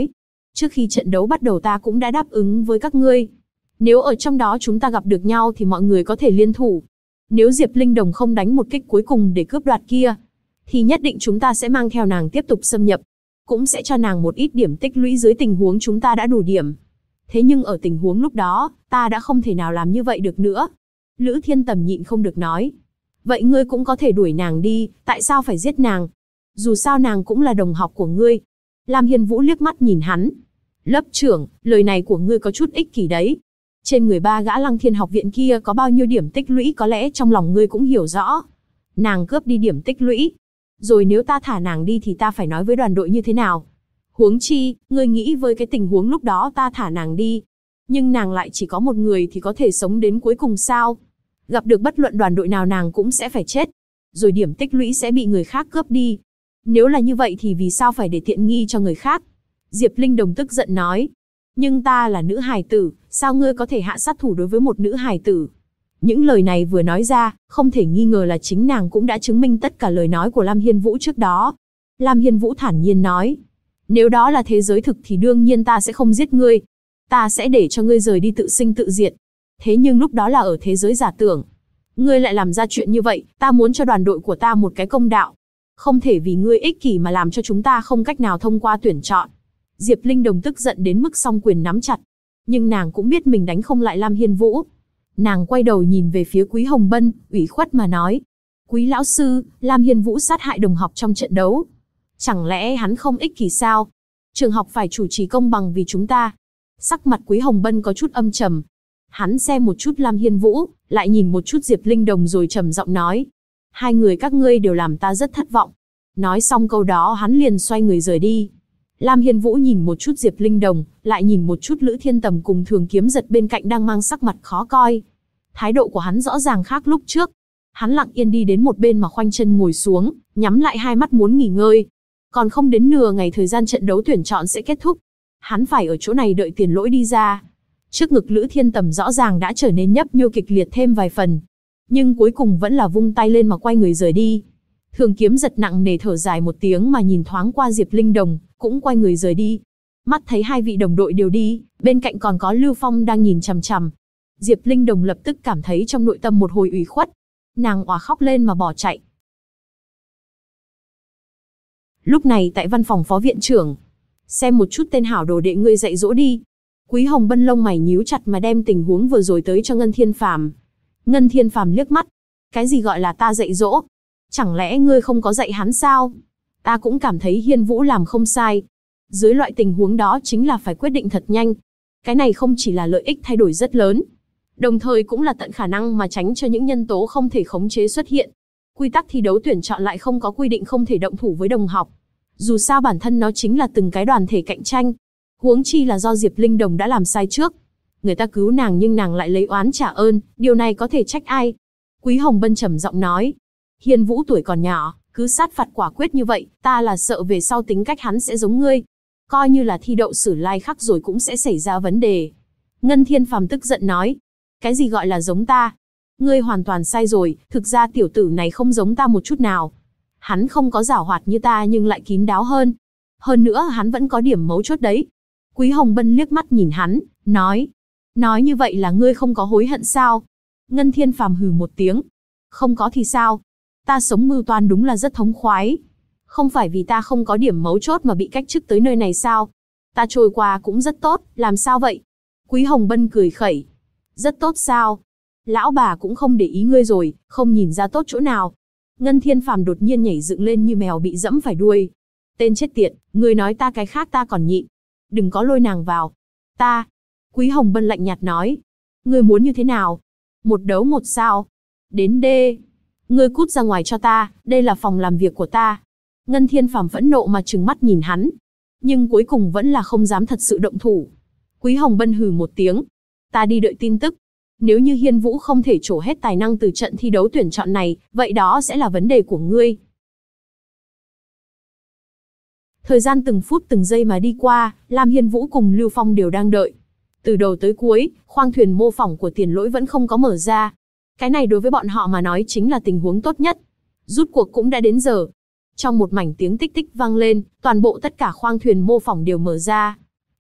Trước khi trận đấu bắt đầu ta cũng đã đáp ứng với các ngươi. Nếu ở trong đó chúng ta gặp được nhau thì mọi người có thể liên thủ. Nếu Diệp Linh Đồng không đánh một kích cuối cùng để cướp đoạt kia, thì nhất định chúng ta sẽ mang theo nàng tiếp tục xâm nhập. Cũng sẽ cho nàng một ít điểm tích lũy dưới tình huống chúng ta đã đủ điểm. Thế nhưng ở tình huống lúc đó, ta đã không thể nào làm như vậy được nữa. Lữ Thiên Tầm nhịn không được nói. Vậy ngươi cũng có thể đuổi nàng đi, tại sao phải giết nàng? Dù sao nàng cũng là đồng học của ngươi. Lam Hiên Vũ liếc mắt nhìn hắn. Lớp trưởng, lời này của ngươi có chút ích kỷ đấy. Trên người ba gã Lăng Thiên học viện kia có bao nhiêu điểm tích lũy có lẽ trong lòng ngươi cũng hiểu rõ. Nàng cướp đi điểm tích lũy. Rồi nếu ta thả nàng đi thì ta phải nói với đoàn đội như thế nào? Huống chi, ngươi nghĩ với cái tình huống lúc đó ta thả nàng đi. Nhưng nàng lại chỉ có một người thì có thể sống đến cuối cùng sao? Gặp được bất luận đoàn đội nào nàng cũng sẽ phải chết. Rồi điểm tích lũy sẽ bị người khác cướp đi. Nếu là như vậy thì vì sao phải để tiện nghi cho người khác? Diệp Linh Đồng tức giận nói. Nhưng ta là nữ hài tử, sao ngươi có thể hạ sát thủ đối với một nữ hài tử? Những lời này vừa nói ra, không thể nghi ngờ là chính nàng cũng đã chứng minh tất cả lời nói của Lam Hiên Vũ trước đó. Lam Hiên Vũ thản nhiên nói. Nếu đó là thế giới thực thì đương nhiên ta sẽ không giết ngươi. Ta sẽ để cho ngươi rời đi tự sinh tự diệt. Thế nhưng lúc đó là ở thế giới giả tưởng. Ngươi lại làm ra chuyện như vậy, ta muốn cho đoàn đội của ta một cái công đạo. Không thể vì ngươi ích kỷ mà làm cho chúng ta không cách nào thông qua tuyển chọn. Diệp Linh Đồng tức giận đến mức song quyền nắm chặt. Nhưng nàng cũng biết mình đánh không lại Lam Hiên Vũ. Nàng quay đầu nhìn về phía Quý Hồng Bân, ủy khuất mà nói. Quý lão sư, Lam Hiên Vũ sát hại đồng học trong trận đấu. Chẳng lẽ hắn không ích kỷ sao? Trường học phải chủ trì công bằng vì chúng ta. Sắc mặt Quý Hồng Bân có chút âm trầm. Hắn xem một chút Lam Hiên Vũ, lại nhìn một chút Diệp Linh Đồng rồi trầm giọng nói. Hai người các ngươi đều làm ta rất thất vọng. Nói xong câu đó hắn liền xoay người rời đi. Lam Hiên Vũ nhìn một chút Diệp Linh Đồng, lại nhìn một chút Lữ Thiên Tầm cùng Thường Kiếm Giật bên cạnh đang mang sắc mặt khó coi. Thái độ của hắn rõ ràng khác lúc trước. Hắn lặng yên đi đến một bên mà khoanh chân ngồi xuống, nhắm lại hai mắt muốn nghỉ ngơi. Còn không đến nửa ngày thời gian trận đấu tuyển chọn sẽ kết thúc. Hắn phải ở chỗ này đợi Tiền Lỗi đi ra. Trước ngực Lữ Thiên Tầm rõ ràng đã trở nên nhấp nhô kịch liệt thêm vài phần. Nhưng cuối cùng vẫn là vung tay lên mà quay người rời đi. Thường Kiếm Giật nặng nề thở dài một tiếng mà nhìn thoáng qua Diệp Linh Đồng, cũng quay người rời đi. Mắt thấy hai vị đồng đội đều đi, bên cạnh còn có Lưu Phong đang nhìn chằm chằm. Diệp Linh Đồng lập tức cảm thấy trong nội tâm một hồi ủy khuất. Nàng òa khóc lên mà bỏ chạy. Lúc này tại văn phòng phó viện trưởng, xem một chút tên hảo đồ đệ ngươi dạy dỗ đi. Quý Hồng Bân lông mày nhíu chặt mà đem tình huống vừa rồi tới cho Ngân Thiên Phàm. Ngân Thiên Phàm liếc mắt. Cái gì gọi là ta dạy dỗ? Chẳng lẽ ngươi không có dạy hắn sao? Ta cũng cảm thấy Hiên Vũ làm không sai. Dưới loại tình huống đó chính là phải quyết định thật nhanh. Cái này không chỉ là lợi ích thay đổi rất lớn, đồng thời cũng là tận khả năng mà tránh cho những nhân tố không thể khống chế xuất hiện. Quy tắc thi đấu tuyển chọn lại không có quy định không thể động thủ với đồng học. Dù sao bản thân nó chính là từng cái đoàn thể cạnh tranh. Huống chi là do Diệp Linh Đồng đã làm sai trước. Người ta cứu nàng nhưng nàng lại lấy oán trả ơn, điều này có thể trách ai? Quý Hồng Bân trầm giọng nói. Hiên Vũ tuổi còn nhỏ, cứ sát phạt quả quyết như vậy, ta là sợ về sau tính cách hắn sẽ giống ngươi. Coi như là thi đậu sử lai khắc rồi cũng sẽ xảy ra vấn đề. Ngân Thiên Phàm tức giận nói. Cái gì gọi là giống ta? Ngươi hoàn toàn sai rồi, thực ra tiểu tử này không giống ta một chút nào. Hắn không có giảo hoạt như ta nhưng lại kín đáo hơn. Hơn nữa hắn vẫn có điểm mấu chốt đấy. Quý Hồng Bân liếc mắt nhìn hắn, nói. Nói như vậy là ngươi không có hối hận sao? Ngân Thiên Phàm hừ một tiếng. Không có thì sao? Ta sống mưu toan đúng là rất thống khoái. Không phải vì ta không có điểm mấu chốt mà bị cách chức tới nơi này sao? Ta trôi qua cũng rất tốt, làm sao vậy? Quý Hồng Bân cười khẩy. Rất tốt sao? Lão bà cũng không để ý ngươi rồi, không nhìn ra tốt chỗ nào. Ngân Thiên Phàm đột nhiên nhảy dựng lên như mèo bị dẫm phải đuôi. Tên chết tiệt, ngươi nói ta cái khác ta còn nhịn. Đừng có lôi nàng vào. Ta. Quý Hồng Bân lạnh nhạt nói. Ngươi muốn như thế nào? Một đấu một sao? Đến đê. Ngươi cút ra ngoài cho ta, đây là phòng làm việc của ta. Ngân Thiên Phàm phẫn nộ mà trừng mắt nhìn hắn. Nhưng cuối cùng vẫn là không dám thật sự động thủ. Quý Hồng Bân hừ một tiếng. Ta đi đợi tin tức. Nếu như Hiên Vũ không thể trổ hết tài năng từ trận thi đấu tuyển chọn này, vậy đó sẽ là vấn đề của ngươi. Thời gian từng phút từng giây mà đi qua, Lam Hiên Vũ cùng Lưu Phong đều đang đợi. Từ đầu tới cuối, khoang thuyền mô phỏng của Tiền Lỗi vẫn không có mở ra. Cái này đối với bọn họ mà nói chính là tình huống tốt nhất. Rút cuộc cũng đã đến giờ. Trong một mảnh tiếng tích tích vang lên, toàn bộ tất cả khoang thuyền mô phỏng đều mở ra.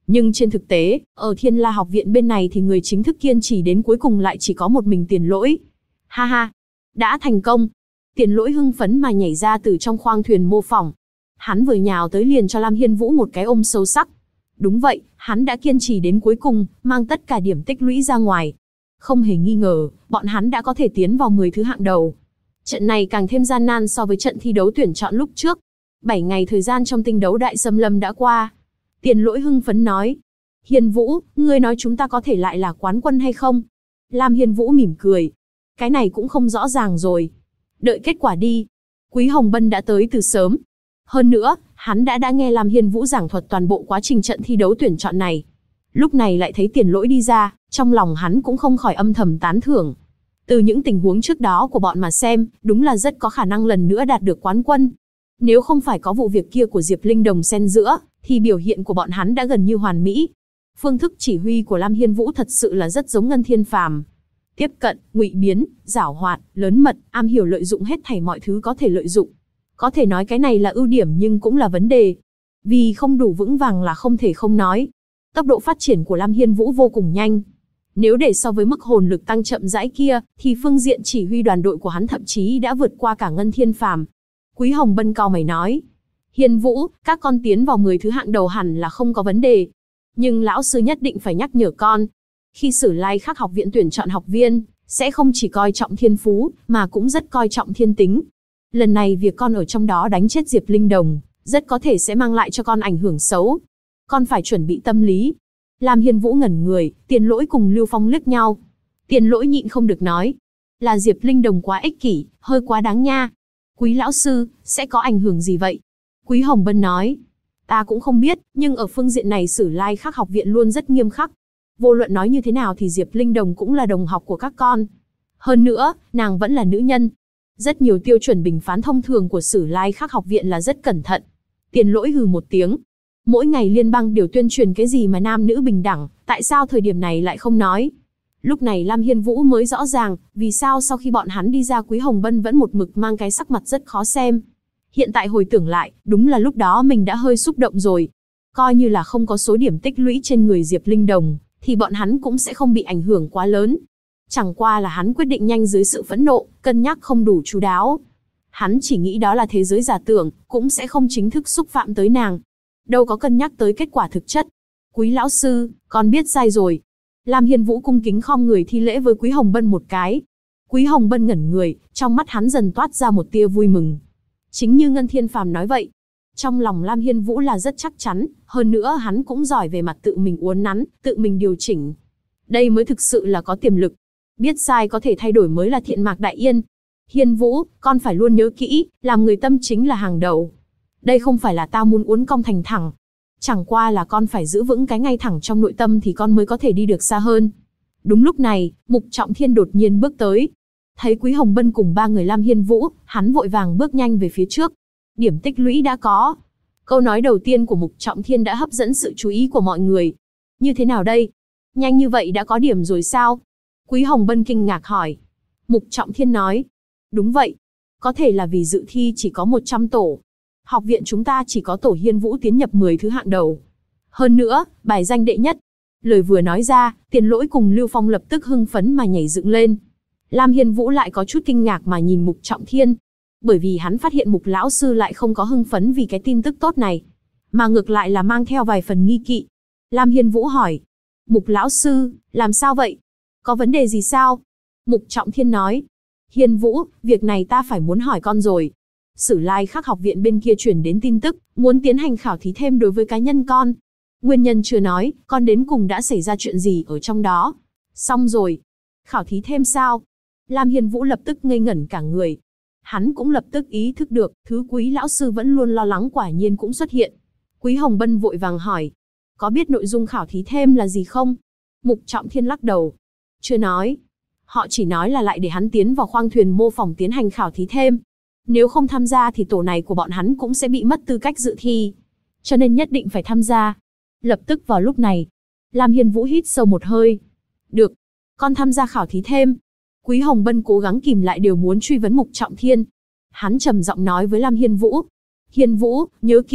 Nhưng trên thực tế, ở Thiên La học viện bên này thì người chính thức kiên trì đến cuối cùng lại chỉ có một mình Tiền Lỗi. Ha ha, đã thành công. Tiền Lỗi hưng phấn mà nhảy ra từ trong khoang thuyền mô phỏng. Hắn vừa nhào tới liền cho Lam Hiên Vũ một cái ôm sâu sắc. Đúng vậy, hắn đã kiên trì đến cuối cùng, mang tất cả điểm tích lũy ra ngoài. Không hề nghi ngờ, bọn hắn đã có thể tiến vào 10 thứ hạng đầu. Trận này càng thêm gian nan so với trận thi đấu tuyển chọn lúc trước. 7 ngày thời gian trong tinh đấu đại xâm lâm đã qua. Tiền Lỗi hưng phấn nói. Hiên Vũ, ngươi nói chúng ta có thể lại là quán quân hay không? Lam Hiên Vũ mỉm cười. Cái này cũng không rõ ràng rồi. Đợi kết quả đi. Quý Hồng Bân đã tới từ sớm. Hơn nữa, hắn đã nghe Lam Hiên Vũ giảng thuật toàn bộ quá trình trận thi đấu tuyển chọn này. Lúc này lại thấy Tiền Lỗi đi ra, trong lòng hắn cũng không khỏi âm thầm tán thưởng. Từ những tình huống trước đó của bọn mà xem, đúng là rất có khả năng lần nữa đạt được quán quân. Nếu không phải có vụ việc kia của Diệp Linh Đồng xen giữa, thì biểu hiện của bọn hắn đã gần như hoàn mỹ. Phương thức chỉ huy của Lam Hiên Vũ thật sự là rất giống Ngân Thiên Phàm. Tiếp cận, ngụy biến, giảo hoạt, lớn mật, am hiểu lợi dụng hết thảy mọi thứ có thể lợi dụng. Có thể nói cái này là ưu điểm nhưng cũng là vấn đề. Vì không đủ vững vàng là không thể không nói. Tốc độ phát triển của Lam Hiên Vũ vô cùng nhanh. Nếu để so với mức hồn lực tăng chậm rãi kia, thì phương diện chỉ huy đoàn đội của hắn thậm chí đã vượt qua cả Ngân Thiên Phàm. Quý Hồng Bân cau mày nói. Hiên Vũ, các con tiến vào 10 thứ hạng đầu hẳn là không có vấn đề. Nhưng lão sư nhất định phải nhắc nhở con. Khi Sử Lai Khắc học viện tuyển chọn học viên, sẽ không chỉ coi trọng thiên phú, mà cũng rất coi trọng thiên tính. Lần này việc con ở trong đó đánh chết Diệp Linh Đồng, rất có thể sẽ mang lại cho con ảnh hưởng xấu. Con phải chuẩn bị tâm lý. Lam Hiên Vũ ngẩn người, Tiền Lỗi cùng Lưu Phong liếc nhau. Tiền Lỗi nhịn không được nói. Là Diệp Linh Đồng quá ích kỷ, hơi quá đáng nha. Quý lão sư, sẽ có ảnh hưởng gì vậy? Quý Hồng Bân nói. Ta cũng không biết, nhưng ở phương diện này Sử Lai Khắc học viện luôn rất nghiêm khắc. Vô luận nói như thế nào thì Diệp Linh Đồng cũng là đồng học của các con. Hơn nữa, nàng vẫn là nữ nhân. Rất nhiều tiêu chuẩn bình phán thông thường của Sử Lai Khắc học viện là rất cẩn thận. Tiền Lỗi hừ một tiếng. Mỗi ngày liên bang đều tuyên truyền cái gì mà nam nữ bình đẳng, tại sao thời điểm này lại không nói? Lúc này Lam Hiên Vũ mới rõ ràng, vì sao sau khi bọn hắn đi ra Quý Hồng Bân vẫn một mực mang cái sắc mặt rất khó xem. Hiện tại hồi tưởng lại, đúng là lúc đó mình đã hơi xúc động rồi. Coi như là không có số điểm tích lũy trên người Diệp Linh Đồng, thì bọn hắn cũng sẽ không bị ảnh hưởng quá lớn. Chẳng qua là hắn quyết định nhanh dưới sự phẫn nộ, cân nhắc không đủ chu đáo. Hắn chỉ nghĩ đó là thế giới giả tưởng, cũng sẽ không chính thức xúc phạm tới nàng. Đâu có cân nhắc tới kết quả thực chất. Quý lão sư, con biết sai rồi. Lam Hiên Vũ cung kính khom người thi lễ với Quý Hồng Bân một cái. Quý Hồng Bân ngẩn người, trong mắt hắn dần toát ra một tia vui mừng. Chính như Ngân Thiên Phàm nói vậy. Trong lòng Lam Hiên Vũ là rất chắc chắn, hơn nữa hắn cũng giỏi về mặt tự mình uốn nắn, tự mình điều chỉnh. Đây mới thực sự là có tiềm lực. Biết sai có thể thay đổi mới là Thiện Mạc Đại Yên. Hiên Vũ, con phải luôn nhớ kỹ, làm người tâm chính là hàng đầu. Đây không phải là tao muốn uốn cong thành thẳng. Chẳng qua là con phải giữ vững cái ngay thẳng trong nội tâm thì con mới có thể đi được xa hơn. Đúng lúc này, Mục Trọng Thiên đột nhiên bước tới. Thấy Quý Hồng Bân cùng 3 người Lam Hiên Vũ, hắn vội vàng bước nhanh về phía trước. Điểm tích lũy đã có. Câu nói đầu tiên của Mục Trọng Thiên đã hấp dẫn sự chú ý của mọi người. Như thế nào đây? Nhanh như vậy đã có điểm rồi sao? Quý Hồng Bân kinh ngạc hỏi. Mục Trọng Thiên nói. Đúng vậy. Có thể là vì dự thi chỉ có 100 tổ. Học viện chúng ta chỉ có tổ Hiên Vũ tiến nhập 10 thứ hạng đầu. Hơn nữa, bài danh đệ nhất. Lời vừa nói ra, Tiền Lỗi cùng Lưu Phong lập tức hưng phấn mà nhảy dựng lên. Lam Hiên Vũ lại có chút kinh ngạc mà nhìn Mục Trọng Thiên. Bởi vì hắn phát hiện Mục lão sư lại không có hưng phấn vì cái tin tức tốt này, mà ngược lại là mang theo vài phần nghi kỵ. Lam Hiên Vũ hỏi. Mục lão sư, làm sao vậy? Có vấn đề gì sao? Mục Trọng Thiên nói. Hiên Vũ, việc này ta phải muốn hỏi con rồi. Sử Lai Khắc học viện bên kia chuyển đến tin tức, muốn tiến hành khảo thí thêm đối với cá nhân con. Nguyên nhân chưa nói, con đến cùng đã xảy ra chuyện gì ở trong đó? Xong rồi. Khảo thí thêm sao? Lam Hiên Vũ lập tức ngây ngẩn cả người. Hắn cũng lập tức ý thức được, thứ Quý lão sư vẫn luôn lo lắng quả nhiên cũng xuất hiện. Quý Hồng Bân vội vàng hỏi. Có biết nội dung khảo thí thêm là gì không? Mục Trọng Thiên lắc đầu. Chưa nói. Họ chỉ nói là lại để hắn tiến vào khoang thuyền mô phỏng tiến hành khảo thí thêm. Nếu không tham gia thì tổ này của bọn hắn cũng sẽ bị mất tư cách dự thi. Cho nên nhất định phải tham gia. Lập tức vào lúc này, Lam Hiên Vũ hít sâu một hơi. Được, con tham gia khảo thí thêm. Quý Hồng Bân cố gắng kìm lại điều muốn truy vấn Mục Trọng Thiên. Hắn trầm giọng nói với Lam Hiên Vũ. Hiên Vũ, nhớ kỹ,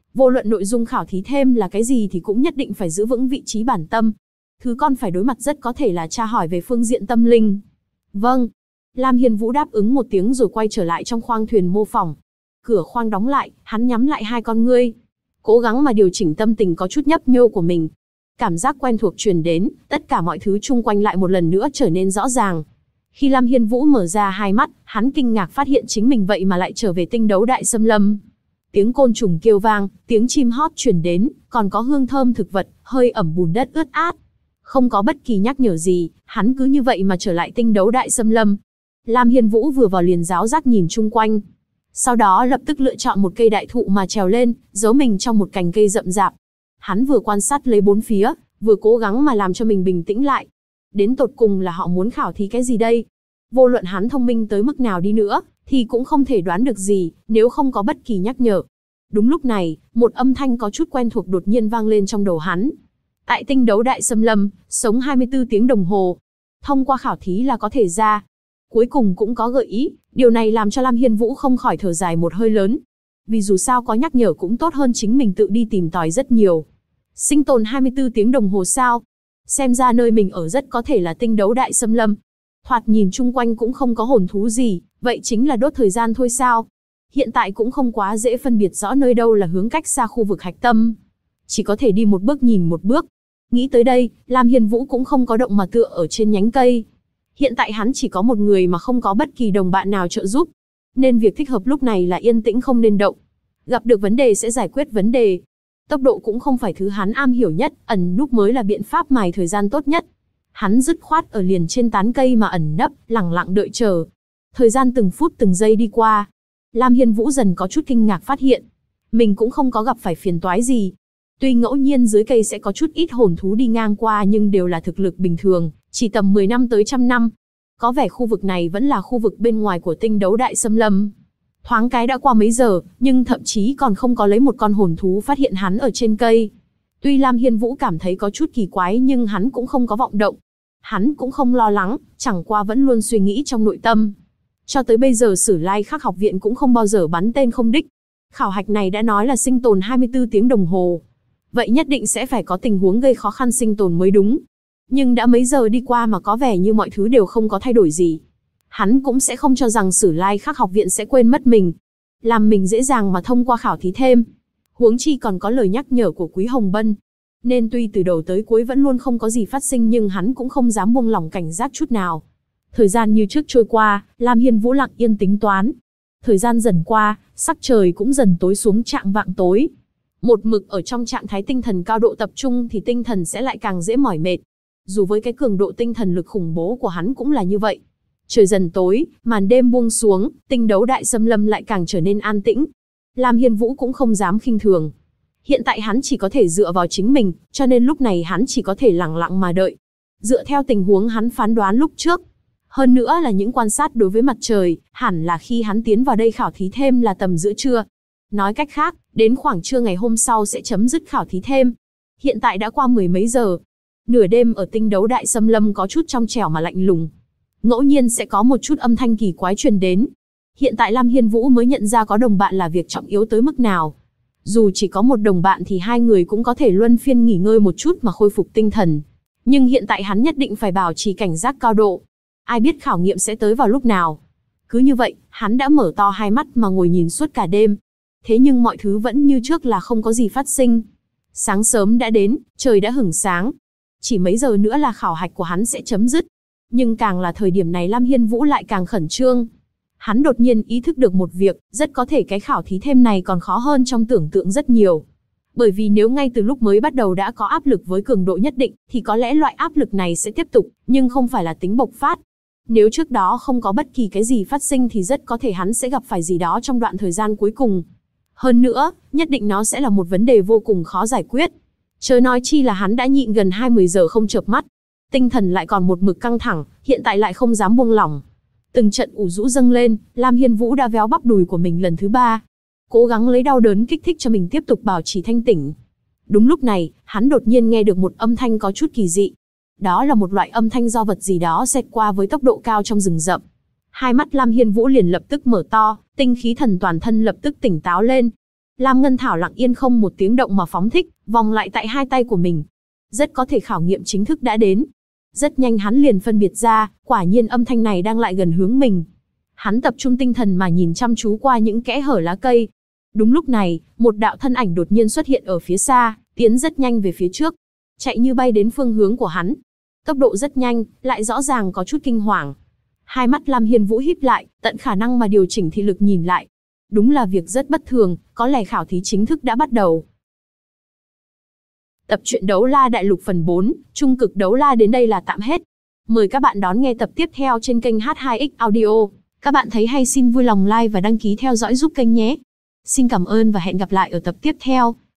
Vô luận nội dung khảo thí thêm là cái gì thì cũng nhất định phải giữ vững vị trí bản tâm. Thứ con phải đối mặt rất có thể là tra hỏi về phương diện tâm linh. Vâng. Lam Hiên Vũ đáp ứng một tiếng rồi quay trở lại trong khoang thuyền mô phỏng. Cửa khoang đóng lại, hắn nhắm lại hai con ngươi. Cố gắng mà điều chỉnh tâm tình có chút nhấp nhô của mình. Cảm giác quen thuộc truyền đến, tất cả mọi thứ chung quanh lại một lần nữa trở nên rõ ràng. Khi Lam Hiên Vũ mở ra hai mắt, hắn kinh ngạc phát hiện chính mình vậy mà lại trở về tinh đấu đại xâm lâm. Tiếng côn trùng kêu vang, tiếng chim hót truyền đến, còn có hương thơm thực vật, hơi ẩm bùn đất ướt át. Không có bất kỳ nhắc nhở gì, hắn cứ như vậy mà trở lại tinh đấu đại xâm lâm. Lam Hiên Vũ vừa vào liền giáo giác nhìn chung quanh. Sau đó lập tức lựa chọn một cây đại thụ mà trèo lên, giấu mình trong một cành cây rậm rạp. Hắn vừa quan sát lấy bốn phía, vừa cố gắng mà làm cho mình bình tĩnh lại. Đến tột cùng là họ muốn khảo thí cái gì đây? Vô luận hắn thông minh tới mức nào đi nữa, thì cũng không thể đoán được gì, nếu không có bất kỳ nhắc nhở. Đúng lúc này, một âm thanh có chút quen thuộc đột nhiên vang lên trong đầu hắn. Tại tinh đấu đại xâm lâm, sống 24 tiếng đồng hồ. Thông qua khảo thí là có thể ra. Cuối cùng cũng có gợi ý, điều này làm cho Lam Hiên Vũ không khỏi thở dài một hơi lớn. Vì dù sao có nhắc nhở cũng tốt hơn chính mình tự đi tìm tòi rất nhiều. Sinh tồn 24 tiếng đồng hồ sao? Xem ra nơi mình ở rất có thể là tinh đấu đại xâm lâm. Thoạt nhìn chung quanh cũng không có hồn thú gì, vậy chính là đốt thời gian thôi sao? Hiện tại cũng không quá dễ phân biệt rõ nơi đâu là hướng cách xa khu vực hạch tâm. Chỉ có thể đi một bước nhìn một bước. Nghĩ tới đây, Lam Hiên Vũ cũng không có động mà tựa ở trên nhánh cây. Hiện tại hắn chỉ có một người mà không có bất kỳ đồng bạn nào trợ giúp. Nên việc thích hợp lúc này là yên tĩnh không nên động. Gặp được vấn đề sẽ giải quyết vấn đề. Tốc độ cũng không phải thứ hắn am hiểu nhất, ẩn núp mới là biện pháp mài thời gian tốt nhất. Hắn dứt khoát ở liền trên tán cây mà ẩn nấp, lẳng lặng đợi chờ. Thời gian từng phút từng giây đi qua. Lam Hiên Vũ dần có chút kinh ngạc phát hiện. Mình cũng không có gặp phải phiền toái gì. Tuy ngẫu nhiên dưới cây sẽ có chút ít hồn thú đi ngang qua nhưng đều là thực lực bình thường, chỉ tầm 10 năm tới 100 năm. Có vẻ khu vực này vẫn là khu vực bên ngoài của tinh đấu đại xâm lâm. Thoáng cái đã qua mấy giờ, nhưng thậm chí còn không có lấy một con hồn thú phát hiện hắn ở trên cây. Tuy Lam Hiên Vũ cảm thấy có chút kỳ quái nhưng hắn cũng không có vọng động. Hắn cũng không lo lắng, chẳng qua vẫn luôn suy nghĩ trong nội tâm. Cho tới bây giờ Sử Lai Khắc học viện cũng không bao giờ bắn tên không đích. Khảo hạch này đã nói là sinh tồn 24 tiếng đồng hồ. Vậy nhất định sẽ phải có tình huống gây khó khăn sinh tồn mới đúng. Nhưng đã mấy giờ đi qua mà có vẻ như mọi thứ đều không có thay đổi gì. Hắn cũng sẽ không cho rằng Sử Lai Khắc học viện sẽ quên mất mình. Làm mình dễ dàng mà thông qua khảo thí thêm. Huống chi còn có lời nhắc nhở của Quý Hồng Bân. Nên tuy từ đầu tới cuối vẫn luôn không có gì phát sinh nhưng hắn cũng không dám buông lỏng cảnh giác chút nào. Thời gian như trước trôi qua, Lam Hiên Vũ lặng yên tính toán. Thời gian dần qua, sắc trời cũng dần tối xuống chạng vạng tối. Một mực ở trong trạng thái tinh thần cao độ tập trung thì tinh thần sẽ lại càng dễ mỏi mệt. Dù với cái cường độ tinh thần lực khủng bố của hắn cũng là như vậy. Trời dần tối, màn đêm buông xuống, tinh đấu đại xâm lâm lại càng trở nên an tĩnh. Lam Hiên Vũ cũng không dám khinh thường. Hiện tại hắn chỉ có thể dựa vào chính mình, cho nên lúc này hắn chỉ có thể lặng lặng mà đợi. Dựa theo tình huống hắn phán đoán lúc trước. Hơn nữa là những quan sát đối với mặt trời, hẳn là khi hắn tiến vào đây khảo thí thêm là tầm giữa trưa. Nói cách khác, đến khoảng trưa ngày hôm sau sẽ chấm dứt khảo thí thêm. Hiện tại đã qua 10 mấy giờ. Nửa đêm ở tinh đấu đại xâm lâm có chút trong trẻo mà lạnh lùng. Ngẫu nhiên sẽ có một chút âm thanh kỳ quái truyền đến. Hiện tại Lam Hiên Vũ mới nhận ra có đồng bạn là việc trọng yếu tới mức nào. Dù chỉ có một đồng bạn thì hai người cũng có thể luân phiên nghỉ ngơi một chút mà khôi phục tinh thần. Nhưng hiện tại hắn nhất định phải bảo trì cảnh giác cao độ. Ai biết khảo nghiệm sẽ tới vào lúc nào. Cứ như vậy, hắn đã mở to hai mắt mà ngồi nhìn suốt cả đêm. Thế nhưng mọi thứ vẫn như trước là không có gì phát sinh. Sáng sớm đã đến, trời đã hửng sáng. Chỉ mấy giờ nữa là khảo hạch của hắn sẽ chấm dứt. Nhưng càng là thời điểm này Lam Hiên Vũ lại càng khẩn trương. Hắn đột nhiên ý thức được một việc, rất có thể cái khảo thí thêm này còn khó hơn trong tưởng tượng rất nhiều. Bởi vì nếu ngay từ lúc mới bắt đầu đã có áp lực với cường độ nhất định, thì có lẽ loại áp lực này sẽ tiếp tục, nhưng không phải là tính bộc phát. Nếu trước đó không có bất kỳ cái gì phát sinh thì rất có thể hắn sẽ gặp phải gì đó trong đoạn thời gian cuối cùng. Hơn nữa, nhất định nó sẽ là một vấn đề vô cùng khó giải quyết. Chớ nói chi là hắn đã nhịn gần 20 giờ không chợp mắt. Tinh thần lại còn một mực căng thẳng, hiện tại lại không dám buông lỏng. Từng trận ủ rũ dâng lên, Lam Hiên Vũ đã véo bắp đùi của mình lần thứ 3. Cố gắng lấy đau đớn kích thích cho mình tiếp tục bảo trì thanh tỉnh. Đúng lúc này, hắn đột nhiên nghe được một âm thanh có chút kỳ dị. Đó là một loại âm thanh do vật gì đó xẹt qua với tốc độ cao trong rừng rậm. Hai mắt Lam Hiên Vũ liền lập tức mở to, tinh khí thần toàn thân lập tức tỉnh táo lên. Lam Ngân Thảo lặng yên không một tiếng động mà phóng thích, vòng lại tại hai tay của mình. Rất có thể khảo nghiệm chính thức đã đến. Rất nhanh hắn liền phân biệt ra, quả nhiên âm thanh này đang lại gần hướng mình. Hắn tập trung tinh thần mà nhìn chăm chú qua những kẽ hở lá cây. Đúng lúc này, một đạo thân ảnh đột nhiên xuất hiện ở phía xa, tiến rất nhanh về phía trước, chạy như bay đến phương hướng của hắn. Tốc độ rất nhanh, lại rõ ràng có chút kinh hoàng. Hai mắt Lam Hiên Vũ híp lại, tận khả năng mà điều chỉnh thị lực nhìn lại. Đúng là việc rất bất thường, có lẽ khảo thí chính thức đã bắt đầu. Tập truyện Đấu La Đại Lục phần 4, Trung cực Đấu La đến đây là tạm hết. Mời các bạn đón nghe tập tiếp theo trên kênh H2X Audio. Các bạn thấy hay xin vui lòng like và đăng ký theo dõi giúp kênh nhé. Xin cảm ơn và hẹn gặp lại ở tập tiếp theo.